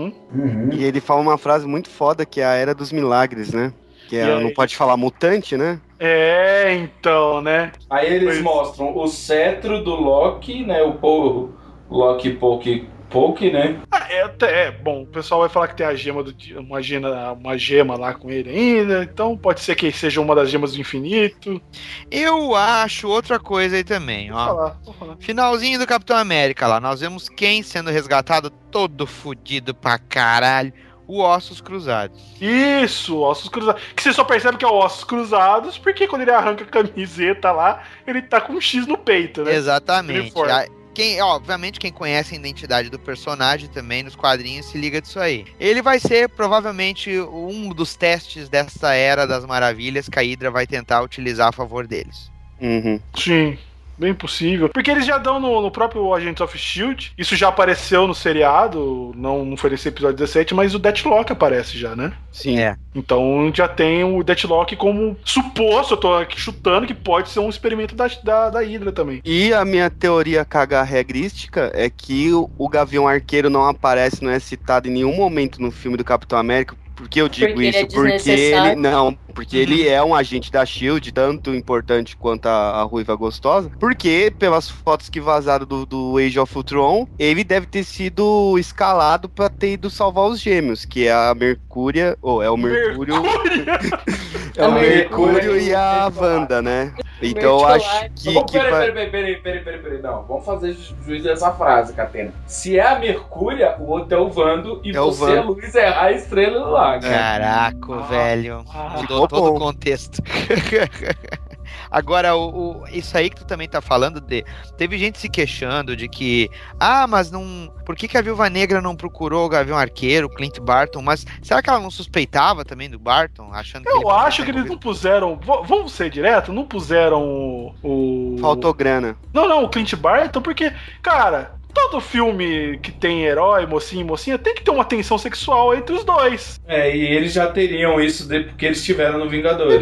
E ele fala uma frase muito foda, que é a Era dos Milagres, né? Que não pode falar mutante, né? Então, né? Aí eles mostram o cetro do Loki, né? O Loki Poke, né? Bom, o pessoal vai falar que tem a gema uma gema lá com ele ainda, então pode ser que seja uma das gemas do infinito. Eu acho outra coisa aí também, ó. Vou falar. Finalzinho do Capitão América lá, nós vemos quem sendo resgatado todo fudido pra caralho. O Ossos Cruzados. Isso, Ossos Cruzados. Que você só percebe que é o Ossos Cruzados porque quando ele arranca a camiseta lá, ele tá com um X no peito, né? Exatamente. Obviamente, quem conhece a identidade do personagem também nos quadrinhos se liga disso aí. Ele vai ser provavelmente um dos testes dessa Era das Maravilhas que a Hydra vai tentar utilizar a favor deles. Sim. Bem possível. Porque eles já dão no próprio Agents of S.H.I.E.L.D. Isso já apareceu no seriado, não foi nesse episódio 17, mas o Deathlock aparece já, né? Sim. Então já tem o Deathlock como suposto, eu tô aqui chutando, que pode ser um experimento da Hydra também. E a minha teoria caga-regrística é que o Gavião Arqueiro não aparece, não é citado em nenhum momento no filme do Capitão América. Por que eu digo isso? Porque ele é um agente da SHIELD, tanto importante quanto a Ruiva Gostosa. Porque, pelas fotos que vazaram do Age of Ultron, ele deve ter sido escalado pra ter ido salvar os gêmeos, que é a Mercúria, é o Mercúrio... é o Mercúrio e a Wanda, né? Então eu acho que... Peraí, não. Vamos fazer juízo dessa frase, Catena. Se é a Mercúria, o outro é o Vando e você, Luiz, é a estrela do lago. Caraca, velho. Mudou todo o contexto. Agora, isso aí que tu também tá falando, teve gente se queixando de que, mas não... Por que a Viúva Negra não procurou o Gavião Arqueiro, o Clint Barton? Mas será que ela não suspeitava também do Barton? Achando que eu acho que eles não puseram... Vamos ser direto? Não puseram o... Faltou grana. Não, o Clint Barton, porque, cara... todo filme que tem herói, mocinho e mocinha, tem que ter uma tensão sexual entre os dois. E eles já teriam isso porque eles estiveram no Vingadores.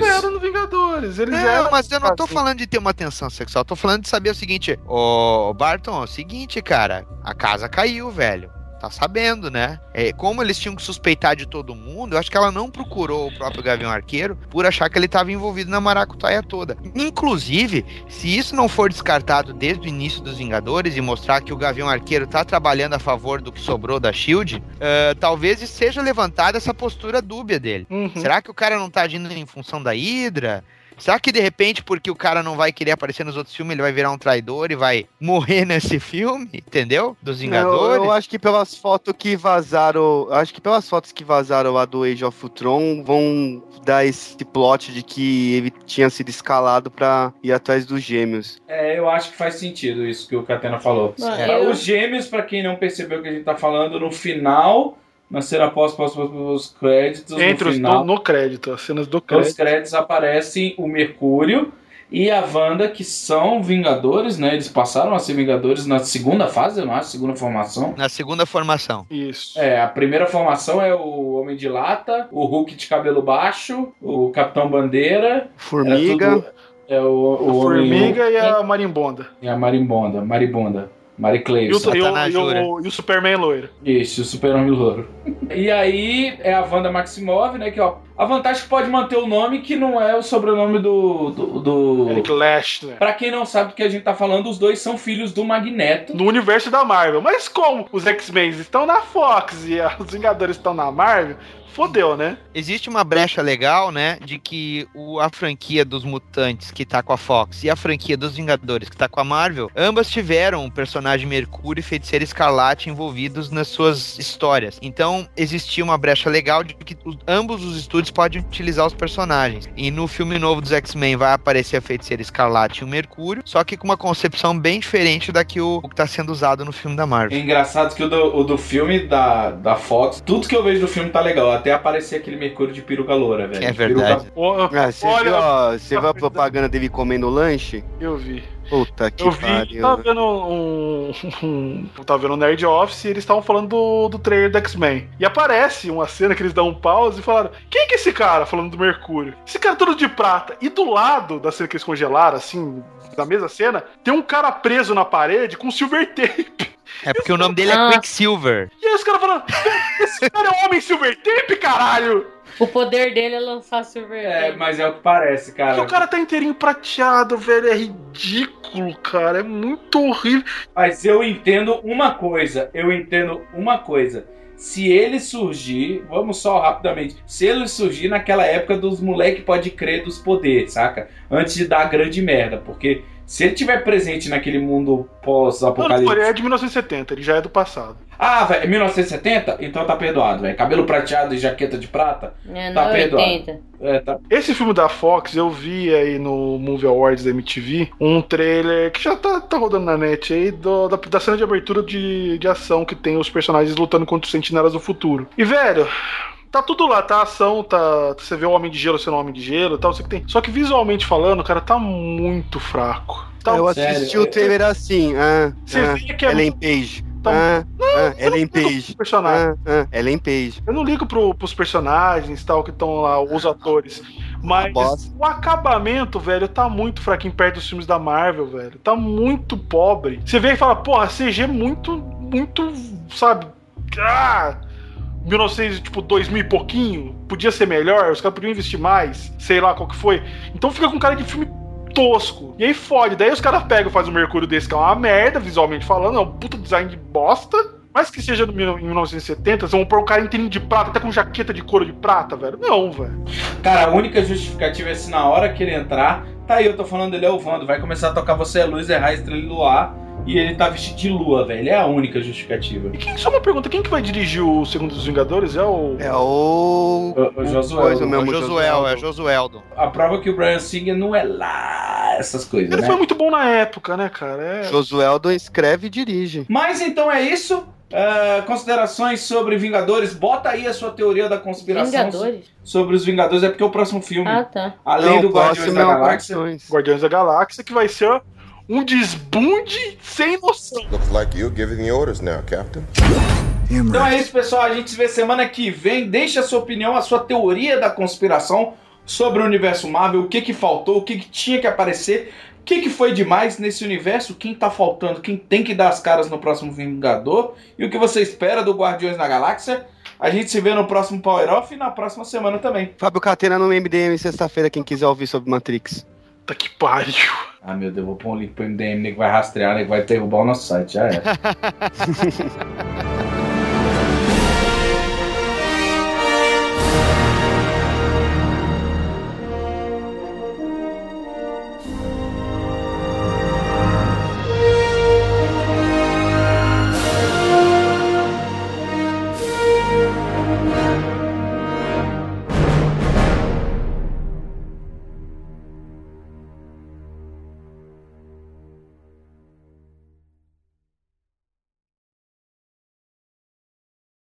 Mas eu não tô falando de ter uma tensão sexual, tô falando de saber o seguinte, ô Barton, é o seguinte, cara, a casa caiu, velho. Tá sabendo, né? Como eles tinham que suspeitar de todo mundo, eu acho que ela não procurou o próprio Gavião Arqueiro por achar que ele estava envolvido na maracutaia toda. Inclusive, se isso não for descartado desde o início dos Vingadores e mostrar que o Gavião Arqueiro tá trabalhando a favor do que sobrou da SHIELD, talvez seja levantada essa postura dúbia dele. Será que o cara não tá agindo em função da Hydra? Será que de repente, porque o cara não vai querer aparecer nos outros filmes, ele vai virar um traidor e vai morrer nesse filme? Entendeu? Dos Vingadores? Eu acho que pelas fotos que vazaram. Acho que pelas fotos que vazaram lá do Age of Ultron vão dar esse plot de que ele tinha sido escalado pra ir atrás dos gêmeos. Eu acho que faz sentido isso que o Catena falou. Os gêmeos, pra quem não percebeu o que a gente tá falando, no final. Na cena pós-créditos, no crédito, as cenas do crédito. Nos créditos aparecem o Mercúrio e a Wanda, que são Vingadores, né? Eles passaram a ser Vingadores na segunda fase, eu não acho, segunda formação. Na segunda formação. Isso. A primeira formação é o Homem de Lata, o Hulk de cabelo baixo, o Capitão Bandeira. Formiga. O Formiga e a Marimbonda. E a Maribonda. Mary Clay. E o Superman loiro. Isso, o Superman loiro. E aí é a Wanda Maximoff, né? Que a vantagem é que pode manter o nome que não é o sobrenome do... Eric Lash, né? Pra quem não sabe do que a gente tá falando, os dois são filhos do Magneto. No universo da Marvel. Mas como os X-Men estão na Fox e os Vingadores estão na Marvel... Fodeu, né? Existe uma brecha legal, né, de que a franquia dos Mutantes, que tá com a Fox, e a franquia dos Vingadores, que tá com a Marvel, ambas tiveram o personagem Mercúrio e Feiticeira Escarlate envolvidos nas suas histórias. Então, existia uma brecha legal de que ambos os estúdios podem utilizar os personagens. E no filme novo dos X-Men vai aparecer a Feiticeira Escarlate e o Mercúrio, só que com uma concepção bem diferente da que o que tá sendo usado no filme da Marvel. É engraçado que o do filme da Fox, tudo que eu vejo do filme tá legal, até aparecer aquele Mercúrio de peruca loura, velho. É verdade. Você viu a propaganda dele comendo lanche? Eu vi. Puta que pariu. Eu tava vendo o Nerd Office e eles estavam falando do trailer do X-Men. E aparece uma cena que eles dão um pause e falaram: quem que é esse cara? Falando do Mercúrio. Esse cara todo de prata. E do lado da cena que eles congelaram, assim, da mesma cena, tem um cara preso na parede com silver tape. É porque o nome dele é Quicksilver. E aí os caras falando: esse cara é o Homem Silver Tape, caralho! O poder dele é lançar Silver Tape. Mas é o que parece, cara. Porque o cara tá inteirinho prateado, velho. É ridículo, cara. É muito horrível. Mas eu entendo uma coisa. Se ele surgir, vamos só rapidamente. Se ele surgir naquela época dos moleque pode crer dos poderes, saca? Antes de dar grande merda, porque se ele tiver presente naquele mundo pós-apocalipse... Ele é de 1970, ele já é do passado. Ah, velho, 1970? Então tá perdoado, velho. Cabelo prateado e jaqueta de prata? Tá perdoado. Tá. Esse filme da Fox, eu vi aí no Movie Awards da MTV um trailer que já tá rodando na net aí da cena de abertura de ação que tem os personagens lutando contra os Sentinelas do Futuro. E, velho... Tá tudo lá, tá? A ação, tá. Você vê o Homem de Gelo sendo o Homem de Gelo e tal, você que tem. Só que visualmente falando, cara, tá muito fraco. Eu assisti o trailer assim. Você vê que é Ellen Page. Ellen Page. Ellen Page. Eu não ligo pros personagens tal, que estão lá, os atores. Mas o acabamento, velho, tá muito fraquinho perto dos filmes da Marvel, velho. Tá muito pobre. Você vê e fala, porra, CG muito, sabe? 2000 e pouquinho, podia ser melhor, os caras podiam investir mais, sei lá qual que foi. Então fica com cara de filme tosco. E aí fode, daí os caras pegam e fazem um Mercúrio desse que é uma merda, visualmente falando, é um puta design de bosta. Mas que seja em 1970, vocês vão pôr um cara inteirinho de prata, até com jaqueta de couro de prata, velho. Não, velho. Cara, a única justificativa é se na hora que ele entrar, tá aí, eu tô falando, ele é o Vando, vai começar a tocar Você é Luz, Errar, Estrela e Luar. E ele tá vestido de lua, velho. É a única justificativa. E só uma pergunta, quem que vai dirigir o Segundo dos Vingadores? É o Josué. É Josueldo. A prova que o Bryan Singer não é lá essas coisas, ele né? foi muito bom na época, né, cara? Josueldo escreve e dirige. Mas então é isso. Considerações sobre Vingadores. Bota aí a sua teoria da conspiração sobre os Vingadores. É porque é o próximo filme. Ah, tá. Além do Guardiões da Galáxia. Guardiões da Galáxia, que vai ser um desbunde sem noção. Looks like you giving the orders now, Captain. Então é isso, pessoal. A gente se vê semana que vem. Deixe a sua opinião, a sua teoria da conspiração sobre o universo Marvel. O que faltou, o que tinha que aparecer, o que foi demais nesse universo, quem tá faltando, quem tem que dar as caras no próximo Vingador e o que você espera do Guardiões da Galáxia. A gente se vê no próximo Power Off e na próxima semana também. Fábio Catena no MDM sexta-feira, quem quiser ouvir sobre Matrix. Tá que pariu. Ah, meu Deus, vou pôr um link pro MDM, que vai rastrear, que vai derrubar o nosso site, já é.